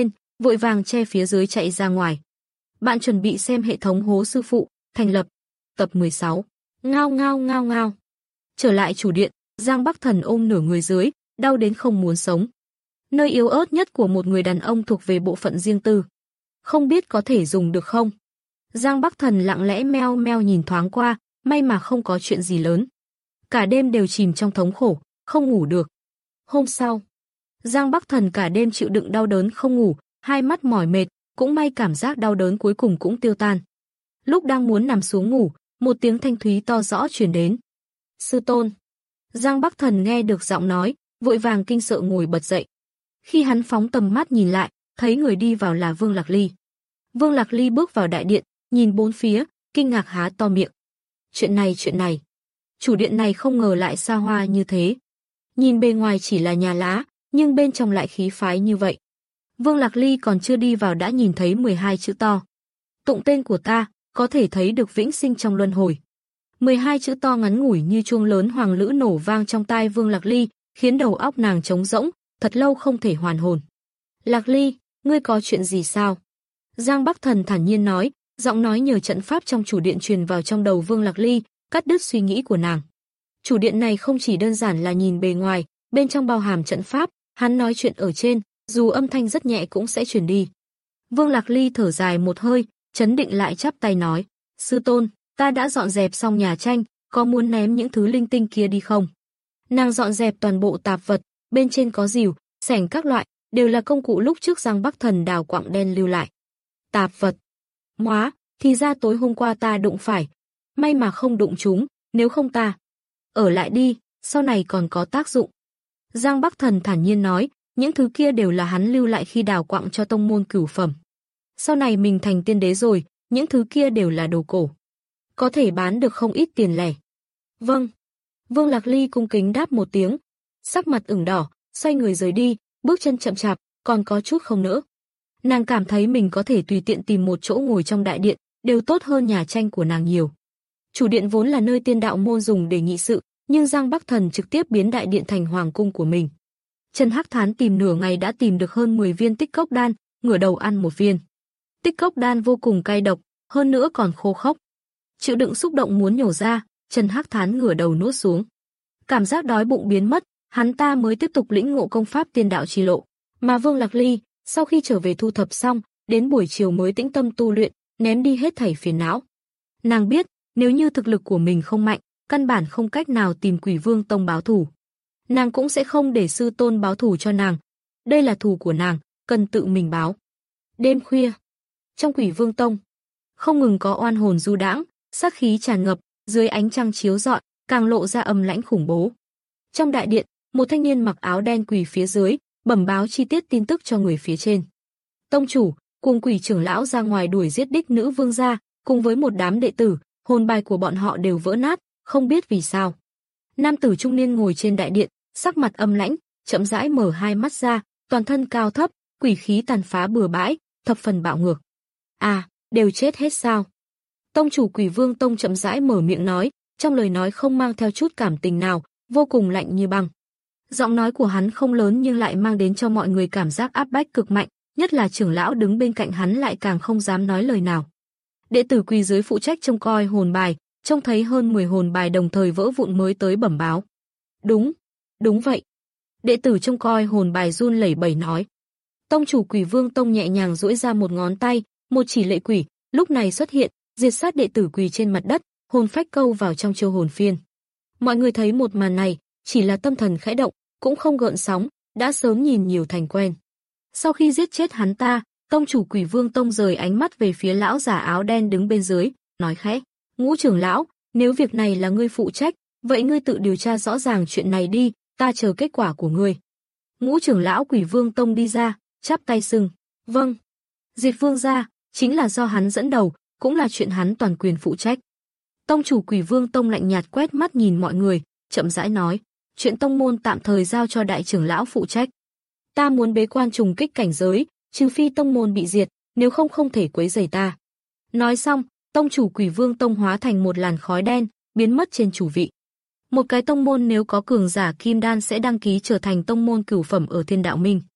Speaker 2: vội vàng che phía dưới chạy ra ngoài. Bạn chuẩn bị xem hệ thống hố sư phụ, thành lập. Tập mười sáu. Ngao ngao ngao ngao. Trở lại chủ điện, Giang Bắc Thần ôm nửa người dưới, đau đến không muốn sống. Nơi yếu ớt nhất của một người đàn ông thuộc về bộ phận riêng tư. Không biết có thể dùng được không? Giang Bắc Thần lặng lẽ meo meo nhìn thoáng qua, may mà không có chuyện gì lớn. Cả đêm đều chìm trong thống khổ, không ngủ được. Hôm sau, Giang Bắc Thần cả đêm chịu đựng đau đớn không ngủ, hai mắt mỏi mệt, cũng may cảm giác đau đớn cuối cùng cũng tiêu tan. Lúc đang muốn nằm xuống ngủ, một tiếng thanh thúy to rõ truyền đến. Sư tôn. Giang Bắc Thần nghe được giọng nói, vội vàng kinh sợ ngồi bật dậy. Khi hắn phóng tầm mắt nhìn lại, thấy người đi vào là Vương Lạc Ly. Vương Lạc Ly bước vào đại điện, nhìn bốn phía, kinh ngạc há to miệng. Chuyện này chuyện này. Chủ điện này không ngờ lại xa hoa như thế. Nhìn bề ngoài chỉ là nhà lá, nhưng bên trong lại khí phái như vậy. Vương Lạc Ly còn chưa đi vào đã nhìn thấy mười hai chữ to. Tụng tên của ta, có thể thấy được vĩnh sinh trong luân hồi. mười hai chữ to ngắn ngủi như chuông lớn hoàng lữ nổ vang trong tai Vương Lạc Ly, khiến đầu óc nàng trống rỗng, thật lâu không thể hoàn hồn. Lạc Ly, ngươi có chuyện gì sao? Giang Bắc Thần thản nhiên nói, giọng nói nhờ trận pháp trong chủ điện truyền vào trong đầu Vương Lạc Ly, cắt đứt suy nghĩ của nàng. Chủ điện này không chỉ đơn giản là nhìn bề ngoài, bên trong bao hàm trận pháp, hắn nói chuyện ở trên, dù âm thanh rất nhẹ cũng sẽ truyền đi. Vương Lạc Ly thở dài một hơi, chấn định lại chắp tay nói, sư tôn, ta đã dọn dẹp xong nhà tranh, có muốn ném những thứ linh tinh kia đi không? Nàng dọn dẹp toàn bộ tạp vật, bên trên có rìu, xẻng các loại, đều là công cụ lúc trước Giang Bắc Thần đào quặng đen lưu lại. Tạp vật. Móa, thì ra tối hôm qua ta đụng phải. May mà không đụng chúng, nếu không ta. Ở lại đi, sau này còn có tác dụng. Giang Bắc Thần thản nhiên nói, những thứ kia đều là hắn lưu lại khi đào quặng cho tông môn cửu phẩm. Sau này mình thành tiên đế rồi, những thứ kia đều là đồ cổ. Có thể bán được không ít tiền lẻ. Vâng. Vương Lạc Ly cung kính đáp một tiếng, sắc mặt ửng đỏ, xoay người rời đi, bước chân chậm chạp, còn có chút không nỡ. Nàng cảm thấy mình có thể tùy tiện tìm một chỗ ngồi trong đại điện, đều tốt hơn nhà tranh của nàng nhiều. Chủ điện vốn là nơi tiên đạo môn dùng để nghị sự, nhưng Giang Bắc Thần trực tiếp biến đại điện thành hoàng cung của mình. Trần Hắc Thán tìm nửa ngày đã tìm được hơn mười viên tích cốc đan, ngửa đầu ăn một viên. Tích cốc đan vô cùng cay độc, hơn nữa còn khô khốc. Chịu đựng xúc động muốn nhổ ra, Trần Hắc Thán ngửa đầu nuốt xuống. Cảm giác đói bụng biến mất, hắn ta mới tiếp tục lĩnh ngộ công pháp tiên đạo chi lộ. Mà Vương Lạc Ly, sau khi trở về thu thập xong, đến buổi chiều mới tĩnh tâm tu luyện, ném đi hết thảy phiền não. Nàng biết, nếu như thực lực của mình không mạnh, căn bản không cách nào tìm Quỷ Vương Tông báo thù. Nàng cũng sẽ không để sư tôn báo thù cho nàng. Đây là thù của nàng, cần tự mình báo. Đêm khuya, trong Quỷ Vương Tông, không ngừng có oan hồn du đãng, sát khí tràn ngập, dưới ánh trăng chiếu rọi, càng lộ ra âm lãnh khủng bố. Trong đại điện, một thanh niên mặc áo đen quỳ phía dưới, bẩm báo chi tiết tin tức cho người phía trên. Tông chủ, cùng Quỷ trưởng lão ra ngoài đuổi giết đích nữ vương gia, cùng với một đám đệ tử, hồn bài của bọn họ đều vỡ nát, không biết vì sao. Nam tử trung niên ngồi trên đại điện, sắc mặt âm lãnh, chậm rãi mở hai mắt ra, toàn thân cao thấp, quỷ khí tàn phá bừa bãi, thập phần bạo ngược. À, đều chết hết sao? Tông chủ Quỷ Vương Tông chậm rãi mở miệng nói, trong lời nói không mang theo chút cảm tình nào, vô cùng lạnh như băng. Giọng nói của hắn không lớn nhưng lại mang đến cho mọi người cảm giác áp bách cực mạnh, nhất là trưởng lão đứng bên cạnh hắn lại càng không dám nói lời nào. Đệ tử quỳ dưới phụ trách trông coi hồn bài, trông thấy hơn mười hồn bài đồng thời vỡ vụn mới tới bẩm báo. Đúng, đúng vậy. Đệ tử trông coi hồn bài run lẩy bẩy nói. Tông chủ Quỷ Vương Tông nhẹ nhàng duỗi ra một ngón tay, một chỉ lệ quỷ, lúc này xuất hiện, diệt sát đệ tử quỳ trên mặt đất, hồn phách câu vào trong chiêu hồn phiên. Mọi người thấy một màn này, chỉ là tâm thần khẽ động, cũng không gợn sóng, đã sớm nhìn nhiều thành quen. Sau khi giết chết hắn ta, tông chủ Quỷ Vương Tông rời ánh mắt về phía lão giả áo đen đứng bên dưới, nói khẽ, Ngũ trưởng lão, nếu việc này là ngươi phụ trách, vậy ngươi tự điều tra rõ ràng chuyện này đi, ta chờ kết quả của ngươi. Ngũ trưởng lão Quỷ Vương Tông đi ra, chắp tay xưng, vâng. Diệt vương gia, chính là do hắn dẫn đầu, cũng là chuyện hắn toàn quyền phụ trách. Tông chủ Quỷ Vương Tông lạnh nhạt quét mắt nhìn mọi người, chậm rãi nói, chuyện tông môn tạm thời giao cho đại trưởng lão phụ trách. Ta muốn bế quan trùng kích cảnh giới, trừ phi tông môn bị diệt, nếu không không thể quấy rầy ta. Nói xong, tông chủ Quỷ Vương Tông hóa thành một làn khói đen, biến mất trên chủ vị. Một cái tông môn nếu có cường giả kim đan sẽ đăng ký trở thành tông môn cửu phẩm ở Thiên Đạo Minh.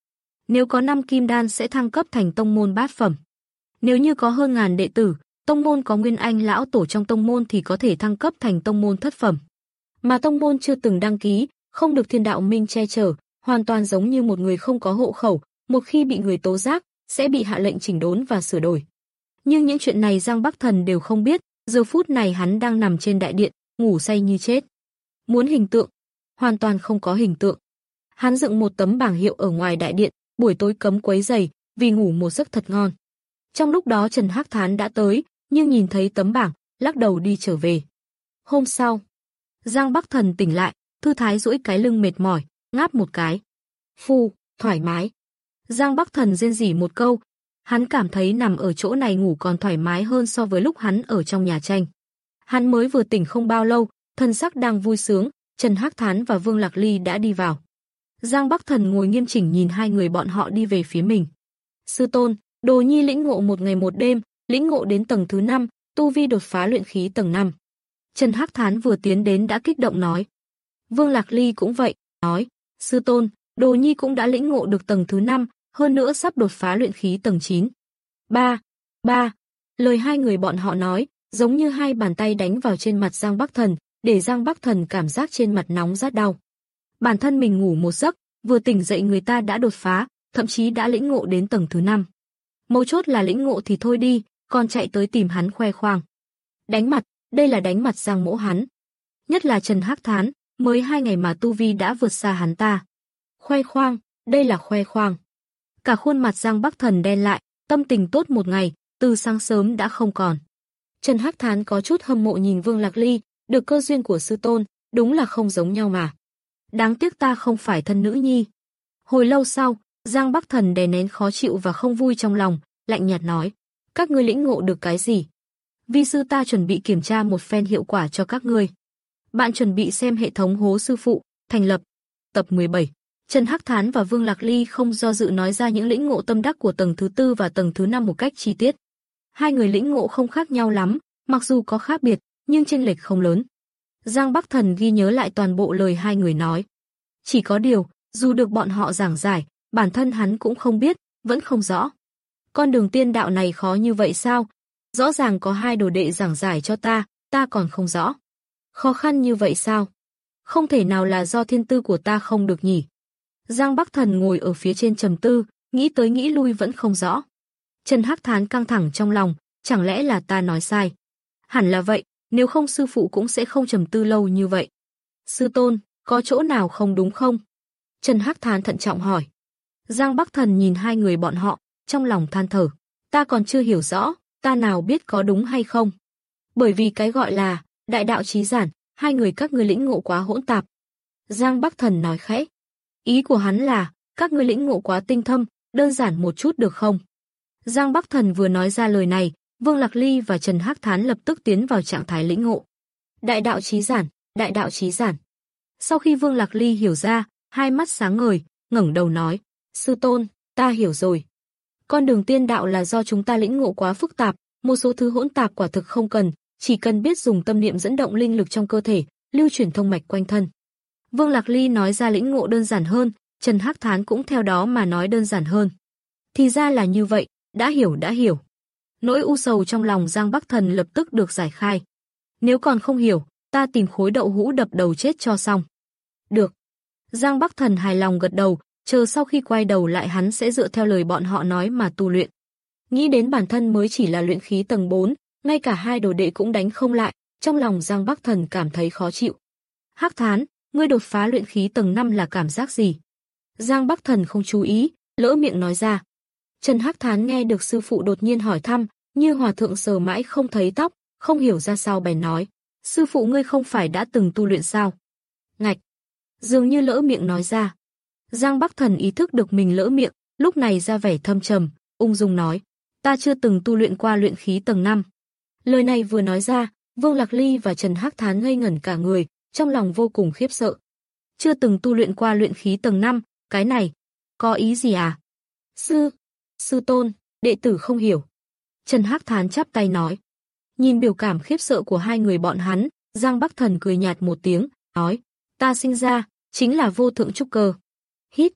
Speaker 2: Nếu có năm kim đan sẽ thăng cấp thành tông môn bát phẩm. Nếu như có hơn ngàn đệ tử, tông môn có Nguyên Anh lão tổ trong tông môn thì có thể thăng cấp thành tông môn thất phẩm. Mà tông môn chưa từng đăng ký, không được Thiên Đạo Minh che chở, hoàn toàn giống như một người không có hộ khẩu, một khi bị người tố giác, sẽ bị hạ lệnh chỉnh đốn và sửa đổi. Nhưng những chuyện này Giang Bắc Thần đều không biết, giờ phút này hắn đang nằm trên đại điện, ngủ say như chết. Muốn hình tượng, hoàn toàn không có hình tượng. Hắn dựng một tấm bảng hiệu ở ngoài đại điện, buổi tối cấm quấy rầy, vì ngủ một giấc thật ngon. Trong lúc đó Trần Hắc Thán đã tới, nhưng nhìn thấy tấm bảng, lắc đầu đi trở về. Hôm sau, Giang Bắc Thần tỉnh lại, thư thái duỗi cái lưng mệt mỏi, ngáp một cái. Phu, thoải mái. Giang Bắc Thần rên rỉ một câu, hắn cảm thấy nằm ở chỗ này ngủ còn thoải mái hơn so với lúc hắn ở trong nhà tranh. Hắn mới vừa tỉnh không bao lâu, thân sắc đang vui sướng, Trần Hắc Thán và Vương Lạc Ly đã đi vào. Giang Bắc Thần ngồi nghiêm chỉnh nhìn hai người bọn họ đi về phía mình. Sư tôn, Đồ Nhi lĩnh ngộ một ngày một đêm, lĩnh ngộ đến tầng thứ năm, tu vi đột phá luyện khí tầng năm. Trần Hắc Thán vừa tiến đến đã kích động nói. Vương Lạc Ly cũng vậy, nói, sư tôn, Đồ Nhi cũng đã lĩnh ngộ được tầng thứ năm, hơn nữa sắp đột phá luyện khí tầng chín. Ba, ba, lời hai người bọn họ nói, giống như hai bàn tay đánh vào trên mặt Giang Bắc Thần, để Giang Bắc Thần cảm giác trên mặt nóng rát đau. Bản thân mình ngủ một giấc, vừa tỉnh dậy người ta đã đột phá, thậm chí đã lĩnh ngộ đến tầng thứ năm. Mấu chốt là lĩnh ngộ thì thôi đi, còn chạy tới tìm hắn khoe khoang. Đánh mặt, đây là đánh mặt Giang mỗ hắn. Nhất là Trần Hắc Thán, mới hai ngày mà tu vi đã vượt xa hắn ta. Khoe khoang, đây là khoe khoang. Cả khuôn mặt Giang Bắc Thần đen lại, tâm tình tốt một ngày, từ sáng sớm đã không còn. Trần Hắc Thán có chút hâm mộ nhìn Vương Lạc Ly, được cơ duyên của sư tôn, đúng là không giống nhau mà. Đáng tiếc ta không phải thân nữ nhi. Hồi lâu sau, Giang Bắc Thần đè nén khó chịu và không vui trong lòng, lạnh nhạt nói, các ngươi lĩnh ngộ được cái gì? Vi sư ta chuẩn bị kiểm tra một phen hiệu quả cho các ngươi. Bạn chuẩn bị xem hệ thống hố sư phụ, thành lập. Tập mười bảy. Trần Hắc Thán và Vương Lạc Ly không do dự nói ra những lĩnh ngộ tâm đắc của tầng thứ tư và tầng thứ năm một cách chi tiết. Hai người lĩnh ngộ không khác nhau lắm, mặc dù có khác biệt, nhưng chênh lệch không lớn. Giang Bắc Thần ghi nhớ lại toàn bộ lời hai người nói. Chỉ có điều, dù được bọn họ giảng giải, bản thân hắn cũng không biết, vẫn không rõ. Con đường tiên đạo này khó như vậy sao? Rõ ràng có hai đồ đệ giảng giải cho ta, ta còn không rõ. Khó khăn như vậy sao? Không thể nào là do thiên tư của ta không được nhỉ? Giang Bắc Thần ngồi ở phía trên trầm tư, nghĩ tới nghĩ lui vẫn không rõ. Trần Hắc Thán căng thẳng trong lòng, chẳng lẽ là ta nói sai? Hẳn là vậy, nếu không sư phụ cũng sẽ không trầm tư lâu như vậy. Sư tôn, có chỗ nào không đúng không? Trần Hắc Thán thận trọng hỏi. Giang Bắc Thần nhìn hai người bọn họ, trong lòng than thở. Ta còn chưa hiểu rõ, ta nào biết có đúng hay không? Bởi vì cái gọi là đại đạo chí giản, hai người các ngươi lĩnh ngộ quá hỗn tạp. Giang Bắc Thần nói khẽ. Ý của hắn là, các ngươi lĩnh ngộ quá tinh thâm, đơn giản một chút được không? Giang Bắc Thần vừa nói ra lời này, Vương Lạc Ly và Trần Hắc Thán lập tức tiến vào trạng thái lĩnh ngộ. Đại đạo chí giản, đại đạo chí giản. Sau khi Vương Lạc Ly hiểu ra, hai mắt sáng ngời, ngẩng đầu nói, sư tôn, ta hiểu rồi. Con đường tiên đạo là do chúng ta lĩnh ngộ quá phức tạp, một số thứ hỗn tạp quả thực không cần, chỉ cần biết dùng tâm niệm dẫn động linh lực trong cơ thể, lưu chuyển thông mạch quanh thân. Vương Lạc Ly nói ra lĩnh ngộ đơn giản hơn, Trần Hắc Thán cũng theo đó mà nói đơn giản hơn. Thì ra là như vậy, đã hiểu đã hiểu. Nỗi u sầu trong lòng Giang Bắc Thần lập tức được giải khai. Nếu còn không hiểu, ta tìm khối đậu hũ đập đầu chết cho xong. Được. Giang Bắc Thần hài lòng gật đầu, chờ sau khi quay đầu lại hắn sẽ dựa theo lời bọn họ nói mà tu luyện. Nghĩ đến bản thân mới chỉ là luyện khí tầng bốn, ngay cả hai đồ đệ cũng đánh không lại, trong lòng Giang Bắc Thần cảm thấy khó chịu. Hắc Thán, ngươi đột phá luyện khí tầng năm là cảm giác gì? Giang Bắc Thần không chú ý, lỡ miệng nói ra. Trần Hắc Thán nghe được sư phụ đột nhiên hỏi thăm, như hòa thượng sờ mãi không thấy tóc, không hiểu ra sao bèn nói. Sư phụ ngươi không phải đã từng tu luyện sao? Ngạch. Dường như lỡ miệng nói ra. Giang Bắc Thần ý thức được mình lỡ miệng, lúc này ra vẻ thâm trầm, ung dung nói. Ta chưa từng tu luyện qua luyện khí tầng năm. Lời này vừa nói ra, Vương Lạc Ly và Trần Hắc Thán ngây ngẩn cả người, trong lòng vô cùng khiếp sợ. Chưa từng tu luyện qua luyện khí tầng năm, cái này, có ý gì à? Sư, sư tôn, đệ tử không hiểu. Trần Hắc Thán chắp tay nói. Nhìn biểu cảm khiếp sợ của hai người bọn hắn, Giang Bắc Thần cười nhạt một tiếng, nói, ta sinh ra, chính là vô thượng trúc cơ. Hít,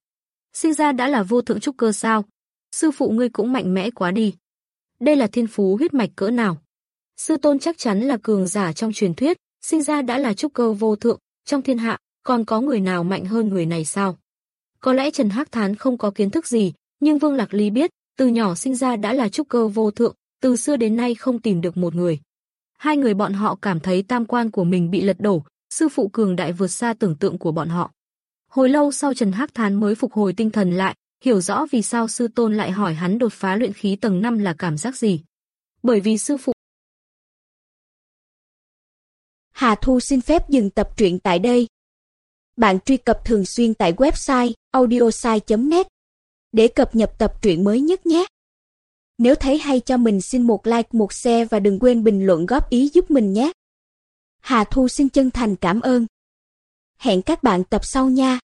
Speaker 2: Sinh ra đã là vô thượng trúc cơ sao? Sư phụ ngươi cũng mạnh mẽ quá đi. Đây là thiên phú huyết mạch cỡ nào? Sư tôn chắc chắn là cường giả trong truyền thuyết, sinh ra đã là trúc cơ vô thượng, trong thiên hạ còn có người nào mạnh hơn người này sao? Có lẽ Trần Hắc Thán không có kiến thức gì, nhưng Vương Lạc Ly biết, từ nhỏ sinh ra đã là trúc cơ vô thượng, từ xưa đến nay không tìm được một người. Hai người bọn họ cảm thấy tam quan của mình bị lật đổ, sư phụ cường đại vượt xa tưởng tượng của bọn họ. Hồi lâu sau Trần Hắc Thán mới phục hồi tinh thần lại, hiểu rõ vì sao sư tôn lại hỏi hắn đột phá luyện khí tầng năm là cảm giác gì. Bởi vì sư phụ.
Speaker 1: Hà Thu xin phép dừng tập truyện tại đây. Bạn truy cập thường xuyên tại website audiosai chấm net để cập nhật tập truyện mới nhất nhé. Nếu thấy hay cho mình xin một like, một share và đừng quên bình luận góp ý giúp mình nhé. Hà Thu xin chân thành cảm ơn. Hẹn các bạn tập sau nha.